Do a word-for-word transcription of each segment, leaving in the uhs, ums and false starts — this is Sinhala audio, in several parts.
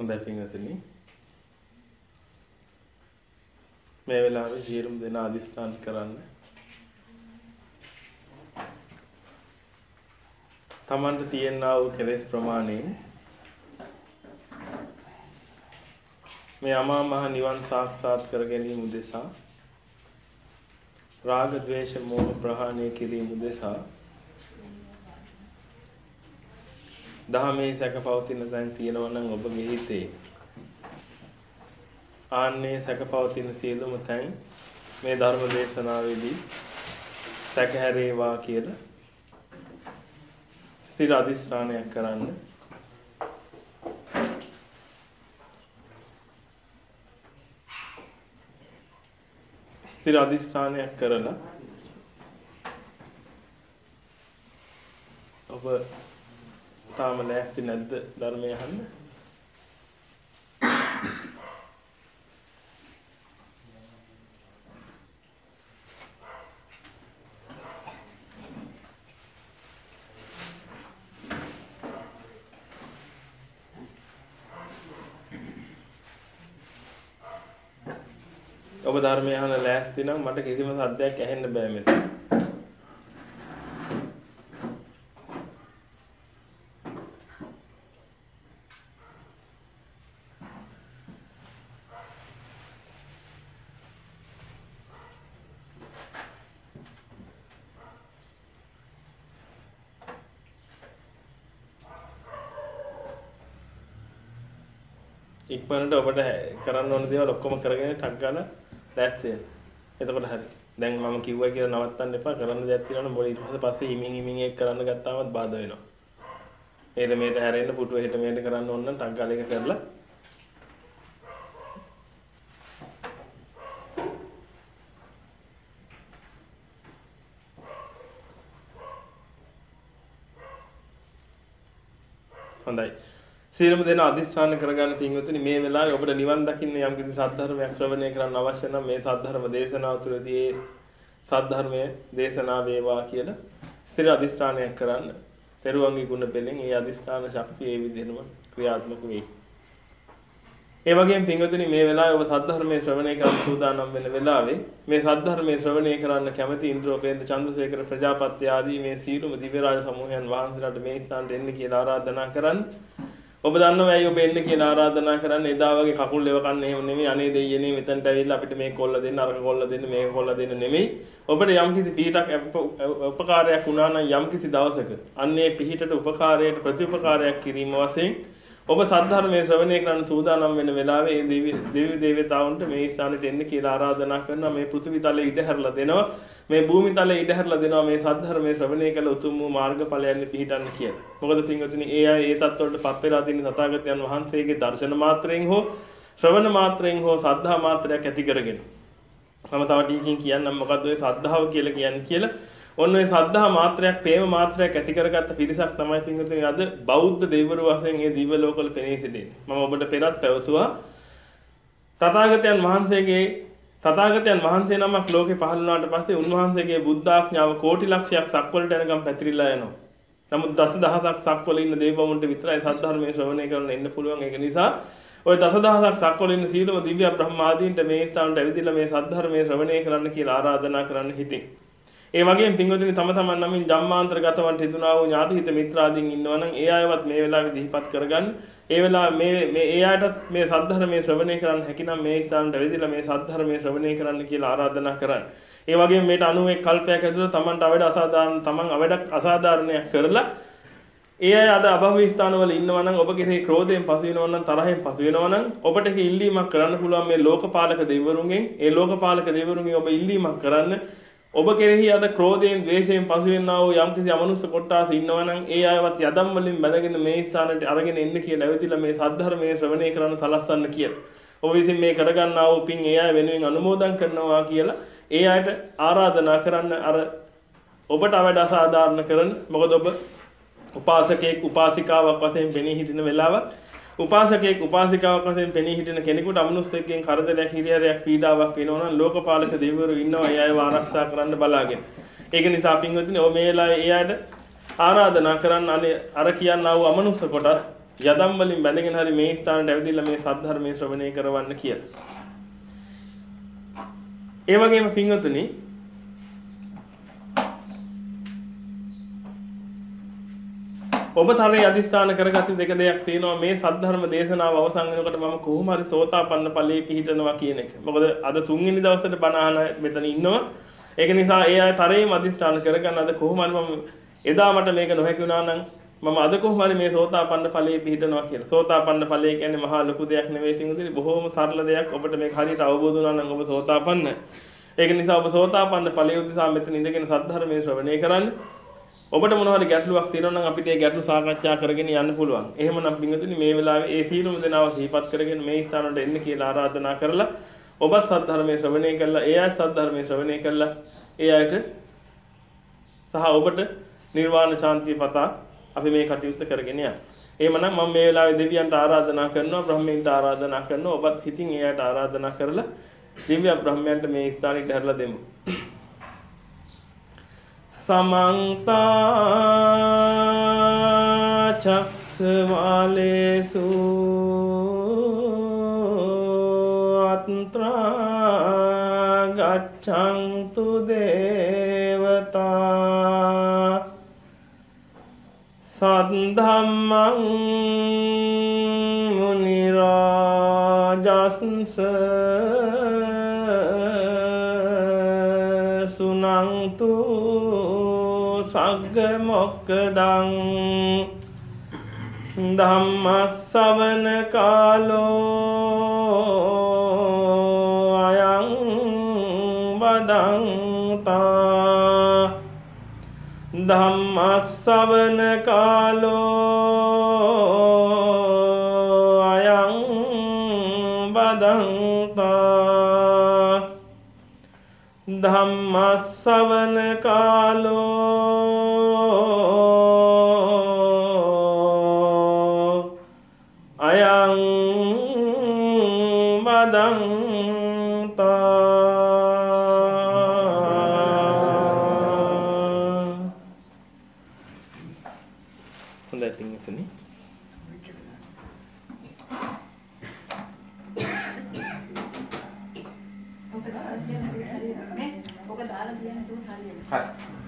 හොඳයි පින්වතුනි. මේ වෙලාවේ සියලුම දෙනා අදිස්ථාන කරන්න. තමන්ට තියෙනා වූ කෙලෙස් ප්‍රමාණයෙන් මේ අමා මහ නිවන් සාක්ෂාත් කර ගැනීම උදෙසා රාග ద్వේෂ මෝහ ප්‍රහාණය කිරීම උදෙසා දහමේ සැකපවතින තැන් තියෙනවා නම් ඔබගේ හිතේ ආන්නේ සැකපවතින සියලුම තැන් මේ ධර්ම දේශනාවේදී සැකහැරේවා කියලා ස්ථිර අධිෂ්ඨානයක් කරන්න. ස්ථිර අධිෂ්ඨානයක් කරලා ඔබ තාම ලෑස්ති නැද්ද ධර්මය අහන්න? ඔබ ධර්මය අහන්න ලෑස්ති නම් මට කිසිම සද්දයක් ඇහෙන්න බෑ මෙතන. ඉක්මනට ඔබට කරන්න ඕන දේවල් ඔක්කොම කරගෙන ටක් ගාලා ලෑස්ති වෙන්න. එතකොට හරි. දැන් මම කිව්වා කියලා නවත්තන්න එපා. කරන්න දෙයක් තියෙනවා නම් මොකද ඊට පස්සේ හිමින් හිමින් ඒක කරන්න ගත්තාමත් බාධා වෙනවා. එහෙට මෙහෙට හැරෙන්න පුටුව එහෙට මෙහෙට කරන්න ඕන නම් ටක් ගාලා එක කරලා හොඳයි. සියලුම දෙනා අධිෂ්ඨාන කරගන්න පින්වතුනි මේ වෙලාවේ ඔබට නිවන් දකින්න යම් කිසි සද්ධර්මයක් ශ්‍රවණය කරන්න අවශ්‍ය නම් මේ සද්ධර්ම දේශනාව තුළදී ඒ සද්ධර්මයේ දේශනා වේවා කියලා ස්ථිර අධිෂ්ඨානයක් කරන්න. තෙරුවන්ගේ ගුණ පෙළෙන් ඒ අධිෂ්ඨාන ශක්තිය ඒ විදිහටම ක්‍රියාත්මක වෙයි. ඒ වගේම පින්වතුනි මේ වෙලාවේ ඔබ සද්ධර්මයේ ශ්‍රවණය කරන්න සූදානම් වෙන වෙලාවේ මේ සද්ධර්මයේ ශ්‍රවණය කරන්න කැමති ඉන්ද්‍රෝපේන්ද්‍ර චන්ද්‍රසේකර ප්‍රජාපති ආදී මේ සීලුම දිව්‍ය රාජ සමූහයන් වහන්සේලාට මේ ස්ථානට එන්න කියලා ආරාධනා කරන්න. ඔබ දන්නවා ඇයි ඔබ එන්න කියලා ආරාධනා කරන්නේ? එදා වගේ කකුල් ලෙව කන්න එහෙම නෙමෙයි. අනේ දෙයියනේ මෙතනට ඇවිල්ලා අපිට මේක කොල්ල දෙන්න, අරක කොල්ල දෙන්න, මේක කොල්ල දෙන්න නෙමෙයි. ඔබට යම්කිසි පිටක් උපකාරයක් වුණා නම් යම්කිසි දවසක අන්නේ පිටට උපකාරයට ප්‍රතිඋපකාරයක් කිරීම වශයෙන් ඔබ සද්ධර්මයේ ශ්‍රවණය කරන්න සූදානම් වෙන වෙලාවේ මේ දෙවි දෙවි දේවතාවුන්ට මේ ස්ථානෙට එන්න කියලා ආරාධනා කරනවා. මේ පෘථිවි තලයේ ඉඩ හැරලා දෙනවා. මේ භූමි තලයේ ඉඩ හැරලා දෙනවා මේ සද්ධර්මයේ ශ්‍රවණය කළ උතුම් වූ මාර්ගඵලයන් පිහිටන්න කියලා. මොකද පින්වතුනි ඒ අය ඒ තත්ත්වවලට පත් වෙලා තියෙන තථාගතයන් වහන්සේගේ දර්ශන මාත්‍රයෙන් හෝ ශ්‍රවණ මාත්‍රයෙන් හෝ සද්ධා මාත්‍රයක් ඇති කරගෙන. මම තව ටිකකින් කියන්නම් මොකද්ද ඔය සද්ධාව කියලා කියන්නේ කියලා. ඔන්න ඔය සද්ධා මාත්‍රයක්, ප්‍රේම මාත්‍රයක් ඇති කරගත්ත පිරිසක් තමයි පින්වතුනි අද බෞද්ධ දෙවිවරු වශයෙන් මේ දිව්‍ය ලෝකවල පෙනී සිටින්නේ. මම ඔබට පෙරත් පැවසුවා තථාගතයන් වහන්සේගේ තථාගතයන් වහන්සේ නමක් ලෝකේ පහළ වුණාට පස්සේ උන්වහන්සේගේ බුද්ධාඥාව කෝටි ලක්ෂයක් සක්වලට යනකම් පැතිරිලා යනවා. නමුත් දසදහසක් සක්වල ඉන්න දෙවිවරුන්ට විතරයි සද්ධර්මයේ ශ්‍රවණය කරන්න එන්න පුළුවන්. ඒක නිසා ඔය දසදහසක් සක්වල ඉන්න සීලම දිව්‍ය බ්‍රහ්මාදීන්ට මේ ස්ථානට ඇවිදලා මේ සද්ධර්මයේ ශ්‍රවණය කරන්න කියලා ආරාධනා කරන්න හිතින්. ඒ වගේම පින්වතුනි තම තමන් නමින් ජම්මාන්තරගතවන් හිතුණා වූ ඥාති හිත මිත්‍රාදීන් ඉන්නවා නම් ඒ අයවත් මේ වෙලාවේ දීපත් කරගන්න. ඒ වෙලාව මේ මේ ඒ අයටත් මේ සද්ධර්මයේ ශ්‍රවණය කරන්න හැකිනම් මේ ස්ථානට ඇවිදලා මේ සද්ධර්මයේ ශ්‍රවණය කරන්න කියලා ආරාධනා කරන්න. ඒ වගේම මේට අනූ එක් කල්පයක් ඇතුළත තමන්ට අවඩ අසාධාරණ තමන් අවඩක් අසාධාරණයක් කරලා ඒ අය අද අභව්‍ය ස්ථානවල ඉන්නවා නම් ඔබ කෙරෙහි ක්‍රෝධයෙන් පසු වෙනවා නම් තරහෙන් පසු වෙනවා නම් ඔබට ඉල්ලීමක් කරන්න පුළුවන් මේ ලෝකපාලක දෙවිවරුන්ගෙන්. ඒ ලෝකපාලක දෙවිවරුන්ගෙන් ඔබ ඉල්ලීමක් කරන්න. ඔබ කෙරෙහි අද ක්‍රෝධයෙන් ද්වේෂයෙන් පසු වෙනා වූ යම්කිසි අමනුෂ්‍ය කොට්ටාස ඉන්නවා නම් ඒ අයවත් යදම් වලින් බැඳගෙන මේ ස්ථානට අරගෙන එන්න කියලා ඇවිදලා මේ සද්ධර්මයේ ශ්‍රවණය කරන්න සලස්සන්න කියලා. ඔබ විසින් මේ කරගන්නා වූ පින් ඒ අය වෙනුවෙන් අනුමෝදන් කරනවා කියලා ඒ අයට ආරාධනා කරන්න අර ඔබට අවඩ අසාධාරණ කරන. මොකද ඔබ උපාසකෙක් උපාසිකාවක් වශයෙන් පෙනී හිටින වෙලාවක් උපාසකෙක් උපාසිකාවක් වශයෙන් පෙනී හිටින කෙනෙකුට අමනුෂ්‍යයෙක්ගෙන් කරදරයක් හිරිහැරයක් පීඩාවක් වෙනවා නම් ලෝකපාලක දෙවිවරු ඉන්නවා ඒ අයව ආරක්ෂා කරන්න බලාගෙන. ඒක නිසා පින්වතුනි ඔය මේ වෙලාවේ ඒ අයට ආරාධනා කරන්න අනේ අර කියන්නා වූ අමනුෂ්‍ය කොටස් යදම් වලින් බැඳගෙන හරි මේ ස්ථානට ඇවිදilla මේ සද්ධර්මයේ ශ්‍රවණය කරවන්න කියලා. ඒ වගේම පින්වතුනි ඔබ තරේ අදිස්ථාන කරගත්තු දෙක දෙයක් තියෙනවා මේ සද්ධර්ම දේශනාව අවසන් වෙනකොට මම කොහොම හරි සෝතාපන්න ඵලයේ පිහිටනවා කියන එක. මොකද අද තුන්වෙනි දවසට බණ අහන මෙතන ඉන්නවා. ඒක නිසා ඒ අය තරේම අදිස්ථාන කරගන්න අද කොහොම හරි මම එදා මට මේක නොහැකි වුණා නම් මම අද කොහොම හරි මේ සෝතාපන්න ඵලයේ පිහිටනවා කියලා. සෝතාපන්න ඵලය කියන්නේ මහා ලොකු දෙයක් නෙවෙයි පිටුදිරි බොහොම සරල දෙයක්. ඔබට මේක හරියට අවබෝධ වුණා නම් ඔබ සෝතාපන්න. ඒක නිසා ඔබ සෝතාපන්න ඵලයේ උදෙසා මෙතන ඉඳගෙන සද්ධර්මයේ ශ්‍රවණය කරන්න. ඔබට මොනවා හරි ගැටලුවක් තියෙනවා නම් අපිට ඒ ගැටලු සාකච්ඡා කරගෙන යන්න පුළුවන්. එහෙමනම් පිටුදිරි මේ වෙලාවේ ඒ සීලුම දෙනාව සිහිපත් කරගෙන මේ ස්ථානවලට එන්න කියලා ආරාධනා කරලා ඔබත් සද්ධර්මයේ ශ්‍රවණය කළා. ඒ අය සද්ධර්මයේ ශ්‍රවණය කළා. ඒ අයට සහ ඔබට නිර්වාණ ශාන්තිය පතා අපි මේ කටයුත්ත කරගෙන යනවා. එහෙමනම් මම මේ වෙලාවේ දෙවියන්ට ආරාධනා කරනවා, බ්‍රහ්මීන්ට ආරාධනා කරනවා. ඔබත් හිතින් ඒ අයට ආරාධනා කරලා දිව්‍ය බ්‍රහ්මයන්ට මේ ස්ථානෙට හැරලා දෙමු. සමන්ත චක්ඛවාලේසු අත්‍රා ගච්ඡන්තු දේවතා සද්ධම්මං මුනි රාජස්ස සුනන්තු සග්ග මොක්ඛදං ධම්ම ශ්‍රවණ කාලෝ අයං බදන්තා ධම්ම ශ්‍රවණ කාලෝ අයං බදන්තා ධම්ම ශ්‍රවණ කාලෝ අයං බදන්තා. හොඳයි පින්වතුනි. හරි.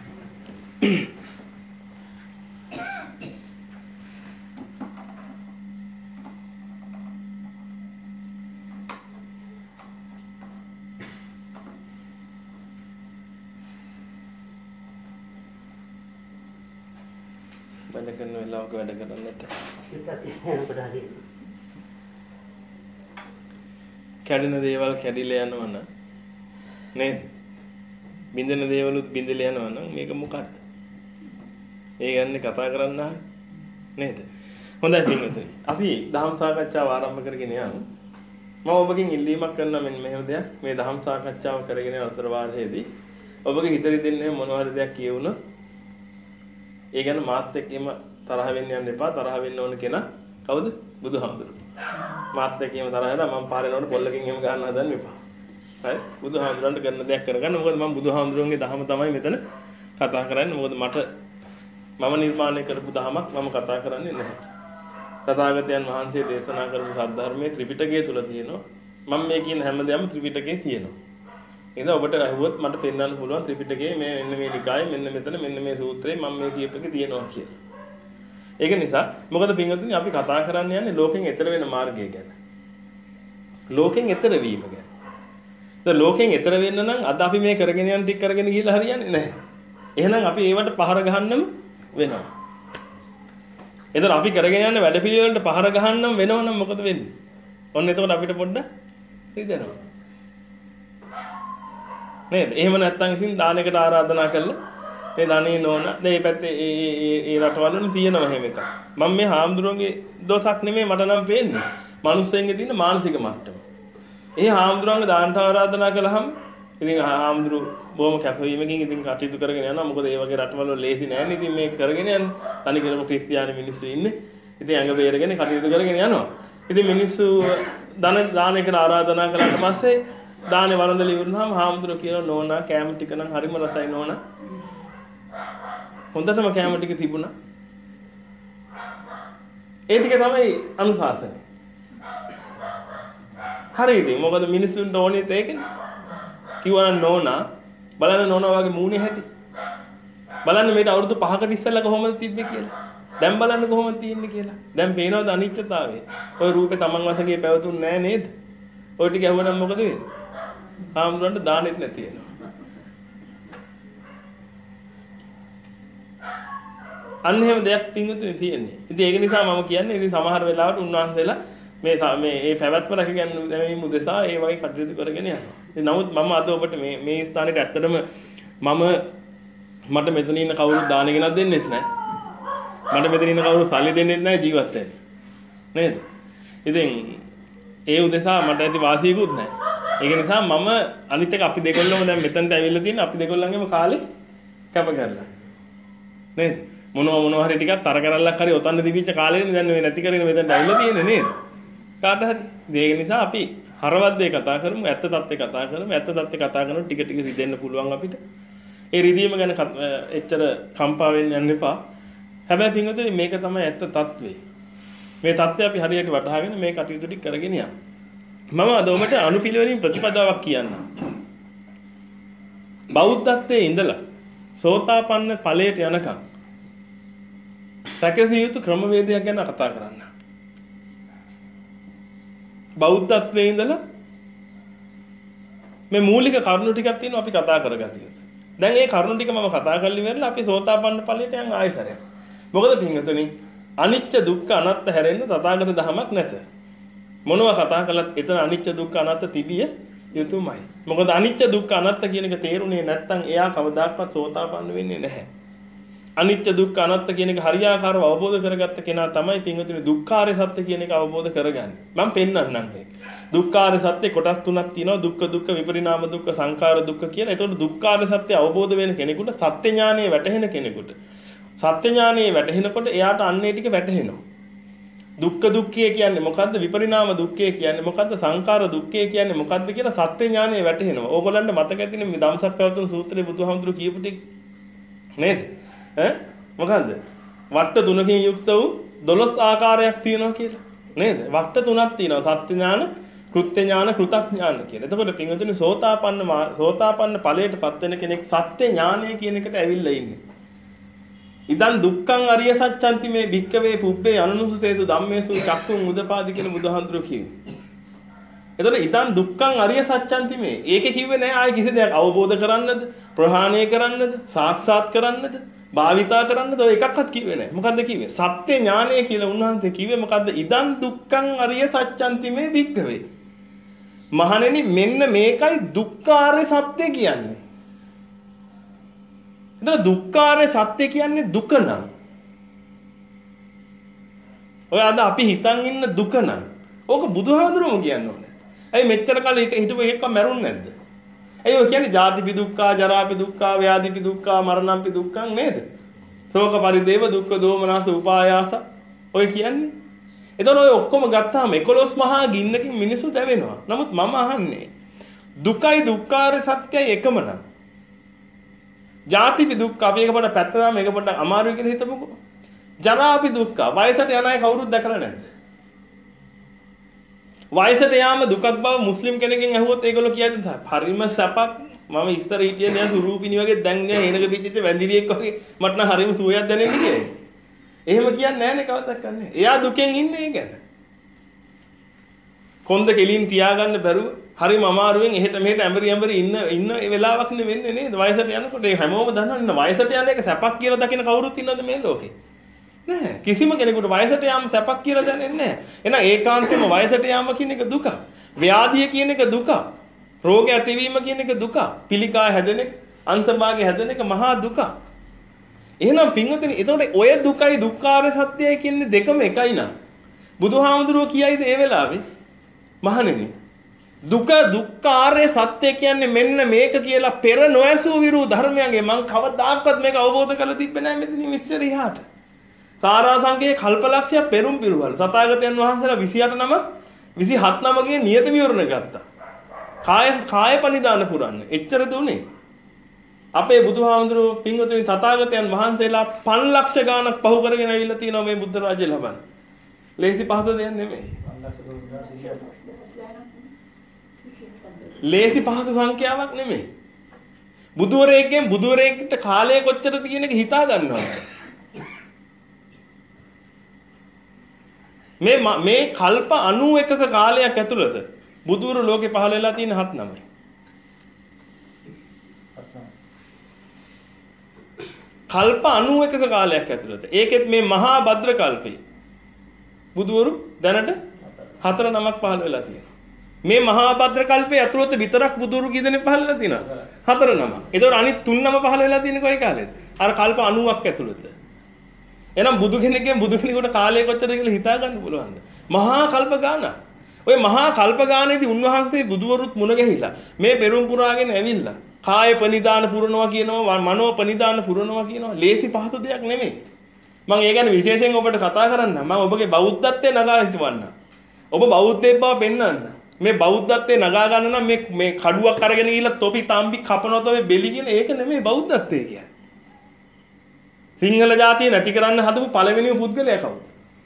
වැඩ කරන වෙලාවක වැඩ කරන්නට කැඩෙන දේවල් කැඩිලා යනවනම් නේද? බින්දෙන දේවලුත් බින්දලා යනවනම් මේක මොකක්ද? ඒ ගැන කතා කරන්න නේද? හොඳයි පින්වතුනි. අපි දහම් සාකච්ඡාව ආරම්භ කරගෙන යමු. මම ඔබගෙන් ඉල්ලීමක් කරනවා මෙන්න මෙහෙම දෙයක්. මේ දහම් සාකච්ඡාව කරගෙන යන අතර වාරයේදී ඔබගේ හිතරි දෙන්නේ මොනවා හරි දෙයක් කියවුණා ඒ ගැන මාත් එක්කම තරහ වෙන්න යන්න එපා. තරහ වෙන්න ඕන කෙනා කවුද? බුදුහාමුදුරුවෝ. මාත් එක්කම තරහ වෙලා මම පාරේ යනකොට පොල්ලකින් එහෙම ගන්න හදන්න එපා. හරි? බුදුහාමුදුරන්ට කරන දෙයක් කරගන්න. මොකද මම බුදුහාමුදුරුවන්ගේ දහම තමයි මෙතන කතා කරන්නේ. මොකද මට මම නිර්මාණය කරපු දහමක් මම කතා කරන්නේ නැහැ. තථාගතයන් වහන්සේ දේශනා කරපු සද්ධර්මයේ ත්‍රිපිටකය තුල තියෙනවා. මම මේ කියන හැම දෙයක්ම ත්‍රිපිටකයේ තියෙනවා. එහෙනම් ඔබට අහුවොත් මට පෙන්වන්න පුළුවන් ත්‍රිපිටකයේ මේ මෙන්න මේ නිකායේ මෙන්න මෙතන මෙන්න මේ සූත්‍රයේ මම මේ කියපෙක තියෙනවා කියලා. ඒක නිසා මොකද පින්වතුනි අපි කතා කරන්න යන්නේ ලෝකෙන් එතර වෙන මාර්ගය ගැන. ලෝකෙන් එතර වීම ගැන. දැන් ලෝකෙන් එතර වෙන්න නම් අද අපි මේ කරගෙන යන ටික කරගෙන ගිහලා හරියන්නේ නැහැ. එහෙනම් අපි ඒවට පහර ගහන්නම වෙනවා. එතන අපි කරගෙන යන වැඩපිළිවෙලට පහර ගහන්නම වෙනවනම් මොකද වෙන්නේ? ඔන්න එතකොට අපිට පොඩ්ඩක් හිතෙනවා. නේද? එහෙම නැත්නම් ඉතින් දානයකට ආරාධනා කළා. මේ ධනේ නෝන මේ පැත්තේ ඒ ඒ ඒ රටවල තියෙනවා එහෙම එකක්. මම මේ හාමුදුරුවන්ගේ දෝෂක් නෙමෙයි මට නම් පේන්නේ. මිනිස්සුන්ගේ තියෙන මානසික මට්ටම. ඒ හාමුදුරුවන්ගේ දානට ආරාධනා කළාම ඉතින් හාමුදුරු බොහොම කැපවීමකින් ඉතින් කටයුතු කරගෙන යනවා. මොකද ඒ වගේ රටවල ලේසි නෑනේ ඉතින් මේක කරගෙන යන්නේ. තනිකරම ක්‍රිස්තියානි මිනිස්සු ඉන්නේ. ඉතින් ඇඟ බේරගෙන කටයුතු කරගෙන යනවා. ඉතින් මිනිස්සු ධන දානයකට ආරාධනා කළාට පස්සේ දානේ වරඳලි වුණාම හාමුදුරුවෝ කියනවා නෝනා කැම ටික නම් හරිම රසයි නෝනා. හොඳටම කැම ටික තිබුණා. ඒ ටික තමයි අනුශාසනය. හරිද? මොකද මිනිස්සුන්ට ඕනෙත් ඒකනේ. කිව්වනම් නෝනා බලන්න නෝනා වගේ මූණේ හැටි. බලන්න මේට අවුරුදු පහකට ඉස්සෙල්ලා කොහොමද තිබ්බේ කියලා. දැන් බලන්න කොහොමද තියෙන්නේ කියලා. දැන් පේනවද අනිත්‍යතාවය? ওই රූපේ Taman වශයෙන් පැවතුන්නේ නැහැ නේද? ওই ටික ඇහුවනම් මොකද වෙන්නේ? ආම්දුරන්ට දානෙත් නැති වෙනවා. අන්න එහෙම දෙයක් පින්වතුනි තියෙන්නේ. ඉතින් ඒක නිසා මම කියන්නේ ඉතින් සමහර වෙලාවට උන්වහන්සේලා මේ මේ මේ පැවැත්ම රැකගන්න මේ මුදෙසා ඒ වගේ කටයුතු කරගෙන යනවා. ඉතින් නමුත් මම අද ඔබට මේ මේ ස්ථානෙට ඇත්තටම මම මට මෙතන ඉන්න කවුරුත් දාන ගෙනත් දෙන්නෙත් නැහැ. මට මෙතන ඉන්න කවුරුත් සල්ලි දෙන්නෙත් නැහැ ජීවත් වෙන්න. නේද? ඉතින් ඒ උදෙසා මට ඇති වාසියකුත් නැහැ. ඒක නිසා මම අනිත් එක අපි දෙකොල්ලම දැන් මෙතනට ඇවිල්ලා තියෙන අපි දෙකොල්ලන්ගේම කාලේ කැප කරලා. නේද? මොනවා මොනවා හරි ටිකක් තර කරල්ලක් හරි ඔතන්න තිබිච්ච කාලේනේ දැන් මේ නැති කරගෙන මෙතනට ඇවිල්ලා තියෙන්නේ නේද? කාට හරි. ඒක නිසා අපි හරවත් දෙය කතා කරමු, ඇත්ත தත්ත්වය කතා කරමු. ඇත්ත தත්ත්වය කතා කරනකොට ටික ටික රිදෙන්න පුළුවන් අපිට. ඒ රිදීම ගැන එච්චර කම්පා වෙන්න යන්න එපා. හැබැයි පින්වතුනි මේක තමයි ඇත්ත தත්ත්වය. මේ தත්ත්වය අපි හරියට වටහාගෙන මේ කටයුතු ටික කරගෙන යන්න. මම අද ඔබට අනුපිළිවෙලින් ප්‍රතිපදාවක් කියන්නම්. බෞද්ධත්වයේ ඉඳලා සෝතාපන්න ඵලයට යනකම් සැකසිය යුතු ක්‍රමවේදයක් ගැන කතා කරන්න. බෞද්ධත්වයේ ඉඳලා මේ මූලික කරුණු ටිකක් තියෙනවා අපි කතා කරගන්න. දැන් මේ කරුණු ටික මම කතා කරලා ඉවරලා අපි සෝතාපන්න ඵලයට යන් ආයෙසරයක්. මොකද පින්වතුනි අනිත්‍ය දුක්ඛ අනාත්ත හැරෙන්න තථාගත ධමයක් නැත. මොනවා කතා කළත් එතන අනිත්‍ය දුක්ඛ අනාත්ත තිබිය යුතුමයි. මොකද අනිත්‍ය දුක්ඛ අනාත්ත කියන එක තේරුනේ නැත්නම් එයා කවදාකවත් සෝතාපන්න වෙන්නේ නැහැ. අනිත්‍ය දුක්ඛ අනාත්ත කියන එක හරියාකාරව අවබෝධ කරගත්ත කෙනා තමයි පින්වතුනි දුක්ඛාරය සත්‍ය කියන එක අවබෝධ කරගන්නේ. මම පෙන්නන්නම් මේක. දුක්ඛාරය සත්‍ය කොටස් තුනක් තියෙනවා. දුක්ඛ දුක්ඛ විපරිණාම දුක්ඛ සංඛාර දුක්ඛ කියලා. ඒතකොට දුක්ඛාරය සත්‍ය අවබෝධ වෙන කෙනෙකුට සත්‍ය ඥානය වැටහෙන කෙනෙකුට සත්‍ය ඥානය වැටහෙනකොට එයාට අන්නේ ටික වැටහෙනවා. දුක්ඛ දුක්ඛය කියන්නේ මොකද්ද? විපරිණාම දුක්ඛය කියන්නේ මොකද්ද? සංඛාර දුක්ඛය කියන්නේ මොකද්ද කියලා සත්‍ය ඥානය වැටහෙනවා. ඕගොල්ලන්ට මතක ඇතිනේ මේ ධම්සක් පැවතුණු සූත්‍රයේ බුදුහාමුදුරුවෝ කියපු ටික නේද? ඈ මොකද්ද? වට්ට තුනකින් යුක්ත වූ දොළොස් ආකාරයක් තියෙනවා කියලා. නේද? වට්ට තුනක් තියෙනවා. සත්‍ය ඥාන, කෘත්‍ය ඥාන, කෘතඥාන කියලා. එතකොට පින්වතුනි සෝතාපන්න සෝතාපන්න ඵලයටපත් වෙන කෙනෙක් සත්‍ය ඥානය කියන එකට ඇවිල්ලා ඉන්නේ. ඉදන් දුක්ඛං අරිය සත්‍යන්ති මේ භික්ඛවේ පුබ්බේ අනුනුසුතේසු ධම්මේසු චක්ඛුං උදපාදි කියන බුදුහාමුදුරුවෝ කිව්වේ. එතකොට ඉදන් දුක්ඛං අරිය සත්‍යන්ති මේ. ඒකේ කිව්වේ නෑ ආයේ කිසි දෙයක් අවබෝධ කරන්නද, ප්‍රහාණය කරන්නද, සාක්ෂාත් කරන්නද, භාවිතා කරන්නද ඔය එකක්වත් කිව්වේ නෑ. මොකද්ද කිව්වේ? සත්‍ය ඥානය කියලා උන්වහන්සේ කිව්වේ මොකද්ද? ඉදන් දුක්ඛං අරිය සත්‍යන්ති මේ භික්ඛවේ. මහණෙනි මෙන්න මේකයි දුක්ඛාරය සත්‍ය කියන්නේ. එතකොට දුක්ඛාරය සත්‍ය කියන්නේ දුක නම්. ඔය අද අපි හිතන් ඉන්න දුක නම්. ඕක බුදුහාමුදුරුවෝ කියන්න ඕනේ. ඇයි මෙච්චර කාලෙ එක හිටපු එකක් මැරුන්නේ නැද්ද? ඇයි ඔය කියන්නේ ජාතිපි දුක්ඛා, ජරාපි දුක්ඛා, ව්‍යාධිපි දුක්ඛා, මරණම්පි දුක්ඛං නේද? ශෝක පරිදේව දුක්ඛ දෝමනස උපායාස ඔය කියන්නේ. එතකොට ඔය ඔක්කොම ගත්තාම එකොළොස් මහා ගින්නකින් මිනිස්සු දැවෙනවා. නමුත් මම අහන්නේ දුකයි දුක්ඛාරය සත්‍යයි එකම නම්. ජාතිපි දුක්ඛ අපි එක පොඩ පැත්තට මේක පොඩ අමාරුයි කියලා හිතමුකෝ. ජරාපි දුක්ඛ වයසට යන අය කවුරුත් දැකලා නැද්ද? වයසට යාම දුකක් බව මුස්ලිම් කෙනෙක්ගෙන් අහුවොත් ඒගොල්ලෝ කියද්දි හරිම සැපක් මම ඉස්තර හිටියේ නෑ සුරූපිනි වගේ දැන් නෑ එනක පිටිච්ච වැඳිරියෙක් වගේ මට නම් හරිම සුවයක් දැනෙන්නේ කියලා. එහෙම කියන්නේ නෑනේ කවදාවත් නැහැ. එයා දුකෙන් ඉන්නේ ඒ ගැන. කොන්ද කෙලින් තියාගන්න බැරුව හරිම අමාරුවෙන් එහෙට මෙහෙට ඇඹරි ඇඹරි ඉන්න ඉන්න ඒ වෙලාවක් නේ වෙන්නේ නේද? වයසට යනකොට ඒ හැමෝම දන්නවනේ වයසට යන එක සැපක් කියලා දකින කවුරුත් ඉන්නවද මේ ලෝකේ? නෑ. කිසිම කෙනෙකුට වයසට යාම සැපක් කියලා දැනෙන්නේ නෑ. එහෙනම් ඒකාන්තයෙන්ම වයසට යාම කියන එක දුක. ව්‍යාධිය කියන එක දුක. රෝග ඇතිවීම කියන එක දුක. පිළිකා හැදෙන එක, අංශභාගය හැදෙන එක මහා දුක. එහෙනම් පින්වතුනි එතකොට ඔය දුකයි දුක්ඛාර සත්‍යයි කියන්නේ දෙකම එකයි නං. බුදුහාමුදුරුවෝ කියයිද ඒ වෙලාවේ? මහණෙනි දුක දුක්ඛාරය සත්‍ය කියන්නේ මෙන්න මේක කියලා පෙර නොඇසූ විරු ධර්මයන්ගේ මං කවදාකවත් මේක අවබෝධ කරලා තිබ්බේ නැහැ මෙතනින් මෙච්චර ඉහාට. සාරාංශයේ කල්පලක්ෂය පෙරුම් පිරුවල් සතාගතයන් වහන්සේලා විසිඅට නම විසිහත් නමගේ නියත විවරණ ගත්තා. කාය කාය පනිදාන පුරන්න. එච්චර දුන්නේ. අපේ බුදුහාමුදුරුවෝ පින්වතුනි තථාගතයන් වහන්සේලා පන්ලක්ෂ ගාණක් පහු කරගෙන ඇවිල්ලා තියෙනවා මේ බුද්ධ රාජ්‍ය ලබන්න. ලේසි පහසු දෙයක් නෙමෙයි. ලේසි පහසු සංඛ්‍යාවක් නෙමෙයි. බුදුවරයෙක්ගෙන් බුදුවරයෙක්ට කාලය කොච්චරද කියන එක හිතා ගන්නවා. මේ මේ කල්ප අනූ එකක කාලයක් ඇතුළත බුදුවරු ලෝකේ පහළ වෙලා තියෙන හත් නමයි. කල්ප අනූ එකක කාලයක් ඇතුළත. ඒකෙත් මේ මහා භද්‍ර කල්පේ බුදුවරු දැනට හතර නමක් පහළ වෙලා තියෙනවා. මේ මහා භද්‍ර කල්පේ ඇතුළත විතරක් බුදුවරු කී දෙනෙක් පහළ වෙලා තියෙනවද? හතර නමක්. ඒතකොට අනිත් තුන් නම පහළ වෙලා තියෙන්නේ කොයි කාලෙද? අර කල්ප අනූවක් ඇතුළත. එහෙනම් බුදු කෙනෙක්ගෙන් බුදු කෙනෙකුට කාලය කොච්චරද කියලා හිතා ගන්න පුළුවන්ද? මහා කල්ප ගානක්. ඔය මහා කල්ප ගානේදී උන්වහන්සේ බුදුවරුත් මුණ ගැහිලා මේ පෙරම් පුරාගෙන ඇවිල්ලා කාය පනිදාන පුරනවා කියනවා, මනෝ පනිදාන පුරනවා කියනවා. ලේසි පහසු දෙයක් නෙමෙයි. මම ඒ ගැන විශේෂයෙන් ඔබට කතා කරන්න. මම ඔබගේ බෞද්ධත්වයේ නගා හිටවන්න. ඔබ බෞද්ධයෙක් බව පෙන්වන්න. මේ බෞද්ධත්වයේ නගා ගන්න නම් මේ මේ කඩුවක් අරගෙන ගිහිල්ලා තොපි තාම්බි කපනවා තමයි බෙලි කියන ඒක නෙමෙයි බෞද්ධත්වය කියන්නේ. සිංහල ජාතිය නැති කරන්න හදපු පළවෙනිම පුද්ගලයා කවුද?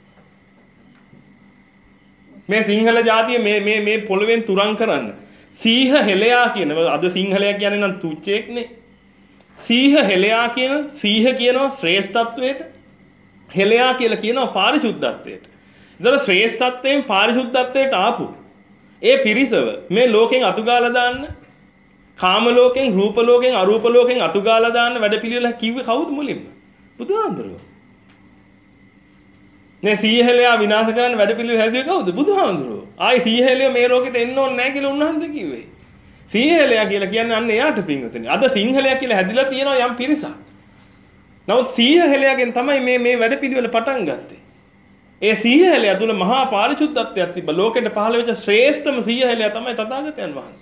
මේ සිංහල ජාතිය මේ මේ මේ පොළවෙන් තුරන් කරන්න. සීහ හෙලයා කියන අද සිංහලයා කියන්නේ නම් තුච්චෙක්නේ. සීහ හෙලයා කියන සීහ කියනවා ශ්‍රේෂ්ඨත්වයට. හෙලයා කියලා කියනවා පාරිශුද්ධත්වයට. ඒතර ශ්‍රේෂ්ඨත්වයෙන් පාරිශුද්ධත්වයට ආපු ඒ පිරිසව මේ ලෝකෙන් අතුගාලා දාන්න, කාම ලෝකෙන්, රූප ලෝකෙන්, අරූප ලෝකෙන් අතුගාලා දාන්න වැඩපිළිවෙල කිව්වේ කවුද මුලින්ම? බුදුහාමුදුරුවෝ. නේ සීහෙලයා විනාශ කරන්න වැඩපිළිවෙල හැදුවේ කවුද? බුදුහාමුදුරුවෝ. ආයි සීහෙලයා මේ ලෝකෙට එන්න ඕනේ නැහැ කියලා උන්වහන්සේ කිව්වේ. සීහෙලයා කියලා කියන්නේ අන්න එයාට පින්වතුනි. අද සිංහලයා කියලා හැදිලා තියෙනවා යම් පිරිසක්. නමුත් සීහෙලයාගෙන් තමයි මේ මේ වැඩපිළිවෙල පටන් ගත්තේ. ඒ සීහෙලයා තුල මහා පාරිශුද්ධත්වයක් තිබ්බ. ලෝකෙට පහළ වෙච්ච ශ්‍රේෂ්ඨම සීහෙලයා තමයි තථාගතයන් වහන්සේ.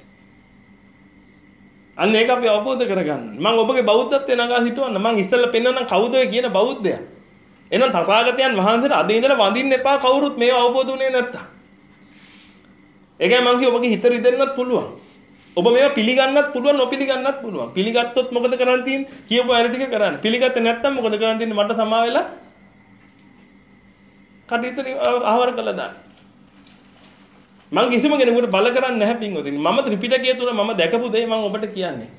අන්න ඒක අපි අවබෝධ කරගන්න. මම ඔබගේ බෞද්ධත්වයේ නගා හිටවන්න. මම ඉස්සෙල්ලා පෙන්වන්නම් කවුද ඔය කියන බෞද්ධයා. එහෙනම් තථාගතයන් වහන්සේට අද ඉඳලා වඳින්න එපා කවුරුත් මේව අවබෝධ වුණේ නැත්තම්. ඒකයි මම කිව්ව ඔබගේ හිත රිදෙන්නත් පුළුවන්. ඔබ මේවා පිළිගන්නත් පුළුවන් නොපිළිගන්නත් පුළුවන්. පිළිගත්තොත් මොකද කරන්න තියෙන්නේ? කියපු අය ටික කරන්න. පිළිගත්තේ නැත්තම් මොකද කරන්න තියෙන්නේ? මට සමා වෙලා කටයුතු ආවර කළා දාන්න. මම කිසිම කෙනෙකුට බල කරන්නේ නැහැ පින්වතුනි. මම ත්‍රිපිටකය තුල මම දැකපු දේ මම ඔබට කියන්නේ.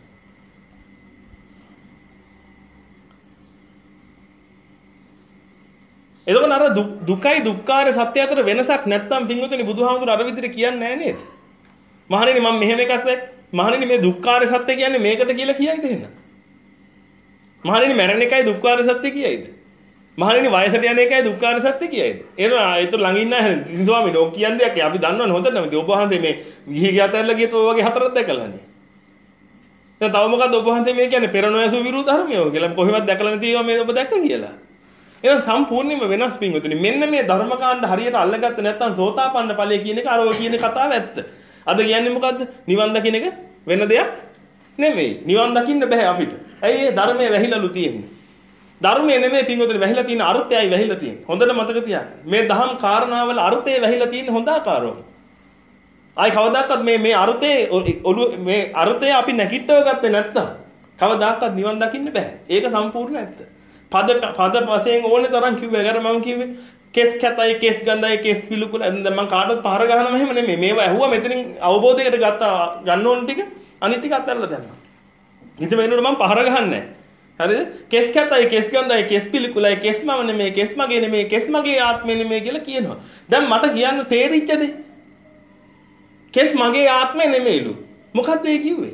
එතකොට අර දුකයි දුක්ඛාර සත්‍ය අතර වෙනසක් නැත්තම් පින්වතුනි බුදුහාමුදුර අර විදිහට කියන්නේ නැහැ නේද? මහණෙනි මම මෙහෙම එකක් දැක්. මහණෙනි මේ දුක්ඛාර සත්‍ය කියන්නේ මේකට කියලා කියයිද එහෙනම්? මහණෙනි මරණ එකයි දුක්ඛාර සත්‍ය කියයිද? මහණෙනි වයසට යන එකයි දුක්ඛාර සත්‍ය කියයිද? එහෙනම් ඒත් ළඟ ඉන්න අය ස්වාමීන් වහන්සේ කියන්නේ දෙයක් අපි දන්නවනේ හොඳටම. ඔබ වහන්සේ මේ ගිහි ගියතරලා ගියත් ඔය වගේ හතරක් දැකලානේ. දැන් තව මොකද්ද ඔබ වහන්සේ මේ කියන්නේ පෙර නොයසු විරුද්ධ ධර්මයෝ කියලා කොහෙවත් දැකලා නැති ඒවා මේ ඔබ දැක්ක කියලා. එහෙනම් සම්පූර්ණයෙන්ම වෙනස් පින්වතුනි. මෙන්න මේ ධර්මකාණ්ඩ හරියට අල්ලගත්තේ නැත්නම් සෝතාපන්න ඵලය කියන එක අර ඔය කියන කතාව ඇත්ත. අද කියන්නේ මොකද්ද? නිවන් දකින්න එක වෙන දෙයක් නෙමෙයි. නිවන් දකින්න බෑ අපිට. ඇයි ඒ ධර්මයේ වැහිලාලු තියෙන්නේ? ධර්මයේ නෙමෙයි පින්වතුනි වැහිලා තියෙන අර්ථයයි වැහිලා තියෙන්නේ. හොඳට මතක තියාගන්න. මේ දහම් කාරණාවල අර්ථය වැහිලා තියෙන්නේ හොඳ ආකාරව. ආයි කවදාකවත් මේ මේ අර්ථයේ ඔළුව මේ අර්ථය අපි නැගිටව ගත්තේ නැත්තම් කවදාකවත් නිවන් දකින්න බෑ. ඒක සම්පූර්ණ ඇත්ත. පද පද වශයෙන් ඕනේ තරම් කිව්වේ. ඒකට මම කිව්වේ කෙස් කැතයි කෙස් ගඳයි කෙස් පිළිකුල දැන් මම කාටවත් පහර ගහනම එහෙම නෙමෙයි. මේවා ඇහුවා මෙතනින් අවබෝධයකට ගත්තා ගන්න ඕන ටික අනිත් ටික අත්හැරලා දැම්මා. ඉතින් මේනොට මම පහර ගහන්නේ නැහැ. හරිද? කෙස් කැතයි කෙස් ගඳයි කෙස් පිළිකුලයි කෙස් මම නෙමෙයි කෙස් මගේ නෙමෙයි කෙස් මගේ ආත්මෙ නෙමෙයි කියලා කියනවා. දැන් මට කියන්න තේරිච්ච දේ කෙස් මගේ ආත්මෙ නෙමෙයිලු. මොකක්ද ඒ කිව්වේ?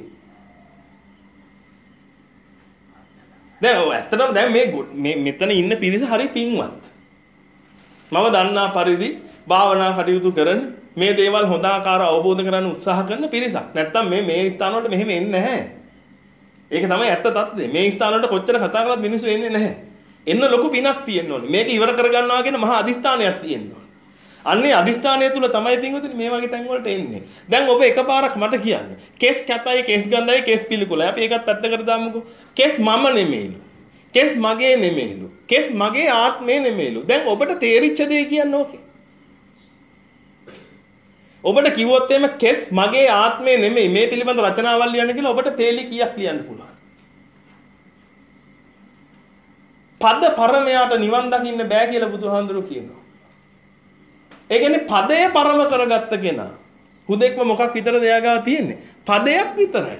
දැන් ඔය ඇත්තටම දැන් මේ මේ මෙතන ඉන්න පිරිස හරි පින්වත්. මම දන්නා පරිදි භාවනා කටයුතු කරන මේ දේවල් හොඳ ආකාර අවබෝධ කරගන්න උත්සාහ කරන පිරිසක්. නැත්තම් මේ මේ ස්ථාන වලට මෙහෙම එන්නේ නැහැ. ඒක තමයි ඇත්ත තත්ත්වය. මේ ස්ථාන වලට කොච්චර කතා කරලත් මිනිස්සු එන්නේ නැහැ. එන්න ලොකු පිනක් තියෙන්න ඕනේ. මේක ඉවර කරගන්නවා කියන මහා අදිස්ථානයක් තියෙන්න ඕනේ. අන්නේ අදිස්ථානය තුල තමයි පින්වතුනි මේ වගේ තැන් වලට එන්නේ. දැන් ඔබ එකපාරක් මට කියන්නේ කෙස් කැතයි කෙස් ගඳයි කෙස් පිළිකුලයි. අපි ඒකත් පැත්තකට දාමුකෝ. කෙස් මම නෙමෙයිලු. කෙස් මගේ නෙමෙයිලු. කෙස් මගේ ආත්මේ නෙමෙයිලු. දැන් ඔබට තේරිච්ච දේ කියන්නේ ඕකේ. ඔබට කිව්වොත් එimhe කෙස් මගේ ආත්මේ නෙමෙයි මේ පිළිබඳ රචනාවල් ලියන්න කියලා ඔබට පේලි කීයක් ලියන්න පුළුවන්. පද පරමයාට නිවන් දකින්න බෑ කියලා බුදුහාඳුරු කියනවා. ඒ කියන්නේ පදය පරම කරගත්ත කෙනා. හුදෙක්ම මොකක් විතරද එයාගාව තියෙන්නේ? පදයක් විතරයි.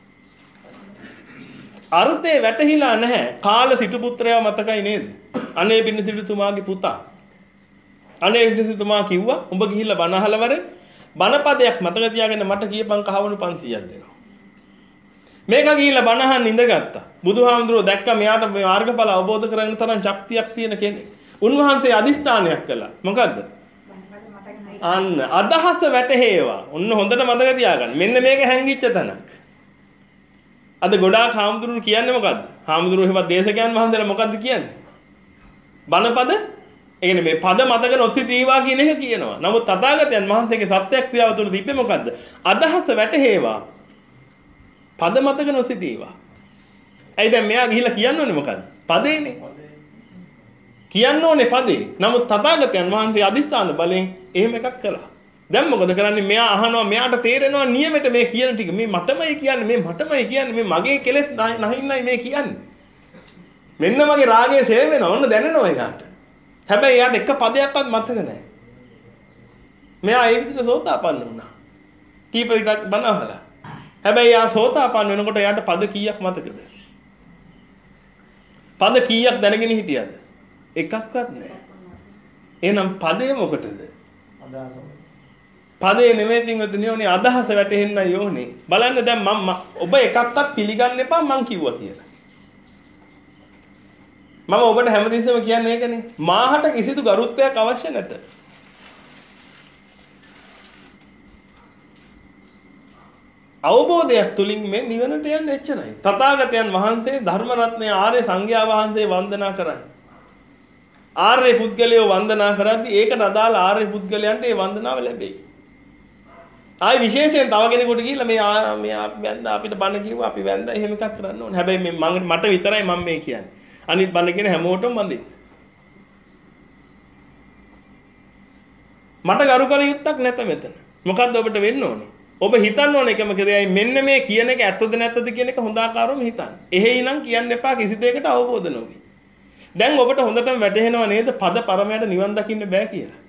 අර්ථේ වැටහිලා නැහැ. කාල සිටු පුත්‍රයා මතකයි නේද? අනේ බින්නසිටුතුමාගේ පුතා. අනේ බින්නසිටුතුමා කිව්වා උඹ ගිහිල්ලා බණ අහලවරේ බණ පදයක් මතක තියාගෙන මට කියපන් කහවණු පන්සීයක් දෙනවා. මේක ගිහිල්ලා බණ අහන්න ඉඳගත්තා. බුදුහාමුදුරුවෝ දැක්ක මෙයාට මේ මාර්ගඵල අවබෝධ කරගන්න තරම් ශක්තියක් තියෙන කෙනෙක්. උන්වහන්සේ අදිෂ්ඨානයක් කළා. මොකද්ද? අන්න අදහස වැටහෙවා. ඔන්න හොඳට මතක තියාගන්න. මෙන්න මේක හැංගිච්ච තැනක්. අද ගොඩාක් හාමුදුරුවෝ කියන්නේ මොකද්ද? හාමුදුරුවෝ එහෙම දේශකයන් වහන්සේලා මොකද්ද කියන්නේ? බණපද ඒ කියන්නේ මේ පද මතක නොසිතීවා කියන එක කියනවා. නමුත් තථාගතයන් වහන්සේගේ සත්‍යක්‍රියාව තුළ තිබෙන්නේ මොකද්ද? අදහස වැටහෙවා. පද මතක නොසිතීවා. ඇයි දැන් මෙයා ගිහිල්ලා කියන්න ඕනේ මොකද්ද? පදේනේ. කියන්න ඕනේ පදේ. නමුත් තථාගතයන් වහන්සේ අදිස්ථාන බලෙන් එහෙම එකක් කළා. දැන් මොකද කරන්නේ? මෙයා අහනවා මෙයාට තේරෙනවා නියමෙට මේ කියන ටික මේ මටමයි කියන්නේ මේ මටමයි කියන්නේ මේ මගේ කෙලෙස් නැහින්නයි මේ කියන්නේ. මෙන්න මගේ රාගය ෂේ වෙනවා. ඔන්න දැනෙනවා එයාට. හැබැයි එයාට එක පදයක්වත් මතක නැහැ. මෙයා ඒ විදිහට සෝතාපන්න වුණා. කීප විතරක් බණ අහලා. හැබැයි යා සෝතාපන්න වෙනකොට එයාට පද කීයක් මතකද? පද කීයක් දැනගෙන හිටියද? එකක්වත් නැහැ. එහෙනම් පදේ මොකටද? අදහස. පදේ නෙමෙයි තින්වතුනි ඕනේ අදහස වැටෙන්නයි ඕනේ. බලන්න දැන් මම ඔබ එකක්වත් පිළිගන්න එපා මං කිව්වා කියලා. මම ඔබට හැමතිස්සෙම කියන්නේ ඒකනේ. මාහට කිසිදු ගරුත්වයක් අවශ්‍ය නැත. අවබෝධයක් තුලින් මේ නිවනට යන්න එච්චරයි. තථාගතයන් වහන්සේ ධර්ම රත්නය ආර්ය සංඝයා වහන්සේ වන්දනා කරයි. ආර්ය පුද්ගලයෝ වන්දනා කරද්දී ඒකට අදාළ ආර්ය පුද්ගලයන්ට ඒ වන්දනාව ලැබෙයි. ආයි විශේෂයෙන් තව කෙනෙකුට ගිහිල්ලා මේ මේ වැන්ද අපිට බණ කිව්වා අපි වැන්ද එහෙම එකක් කරන්න ඕනේ. හැබැයි මේ මට විතරයි මම මේ කියන්නේ. අනිත් බණ කියන හැමෝටම වන්දින්න. මට ගරු කළ යුත්තක් නැත මෙතන. මොකද්ද ඔබට වෙන්න ඕනේ? ඔබ හිතන්න ඕනේ එකම කෙරෙයි මෙන්න මේ කියන එක ඇත්තද නැත්තද කියන එක හොඳ ආකාරවම හිතන්න. එහෙයි නම් කියන්න එපා කිසි දෙයකට අවබෝධ නොවි. දැන් ඔබට හොඳටම වැටහෙනව නේද පද පරමයට නිවන් දකින්න බෑ කියලා.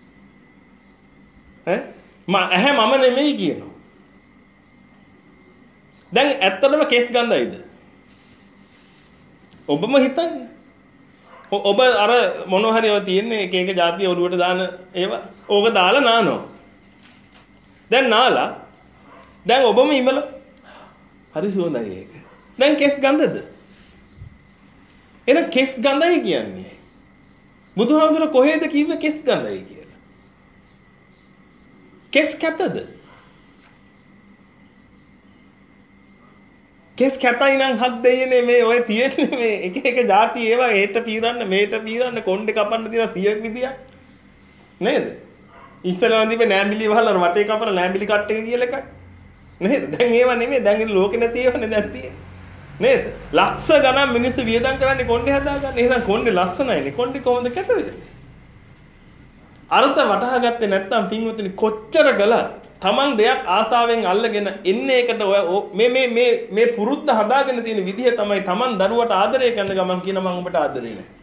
ඈ මම ඇහැ මම නෙමෙයි කියනවා. දැන් ඇත්තටම කෙස් ගඳයිද? ඔබම හිතන්න. ඔබ අර මොනවා හරි ඔය තියෙන්නේ එක එක જાතිය ඔළුවට දාන ඒවා ඕක දාලා නානවා. දැන් නාලා දැන් ඔබම ඉමල හරි සුවඳයි ඒක. දැන් කෙස් ගඳද? එහෙනම් කෙස් ගඳයි කියන්නේ. බුදුහාමුදුර කොහෙද කිව්වේ කෙස් ගඳයි කියලා? කෙස් කැතද? කෙස් කැතයි නම් හත් දෙයනේ මේ ඔය තියෙන්නේ මේ එක එක જાති ඒවා ඒට පීරන්න මේට පීරන්න කොණ්ඩේ කපන්න දින සියයක් විදියක් නේද? ඉස්සරහම තිබේ නෑම්බිලි වහලා වටේ කපන නෑම්බිලි කට් එක කියලා එකක් නේද? දැන් ඒව නෙමෙයි දැන් ඉතින් ලෝකේ නැති ඒවනේ දැන් තියෙන්නේ නේද? ලක්ෂ ගණන් මිනිස්සු වියදම් කරන්නේ කොණ්ඩේ හදාගන්න. එහෙනම් කොණ්ඩේ ලස්සනයිනේ. කොණ්ඩේ කොහොමද කැත වෙන්නේ? අර්ථ වටහා ගත්තේ නැත්නම් පින්වතුනි කොච්චර කළා තමන් දෙයක් ආසාවෙන් අල්ලගෙන එන්නේ එකට ඔය මේ මේ මේ මේ පුරුද්ද හදාගෙන තියෙන විදිහ තමයි තමන් දරුවට ආදරය කරන ගමන් කියන මම ඔබට ආදරේ නැහැ.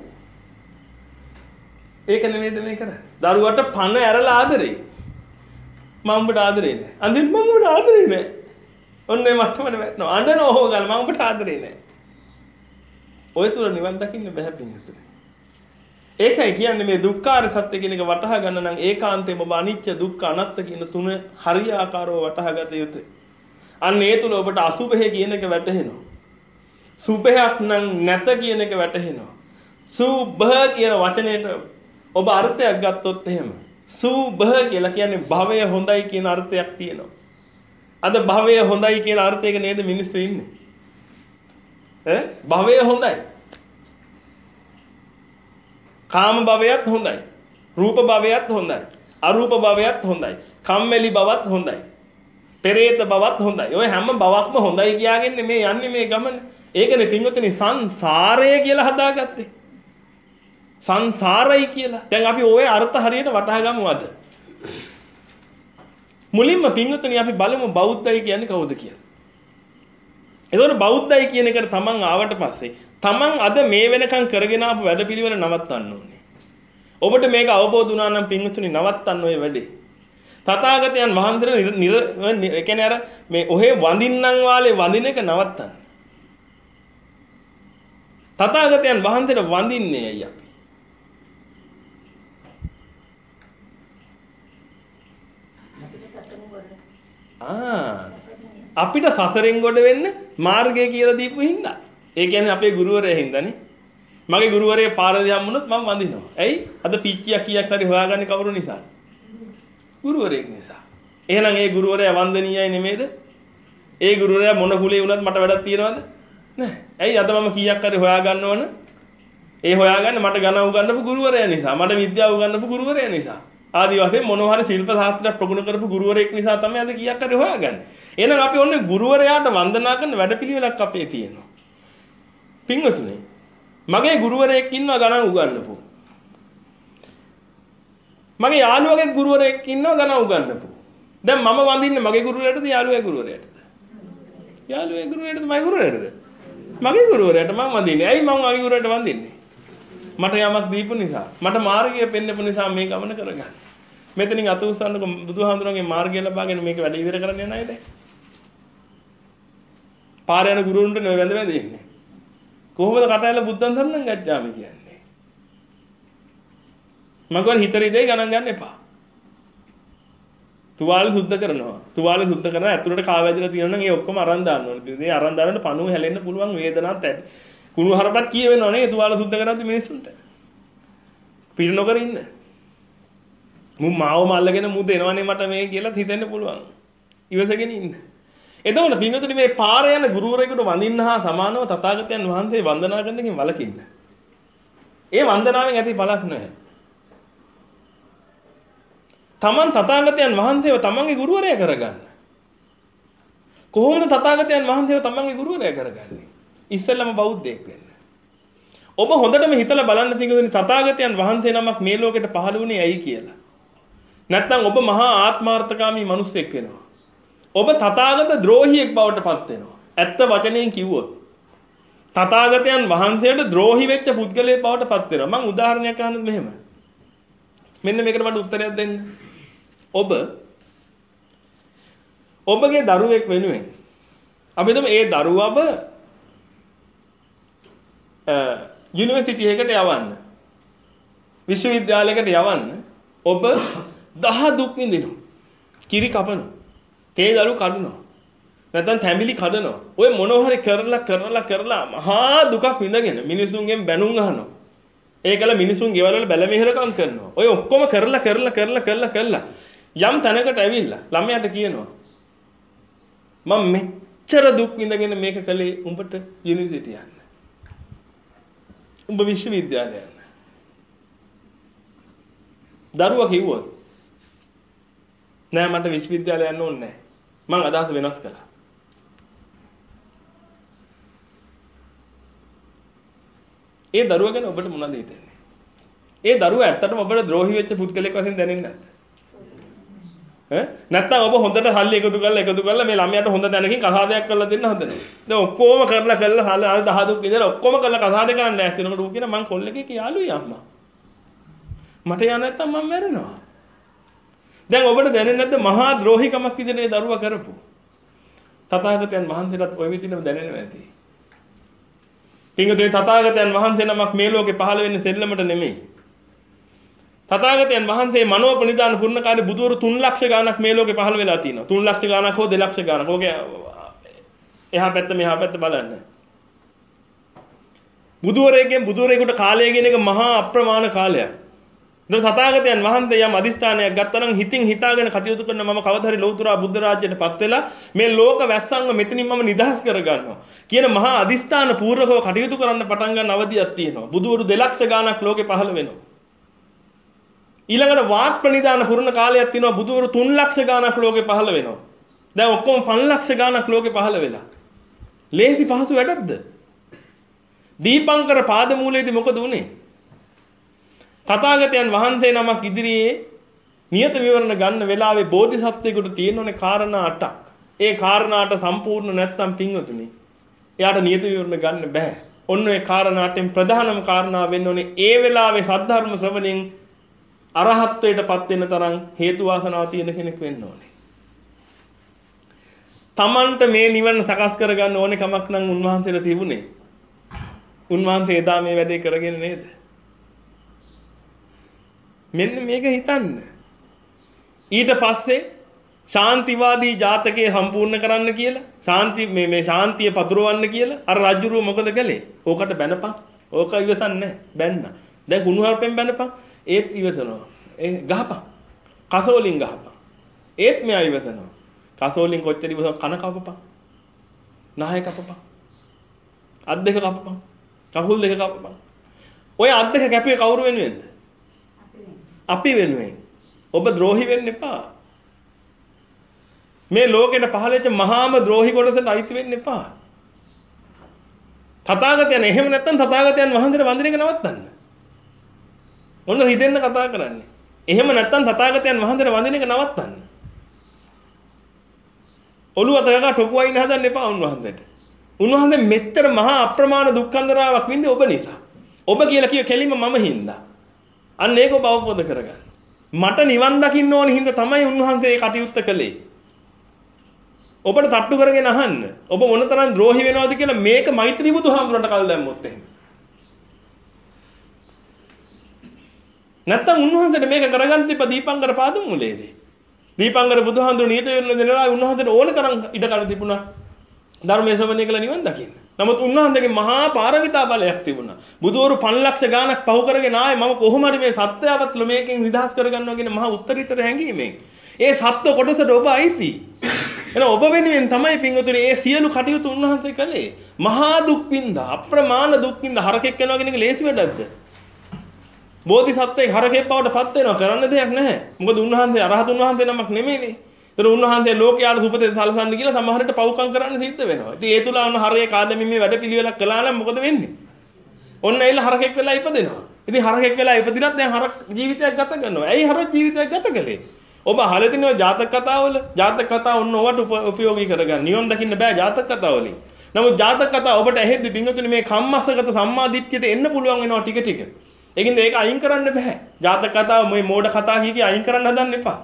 ඒක නෙමෙයිද මේ කරන්නේ? දරුවට පණ ඇරලා ආදරේ. මම ඔබට ආදරේ නැහැ. අඳින් මම ඔබට ආදරේ නැහැ. ඔන්නේ මට්ටමට වැටෙනවා. අඬන ඕහො ගාල මම ඔබට ආදරේ නැහැ. ඔය තුර නිවන් දකින්න බෑ පින්වතුනි. ඒකයි කියන්නේ මේ දුක්ඛාර සත්‍ය කියන එක වටහා ගන්න නම් ඒකාන්තයෙන්ම ඔබ අනිච්ච දුක්ඛ අනාත්ත කියන තුන හරියාකාරව වටහා ගත යුතුයි. අන්න ඒ තුල ඔබට අසුභය කියන එක වැටහෙනවා. සුභයක් නම් නැත කියන එක වැටහෙනවා. සුභ කියන වචනේට ඔබ අර්ථයක් ගත්තොත් එහෙම සුභ කියලා කියන්නේ භවය හොඳයි කියන අර්ථයක් තියෙනවා. අද භවය හොඳයි කියන අර්ථයක නේද මිනිස්සු ඉන්නේ? ඈ භවය හොඳයි. කාම භවයත් හොඳයි. රූප භවයත් හොඳයි. අරූප භවයත් හොඳයි. කම්මැලි භවත් හොඳයි. පෙරේත භවත් හොඳයි. ඔය හැම භවක්ම හොඳයි කියාගෙන මේ යන්නේ මේ ගමන. ඒකනේ පින්වතුනි සංසාරය කියලා හදාගත්තේ. සංසාරයි කියලා. දැන් අපි ওই අර්ථ හරියට වටහා ගමු අද. මුලින්ම පින්වතුනි අපි බලමු බෞද්ධයි කියන්නේ කවුද කියලා. එතකොට බෞද්ධයි කියන එකට තමන් ආවට පස්සේ තමන් අද මේ වෙනකන් කරගෙන ආපු වැඩපිළිවෙල නවත්තන්න ඕනේ. ඔබට මේක අවබෝධ වුණා නම් පින්වතුනි නවත්තන්න ඔය වැඩේ. තථාගතයන් වහන්සේලා ඒ කියන්නේ අර මේ ඔහේ වඳින්නම් වාලේ වඳින එක නවත්තන්න. තථාගතයන් වහන්සේට වඳින්නේ ඇයි අපි? ආ අපිට සසරෙන් ගොඩ වෙන්න මාර්ගය කියලා දීපු හින්දා. ඒ කියන්නේ අපේ ගුරුවරයා හින්දානේ. මගේ ගුරුවරයා පාර දිහා වුණොත් මම වඳිනවා. ඇයි? අද පිච්චියක් කීයක් හරි හොයාගන්නේ කවුරු නිසාද? ගුරුවරයෙක් නිසා. එහෙනම් ඒ ගුරුවරයා වන්දනීයයි නෙමෙයිද? ඒ ගුරුවරයා මොන කුලේ වුණත් මට වැඩක් තියනවද? නැහැ. ඇයි අද මම කීයක් හරි හොයා ගන්නවන? ඒ හොයාගන්නේ මට ගණන් උගන්වපු ගුරුවරයා නිසා. මට විද්‍යාව උගන්වපු ගුරුවරයා නිසා. ආදි වශයෙන් මොනවා හරි ශිල්ප ශාස්ත්‍රයක් ප්‍රගුණ කරපු ගුරුවරයෙක් නිසා තමයි අද කීයක් හරි හොයාගන්නේ. එහෙනම් අපි ඔන්නේ ගුරුවරයාට වන්දනා කරන වැඩපිළිවෙලක් අපේ තියෙනවා. පින්වතුනි මගේ ගුරුවරයෙක් ඉන්නවා ගණන් උගන්වපු. මගේ යාළුවගේ ගුරුවරයෙක් ඉන්නවා ගණන් උගන්වපු. දැන් මම වඳින්නේ මගේ ගුරුවරයාටද යාළුවගේ ගුරුවරයාටද? යාළුවගේ ගුරුවරයාටද මගේ ගුරුවරයාටද? මගේ ගුරුවරයාට මම වඳින්නේ. ඇයි මම මගේ ගුරුවරයාට වඳින්නේ? මට යමක් දීපු නිසා. මට මාර්ගය පෙන්වපු නිසා මේ ගමන කරගන්න. මෙතනින් අත උස්සන්නකො බුදුහාමුදුරන්ගේ මාර්ගය ලබාගෙන මේක වැඩ ඉවර කරන්න යන අයද? පාර යන ගුරුවරුන්ට නෙවෙයි වැඳ වැඳ ඉන්නේ. කොහොමද කටයල බුද්ධං සරණං ගච්ඡාමි කියන්නේ? මගවල හිතරි දෙයි ගණන් ගන්න එපා. තුවාල සුද්ධ කරනවා. තුවාල සුද්ධ කරනවා ඇතුළට කාව වැදලා තියෙනවා නම් ඒ ඔක්කොම අරන් දාන්න ඕනේ. මේ අරන් දානකොට පණුව හැලෙන්න පුළුවන් වේදනාවක් ඇති. කුණු හරපක් කියවෙනව නේ තුවාල සුද්ධ කරද්දි මිනිස්සුන්ට. පිළ නොකර ඉන්න. මු මාව මල්ලගෙන මු දෙනවනේ මට මේ කියලා හිතෙන්න පුළුවන්. ඉවසගෙන ඉන්න. එතකොට පින්වතුනි මේ පාර යන ගුරුවරයෙකුට වඳින්න හා සමානව තථාගතයන් වහන්සේ වන්දනා කරන එකෙන් වළකින්න. ඒ වන්දනාවෙන් ඇති බලක් නැහැ. තමන් තථාගතයන් වහන්සේව තමන්ගේ ගුරුවරයා කරගන්න. කොහොමද තථාගතයන් වහන්සේව තමන්ගේ ගුරුවරයා කරගන්නේ? ඉස්සෙල්ලම බෞද්ධයෙක් වෙන්න. ඔබ හොඳටම හිතලා බලන්න පින්වතුනි තථාගතයන් වහන්සේ නමක් මේ ලෝකෙට පහළ වුණේ ඇයි කියලා. නැත්නම් ඔබ මහා ආත්මාර්ථකාමී මිනිසෙක් වෙනවා. ඔබ තථාගත ද්‍රෝහියෙක් බවට පත් වෙනවා. ඇත්ත වචනයෙන් කිව්වොත් තථාගතයන් වහන්සේට ද්‍රෝහි වෙච්ච පුද්ගලයෙක් බවට පත් වෙනවා. මම උදාහරණයක් අහන්නත් මෙහෙම. මෙන්න මේකට මට උත්තරයක් දෙන්න. ඔබ ඔබගේ දරුවෙක් වෙනුවෙන් අපි හිතමු ඒ දරුවව යුනිවර්සිටි එකකට යවන්න. විශ්වවිද්‍යාලයකට යවන්න ඔබ දහ දුක් විඳිනවා. කිරි කපනවා. තේ දළු කඩනවා. නැත්නම් තැඹිලි කඩනවා. ඔය මොනවා හරි කරලා කරලා කරලා මහා දුකක් විඳගෙන මිනිසුන්ගෙන් බැනුම් අහනවා. ඒකල මිනිසුන් ගෙවල් වල බැල මෙහෙරකම් කරනවා. ඔය ඔක්කොම කරලා කරලා කරලා කරලා කරලා යම් තැනකට ඇවිල්ලා ළමයාට කියනවා මම මෙච්චර දුක් විඳගෙන මේක කළේ උඹට යුනිවර්සිටි යන්න. උඹ විශ්වවිද්‍යාලය යන්න. දරුවා කිව්වොත් නෑ මට විශ්වවිද්‍යාලය යන්න ඕනේ නෑ. මං අදහස වෙනස් කළා. ඒ දරුවා ගැන ඔබට මොනවද හිතෙන්නේ? ඒ දරුවා ඇත්තටම ඔබට ද්‍රෝහි වෙච්ච පුද්ගලෙක් වශයෙන් දැනෙන්නේ නැද්ද? ඈ නැත්තම් ඔබ හොඳට හල්ලි එකතු කරලා එකතු කරලා මේ ළමයාට හොඳ දැනකින් කසාදයක් කරලා දෙන්න හදනවා. දැන් ඔක්කොම කරලා කරලා හල අර දහ දුක් ඉඳලා ඔක්කොම කරලා කසාද කරන්න නැස් වෙනකොට ඌ කියන මං කොල්ලෙක්ගේ යාළුවයි අම්මා. මට යන්න නැත්තම් මම මැරෙනවා. දැන් ඔබට දැනෙන්නේ නැද්ද මහා ද්‍රෝහිකමක් විදිහට ඒ දරුවා කරපු? තථාගතයන් වහන්සේටත් ওই විදිහටම දැනෙනවා ඇති. පින්වතුනි තථාගතයන් වහන්සේ නමක් මේ ලෝකේ පහළ වෙන්නේ සෙල්ලමට නෙමෙයි. තථාගතයන් වහන්සේ මනෝපනිදාන පුර්ණකාරී බුදුවරු තුන් ලක්ෂ ගාණක් මේ ලෝකේ පහළ වෙලා තිනවා. තුන් ලක්ෂ ගාණක් හෝ දෙලක්ෂ ගාණක්. ඕකේ එහා පැත්ත මෙහා පැත්ත බලන්න. බුදුවරයෙක්ගෙන් බුදුවරයෙකුට කාලය කියන එක මහා අප්‍රමාණ කාලයක්. දැන් තථාගතයන් වහන්සේ යම් අදිස්ථානයක් ගත්තා නම් හිතින් හිතාගෙන කටයුතු කරන මම කවදා හරි ලෞතර බුද්ධ රාජ්‍යයටපත් වෙලා මේ ලෝක වැස්සන්ව මෙතනින් මම නිදහස් කර ගන්නවා කියන මහා අදිස්ථාන පූර්වකව කටයුතු කරන්න පටන් ගන්න අවධියක් තියෙනවා. බුදුවරු දෙලක්ෂ ගාණක් ලෝකේ පහළ වෙනවා. ඊළඟට වාග් ප්‍රනිදාන පුරණ කාලයක් තියෙනවා. බුදුවරු තුන් ලක්ෂ ගාණක් ලෝකේ පහළ වෙනවා. දැන් ඔක්කොම පන්ස් ලක්ෂ ගාණක් ලෝකේ පහළ වෙලා. ලේසි පහසු වැඩක්ද? දීපංකර පාදමූලයේදී මොකද උනේ? තථාගතයන් වහන්සේ නමක් ඉදිරියේ නියත විවරණ ගන්න වෙලාවේ බෝධිසත්වයෙකුට තියෙනෝනේ කාරණා අටක්. ඒ කාරණා අට සම්පූර්ණ නැත්නම් පින්වතුනි එයාට නියත විවරණ ගන්න බෑ. ඔන්න ඒ කාරණා අටෙන් ප්‍රධානම කාරණාව වෙන්න ඕනේ ඒ වෙලාවේ සද්ධර්ම ශ්‍රවණයෙන් අරහත්ත්වයටපත් වෙන තරම් හේතු වාසනාව තියෙන කෙනෙක් වෙන්න ඕනේ. තමන්ට මේ නිවන සකස් කරගන්න ඕනේ කමක් නම් උන්වහන්සේලා තිබුණේ. උන්වහන්සේ එදා මේ වැඩේ කරගෙන නේද? මෙන්න මේක හිතන්න. ඊට පස්සේ ශාන්තිවාදී ජාතකයේ සම්පූර්ණ කරන්න කියලා ශාන්ති මේ මේ ශාන්තිය පතුරවන්න කියලා අර රජුරුව මොකද කළේ? ඕකට බැනපන්. ඕක ඉවසන්නේ නැහැ. බැන්න. දැන් කුණුහරුපෙන් බැනපන්. ඒත් ඉවසනවා. ඒ ගහපන්. කසෝලින් ගහපන්. ඒත් මෙයා ඉවසනවා. කසෝලින් කොච්චර ඉවසව කන කපපන්. නහය කපපන්. අත් දෙක කපපන්. කකුල් දෙක කපපන්. ඔය අත් දෙක කැපුවේ කවුරු වෙනුවෙන්ද? අපි වෙනුවෙන්. ඔබ ද්‍රෝහි වෙන්න එපා. මේ ලෝකෙට පහළ වෙච්ච මහාම ද්‍රෝහි කොටසට අයිති වෙන්න එපා. තථාගතයන් එහෙම නැත්නම් තථාගතයන් වහන්සේට වඳින එක නවත්තන්න. ඔන්න හිතෙන්න කතා කරන්නේ. එහෙම නැත්නම් තථාගතයන් වහන්සේට වඳින එක නවත්තන්න. ඔළුව අතගා ටොකුවයින් හදන්න එපා උන්වහන්සේට. උන්වහන්සේ මෙච්චර මහා අප්‍රමාණ දුක්ඛන්දරාවක් වින්දේ ඔබ නිසා. ඔබ කියලා කිය කෙලින්ම මම හින්දා. අන්න ඒක ඔබ අවබෝධ කරගන්න. මට නිවන් දකින්න ඕන හින්දා තමයි උන්වහන්සේ මේ කටයුත්ත කළේ. ඔබට තට්ටු කරගෙන අහන්න. ඔබ මොනතරම් ද්‍රෝහි වෙනවද කියලා මේක මෛත්‍රී බුදුහාමුදුරන්ට කල් දැම්මොත් එහෙම. නැත්තම් උන්වහන්සේට මේක කරගන්න තිබ්බ දීපංකර පාදමූලයේදී. දීපංකර බුදුහාමුදුරු නීත යොන්න දෙනවා උන්වහන්සේට ඕන තරම් ඉඩ කඩ තිබුණා. ධර්මයේ ශ්‍රවණය කළ නිවන් දකින්න. නමුත් උන්වහන්සේගේ මහා පාරමිතා බලයක් තිබුණා. බුදුවරු පන්ලක්ෂ ගාණක් පහු කරගෙන ආයේ මම කොහොම හරි මේ සත්‍යයවත් මේකෙන් නිදහස් කරගන්නවා කියන මහා උත්තරීතර හැඟීමෙන්. ඒ සත්‍ය කොටසට ඔබ අයිති. එහෙනම් ඔබ වෙනුවෙන් තමයි පින්වතුනි මේ සියලු කටයුතු උන්වහන්සේ කළේ. මහා දුක් විඳා අප්‍රමාණ දුක් විඳා හරකෙක් වෙනවා කියන එක ලේසි වැඩක්ද? බෝධිසත්වයේ හරකෙක් බවට පත් වෙනවා කරන්න දෙයක් නැහැ. මොකද උන්වහන්සේ අරහතුන් වහන්සේ නමක් නෙමෙයිනේ. ඒතර උන්වහන්සේ ලෝකයාට සුපතේ සලසන්න කියලා සමහරට පව්කම් කරන්න සිද්ධ වෙනවා. ඉතින් ඒ තුල අන්න හරයේ කාදමින් මේ වැඩ පිළිවෙලක් කළා නම් මොකද වෙන්නේ? ඔන්න එilla හරකෙක් වෙලා ඉපදෙනවා. ඉතින් හරකෙක් වෙලා ඉපදිනත් දැන් හරක් ජීවිතයක් ගත කරනවා. ඇයි හරක් ජීවිතයක් ගත කළේ? ඔබ අහලා තිනව ජාතක කතාවල ජාතක කතා ඔන්න ඔවට උපයෝගී කරගන්න. නියොන් දකින්න බෑ ජාතක කතාවලින්. නමුත් ජාතක කතා ඔබට ඇහෙද්දි පින්වතුනි මේ කම්මස්සගත සම්මාදිට්ඨියට එන්න පුළුවන් වෙනවා ටික ටික. ඒකින්ද ඒක අයින් කරන්න බෑ. ජාතක කතාව මේ මෝඩ කතා කිය කිය අයින් කරන්න හදන්න එපා.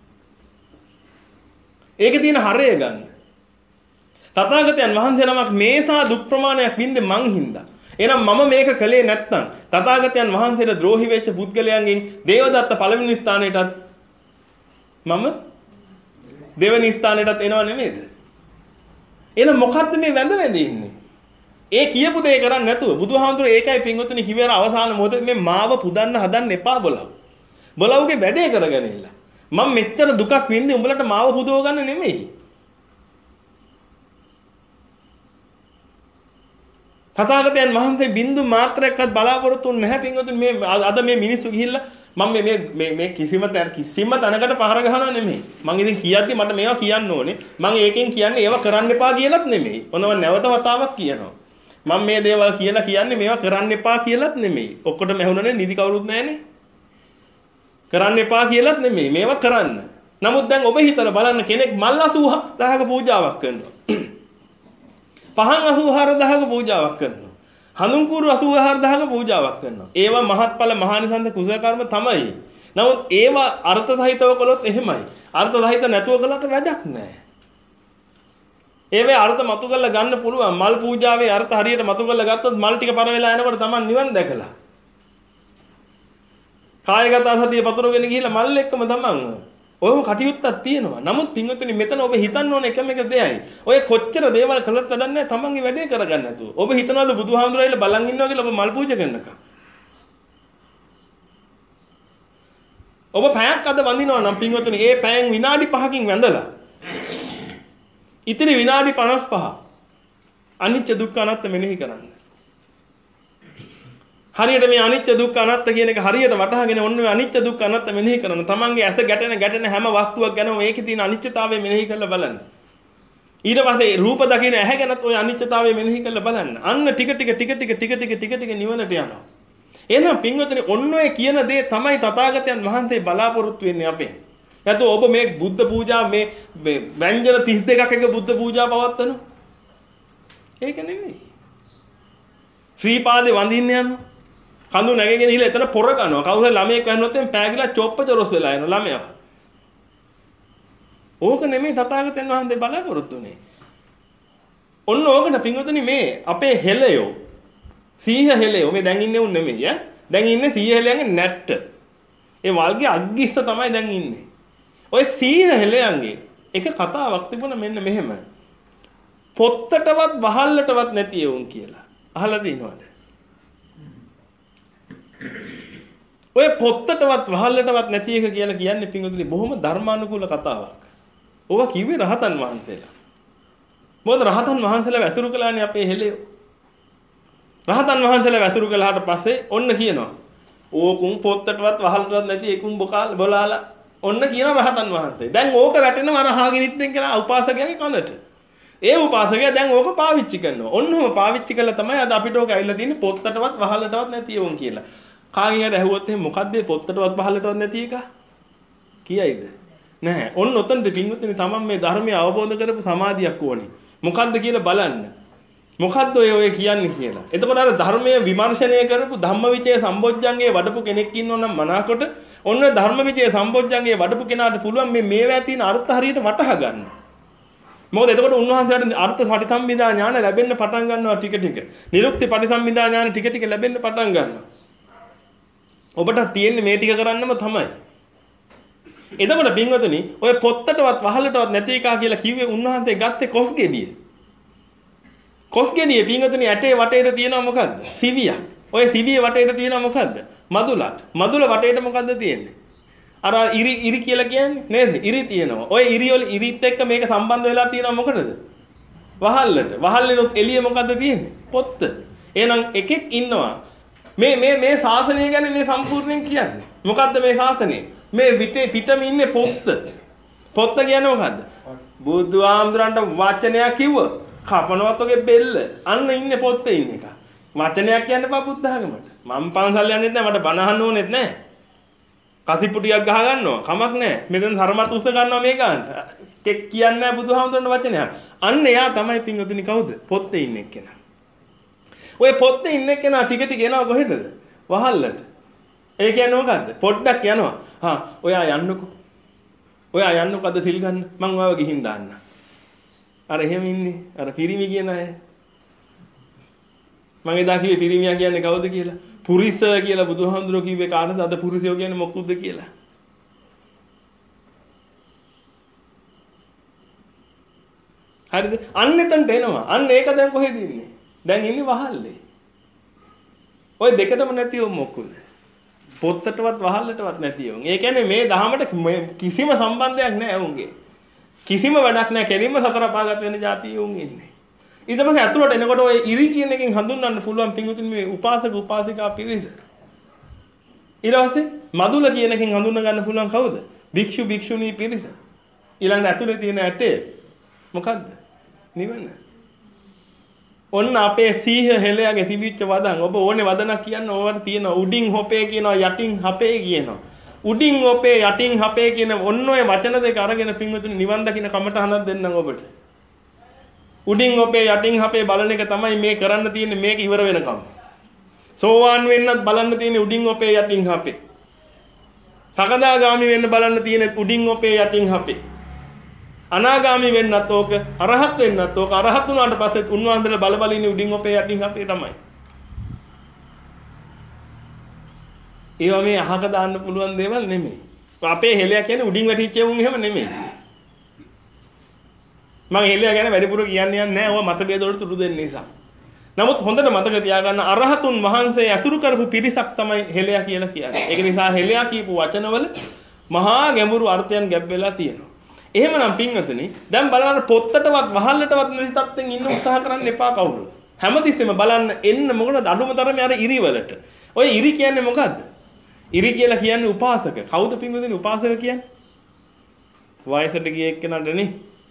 ඒකේ තියෙන හරය ගන්න. තථාගතයන් වහන්සේ නමක් මේසා දුක් ප්‍රමාණයක් වින්දේ මං හින්දා. එහෙනම් මම මේක කළේ නැත්නම් තථාගතයන් වහන්සේට ද්‍රෝහි වෙච්ච පුද්ගලයන්ගෙන් දේවදත්ත පළවෙනි ස්ථානයටත් මම දෙවෙනි ස්ථානයටත් එනව නෙමෙයිද? එහෙනම් මොකද්ද මේ වැඳ වැඳ ඉන්නේ? ඒ කියපු දේ කරන්නේ නැතුව බුදුහාමුදුරේ ඒකයි පින්වතුනි කිව්වර අවසාන මොහොතේ මේ මාව පුදන්න හදන්න එපා බලව. බලවගේ වැඩේ කරගෙන ඉන්න. මම මෙච්චර දුකක් වින්දේ උඹලට මාව පුදව ගන්න නෙමෙයි. තථාගතයන් වහන්සේ බින්දු මාත්‍රයක්වත් බලාපොරොත්තු නැහැ පින්වතුනි මේ අද මේ මිනිස්සු ගිහිල්ලා මම මේ මේ මේ කිසිම කිසිම තැනකට පහර ගහනවා නෙමෙයි. මම ඉතින් කියද්දි මට මේවා කියන්න ඕනේ. මම ඒකෙන් කියන්නේ ඒවා කරන්න එපා කියලාත් නෙමෙයි. ඔන්නව නැවත වතාවක් කියනවා. මම මේ දේවල් කියලා කියන්නේ මේවා කරන්න එපා කියලාත් නෙමෙයි. ඔක්කොටම ඇහුණනේ නිදි කවුරුත් නැහනේ. කරන්න එපා කියලාත් නෙමෙයි. මේවා කරන්න. නමුත් දැන් ඔබ හිතලා බලන්න කෙනෙක් මල් අසූහක පූජාවක් කරනවා. පහන් අසූහාරදහක පූජාවක් කරනවා. හඳුන් කුරු අසූහාරදහක පූජාවක් කරනවා. ඒවා මහත්ඵල මහානිසංස කුසල කර්ම තමයි. නමුත් ඒවා අර්ථ සහිතව කළොත් එහෙමයි. අර්ථ සහිත නැතුව කළාට වැඩක් නැහැ. ඒවේ අර්ථ මතු කරලා ගන්න පුළුවන්. මල් පූජාවේ අර්ථ හරියට මතු කරලා ගත්තොත් මල් ටික පර වෙලා යනකොට Taman නිවන් දැකලා. කායගත සතිය පතුරගෙන ගිහිල්ලා මල් එක්කම Taman ඔයම කටයුත්තක් තියෙනවා. නමුත් පින්වතුනි මෙතන ඔබ හිතන්න ඕන එකම එක දෙයයි. ඔය කොච්චර දේවල් කළත් වැඩක් නැහැ Tamanගේ වැඩේ කරගන්න නැතුව. ඔබ හිතනවාද බුදුහාමුදුරුවෝ බලන් ඉන්නවා කියලා ඔබ මල් පූජා කරනකම්. ඔබ පැයක් අද වඳිනවා නම් පින්වතුනි ඒ පැයෙන් විනාඩි පහකින් වැඳලා ඉතිරි විනාඩි පනස් පහ අනිත්‍ය දුක්ඛ අනාත්ම මෙනෙහි කරන්න. හරියට මේ අනිත්‍ය දුක්ඛ අනාත්ම කියන එක හරියට වටහාගෙන ඔන්න ඔය අනිත්‍ය දුක්ඛ අනාත්ම මෙනෙහි කරන තමන්ගේ ඇස ගැටෙන ගැටෙන හැම වස්තුවක් ගැනම මේකේ තියෙන අනිත්‍යතාවය මෙනෙහි කරලා බලන්න. ඊට පස්සේ රූප දකින්න ඇහැ ගැනත් ඔය අනිත්‍යතාවය මෙනෙහි කරලා බලන්න. අන්න ටික ටික ටික ටික ටික ටික ටික ටික නිවනට යනවා. එහෙනම් පින්වතුනි ඔන්න ඔය කියන දේ තමයි තථාගතයන් වහන්සේ බලාපොරොත්තු වෙන්නේ අපෙන්. නැත්නම් ඔබ මේ බුද්ධ පූජා මේ ව්‍යංජන තිස් දෙකක් එක බුද්ධ පූජා පවත්වනවා. ඒක නෙමෙයි. ශ්‍රී පාදේ වඳින්න යනවා. කඳු නැගගෙන ගිහලා එතන පොර කනවා. කවුරු හරි ළමයෙක් වැන්නොත් එම් පෑගිලා චොප්ප චොරොස් වෙලා යනවා ළමයා. ඕක නෙමෙයි තථාගතයන් වහන්සේ බලාපොරොත්තු වෙන්නේ. ඔන්න ඕකට පින්වතුනි මේ අපේ හෙළයෝ සීහ හෙළයෝ මේ දැන් ඉන්නේ උන් නෙමෙයි ඈ. දැන් ඉන්නේ සීහ හෙළයන්ගේ නැට්ට. ඒ වල්ගේ අග්ගිස්ස තමයි දැන් ඉන්නේ. ඔය සීහ හෙළයන්ගේ එක කතාවක් තිබුණා මෙන්න මෙහෙම. පොත්තටවත් වහල්ලටවත් නැති උන් කියලා. අහලා තියෙනවද? ඔය පොත්තටවත් වහල්ලටවත් නැති එක කියලා කියන්නේ පින්වතුනි බොහොම ධර්මානුකූල කතාවක්. ඕවා කිව්වේ රහතන් වහන්සේලා. මොකද රහතන් වහන්සේලා වැසුරු කළානේ අපේ හෙළයෝ. රහතන් වහන්සේලා වැසුරු කළාට පස්සේ ඔන්න කියනවා. ඕකුම් පොත්තටවත් වහල්ලටවත් නැති ඒකුම් බොකාල බොලාලා ඔන්න කියන රහතන් වහන්සේ. දැන් ඕක වැටෙනවා අර හාගිනිත්ෙන් කියලා උපාසකයාගේ කනට. ඒ උපාසකයා දැන් ඕක පාවිච්චි කරනවා. ඔන්නම පාවිච්චි කළා තමයි අද අපිට ඕක ඇවිල්ලා තියෙන්නේ පොත්තටවත් වහල්ලටවත් නැති ඕන් කියලා. කාගෙන් හරි ඇහුවොත් එහෙනම් මොකද්ද මේ පොත්තටවත් වහල්ලටවත් නැති එක? කියයිද? නැහැ. ඔන්න ඔතනද පින්වතුනි තමන් මේ ධර්මය අවබෝධ කරපු සමාධියක් ඕනේ. මොකද්ද කියලා බලන්න. මොකද්ද ඔය ඔය කියන්නේ කියලා. එතකොට අර ධර්මයේ විමර්ශනය කරපු ධම්මවිචය සම්බොජ්ජංගේ වඩපු කෙනෙක් ඉන්නව නම් මනාකොට ඔන්න ධර්මවිචය සම්බොජ්ජංගේ වඩපු කෙනාට පුළුවන් මේ මේවා තියෙන අර්ථ හරියට වටහා ගන්න. මොකද එතකොට උන්වහන්සේට අර්ථ පටිසම්භිදා ඥාන ලැබෙන්න පටන් ගන්නවා ටික ටික. නිරුක්ති පටිසම්භිදා ඥාන ටික ටික ලැබෙන්න පටන් ගන්නවා. ඔබට තියෙන්නේ මේ ටික කරන්නම තමයි. එතකොට පින්වතුනි ඔය පොත්තටවත් වහලටවත් නැති එකා කියලා කිව්වේ උන්වහන්සේ ගත්තේ කොස් ගෙඩිය. කොස් ගෙඩිය පින්වතුනි ඇටේ වටේට තියෙනවා මොකද්ද? සිවියක්. ඔය සිවියේ වටේට තියෙනවා මොකද්ද? මදුලක්. මදුල වටේට මොකද්ද තියෙන්නේ? අර ඉරි ඉරි කියලා කියන්නේ නේද? ඉරි තියෙනවා. ඔය ඉරි වල ඉරිත් එක්ක මේක සම්බන්ධ වෙලා තියෙනවා මොකටද? වහල්ලට. වහල්ලෙනුත් එළිය මොකද්ද තියෙන්නේ? පොත්ත. එහෙනම් එකෙක් ඉන්නවා. මේ මේ මේ ශාසනය ගැන මේ සම්පූර්ණයෙන් කියන්නේ. මොකද්ද මේ ශාසනය? මේ පිටේ පිටම ඉන්නේ පොත්ත. පොත්ත කියන්නේ මොකද්ද? බුදු ආමඳුරන්ට වචනයක් කිව්ව. කපනවත් ඔගේ බෙල්ල. අන්න ඉන්නේ පොත්තේ ඉන්න එක. වචනයක් කියන්න බෑ බුද්ධ ධර්මයට. මම පන්සල් යන්නෙත් නැහැ මට බණ අහන්න ඕනෙත් නැහැ. කසිපුටියක් ගහ ගන්නවා කමක් නැහැ. මෙතන සරමත් උස්ස ගන්නවා මේ ගන්නට. කෙක් කියන්නේ නැහැ බුදුහාමුදුරන්ගේ වචනයක්. අන්න එයා තමයි පින්වතුනි කවුද? පොත්තේ ඉන්නේ කෙනා. ඔය පොත්තේ ඉන්නේ කෙනා ටික ටික එනවා කොහෙටද? වහල්ලට. ඒ කියන්නේ මොකද්ද? පොඩ්ඩක් යනවා. හා ඔයා යන්නකෝ. ඔයා යන්නකෝ අද සිල් ගන්න. මං ඔයාව ගිහින් දාන්න. අර එහෙම ඉන්නේ. අර පිරිමි කියන අය. මම එදා කිව්වේ පිරිමියා කියන්නේ කවුද කියලා? පුරිස කියලා බුදුහාමුදුරුවෝ කිව්වේ කාටද? අද පුරිසයෝ කියන්නේ මොකක්ද කියලා? හරිද? අන්න එතනට එනවා. අන්න ඒක දැන් කොහෙද ඉන්නේ? දැන් ඉන්නේ වහල්ලේ. ඔය දෙකටම නැති උන් මොකුද? පොත්තටවත් වහල්ලටවත් නැති උන්. ඒ කියන්නේ මේ දහමට කිසිම සම්බන්ධයක් නැහැ උන්ගේ. කිසිම වැඩක් නැහැ. කෙලින්ම සතර පාගත වෙන જાතිය උන් ඉන්නේ. ඊට පස්සේ අතුලට එනකොට ඔය ඉරි කියන එකෙන් හඳුන්වන්න පුළුවන් පින්වතුනි මේ උපාසක උපාසිකා පිරිස. ඊට පස්සේ මදුල කියන එකෙන් හඳුන්ව ගන්න පුළුවන් කවුද? භික්ෂු භික්ෂුණී පිරිස. ඊළඟ ඇතුලේ තියෙන ඇටේ මොකද්ද? නිවන. ඔන්න අපේ සීහ හෙළයාගේ තිබිච්ච වදන් ඔබ ඕනේ වදනක් කියන්න ඕවට තියෙන උඩින් හොපේ කියනවා යටින් හපේ කියනවා. උඩින් හොපේ යටින් හපේ කියන ඔන්න ඔය වචන දෙක අරගෙන පින්වතුනි නිවන් දකින්න කමටහනක් දෙන්නම් ඔබට. උඩින් ඔපේ යටින් හපේ බලන එක තමයි මේ කරන්න තියෙන්නේ මේක ඉවර වෙනකම්. සෝවාන් වෙන්නත් බලන්න තියෙන්නේ උඩින් ඔපේ යටින් හපේ. සකදාගාමි වෙන්න බලන්න තියෙන්නේ උඩින් ඔපේ යටින් හපේ. අනාගාමි වෙන්නත් ඕක, අරහත් වෙන්නත් ඕක. අරහත් වුණාට පස්සෙත් උන්වහන්සේලා බල බල ඉන්නේ උඩින් ඔපේ යටින් හපේ තමයි. ඒවා මේ අහක දාන්න පුළුවන් දේවල් නෙමෙයි. අපේ හෙළයා කියන්නේ උඩින් වැටිච්ච උන් එහෙම නෙමෙයි. මම හෙළයා ගැන වැඩිපුර කියන්නේ නැහැ. ඔය මත බේද වලට තුඩු දෙන්න නිසා. නමුත් හොඳට මතක තියාගන්න අරහතුන් වහන්සේ අතුරු කරපු පිරිසක් තමයි හෙළයා කියලා කියන්නේ. ඒක නිසා හෙළයා කියපු වචනවල මහා ගැඹුරු අර්ථයන් ගැබ් වෙලා තියෙනවා. එහෙමනම් පින්වතුනි දැන් බලන්න පොත්තටවත් වහල්ලටවත් නැති තත්ත්වෙන් ඉන්න උත්සාහ කරන්න එපා කවුරු. හැමතිස්සෙම බලන්න එන්න මොකටද අඩුම තරමේ අර ඉරි වලට. ඔය ඉරි කියන්නේ මොකද්ද? ඉරි කියලා කියන්නේ උපාසක. කවුද පින්වතුනි උපාසක කියන්නේ? වයසට ගිය එක්කනට නේ.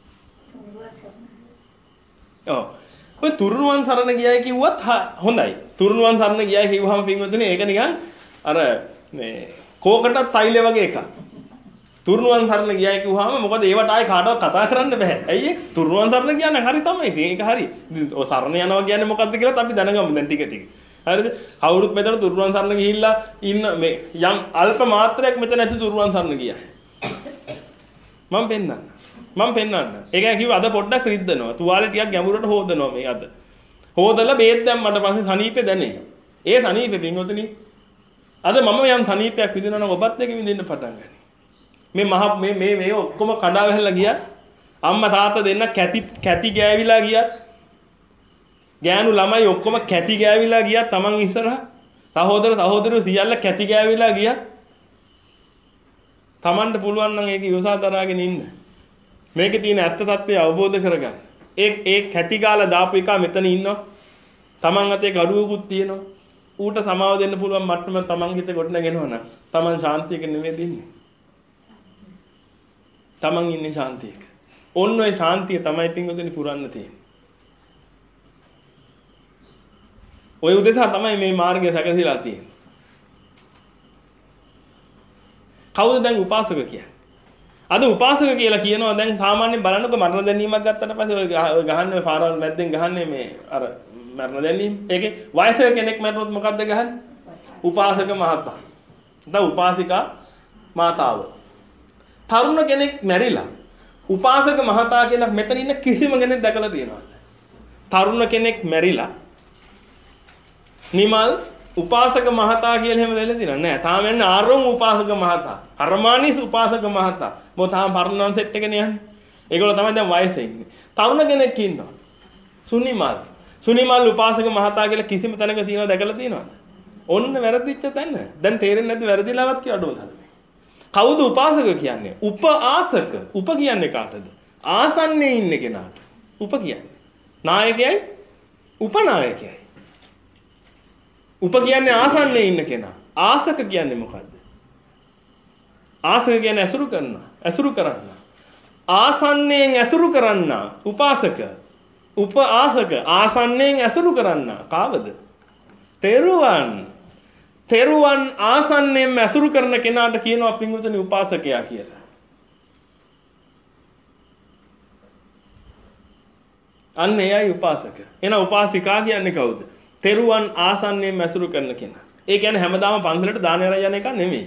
ඔව්. ඔය තුරුණුවන් සරණ ගියයි කිව්වත් හොඳයි. තුරුණුවන් සරණ ගියයි කිව්වහම පින්වතුනි ඒක නිකන් අර මේ කෝකටත් තයිලේ වගේ එකක්. තුරුණුවන් සරණ ගියයි කිව්වහම මොකද ඒවට ආයේ කාටවත් කතා කරන්න බෑ. ඇයි ඒ? තුරුණුවන් සරණ කියන්නේ හරි තමයි. ඒක හරි. ඔය සරණ යනවා කියන්නේ මොකද්ද කියලාත් අපි දැනගමු දැන් ටික ටික. හරිද? කවුරුත් මෙතන තුරුවන් සරණ ගිහිල්ලා ඉන්න මේ යම් අල්ප මාත්‍රයක් මෙතන ඇති තුරුවන් සරණ ගියා. මම පෙන්නන්න. මම පෙන්නන්න. ඒකයි කිව්ව අද පොඩ්ඩක් රිද්දනවා. තුවාලේ ටිකක් ගැඹුරට හොදනවා මේ අද. හොදලා බේත් දැම්මට පස්සේ සනීපේ දැනේ. ඒ සනීපේ පින්වතුනි අද මම යම් සනීපයක් විඳිනවා නම් ඔබත් එක විඳින්න පටන් ගන්න. මේ මහ මේ මේ මේ ඔක්කොම කඩා වැහැලා ගියා. අම්මා තාත්තා දෙන්න කැටි කැටි ගෑවිලා ගියා. ගෑනු ළමයි ඔක්කොම කැටි ගෑවිලා ගියා තමන් ඉස්සරහ. සහෝදර සහෝදරයෝ සියල්ල කැටි ගෑවිලා ගියා. තමන්ට පුළුවන් නම් ඒක යොසා දරාගෙන ඉන්න. මේකේ තියෙන ඇත්ත తත්වය අවබෝධ කරගන්න. ඒ ඒ කැටි ගාලා දාපු එක මෙතන ඉන්නවා. තමන් අතේ කඩුවකුත් තියෙනවා. ඌට සමාව දෙන්න පුළුවන් මට්ටම තමන් හිතේ ගොඩනගෙනවා නම් තමන් ශාන්තියක නෙමෙයි ඉන්නේ. තමන් ඉන්නේ ශාන්තියක. ඔන්න ඔය ශාන්තිය තමයි පින්වතුනි පුරන්න තියෙන්නේ. ඔය උදෙසා තමයි මේ මාර්ගය සැකසීලා තියෙන්නේ. කවුද දැන් උපාසක කියන්නේ? අද උපාසක කියලා කියනවා දැන් සාමාන්‍යයෙන් බලන්නකො මරණ දැනීමක් ගත්තට පස්සේ ඔය ගහන්නේ පාරවල් මැද්දෙන් ගහන්නේ මේ අර මරණ දැනීම. ඒකේ වයසක කෙනෙක් මැරුණොත් මොකද්ද ගහන්නේ? උපාසක මහතා. දැන් උපාසිකා මාතාව. තරුණ කෙනෙක් මැරිලා උපාසක මහතා කියලා මෙතන ඉන්න කිසිම කෙනෙක් දැකලා තියෙනවද? තරුණ කෙනෙක් මැරිලා නිමල් උපාසක මහතා කියලා එහෙම දෙලා තියෙනවා නෑ. තාම යන්නේ ආරෝම් උපාසක මහතා. හර්මානිස් උපාසක මහතා. මොකද තාම පරණවන් සෙට් එකනේ යන්නේ. ඒගොල්ලෝ තමයි දැන් වයසේ ඉන්නේ. තරුණ කෙනෙක් ඉන්නවා. සුනිමල්. සුනිමල් උපාසක මහතා කියලා කිසිම තැනක තියෙනවද දැකලා තියෙනවද? ඔන්න වැරදිච්ච තැන. දැන් තේරෙන්නේ නැද්ද වැරදිලාවත් කියලා අඩුව දාන්න. කවුද උපාසක කියන්නේ? උපආසක. උප කියන්නේ කාටද? ආසන්නයේ ඉන්න කෙනාට. උප කියන්නේ. නායකයයි උපනායකයයි. උප කියන්නේ ආසන්නයේ ඉන්න කෙනා. ආසක කියන්නේ මොකද්ද? ආසක කියන්නේ ඇසුරු කරනවා. ඇසුරු කරන්න. ආසන්නයෙන් ඇසුරු කරන්න. උපාසක. උපආසක. ආසන්නයෙන් ඇසුරු කරන්න. කාවද? තෙරුවන්. තෙරුවන් ආසන්නයෙන් ඇසුරු කරන කෙනාට කියනවා පින්වතුනි උපාසකයා කියලා. අන්න එයයි උපාසක. එහෙනම් උපාසිකා කියන්නේ කවුද? තෙරුවන් ආසන්නයෙන් ඇසුරු කරන කෙනා. ඒ කියන්නේ හැමදාම පන්සලට දාන අරන් යන එක නෙමෙයි.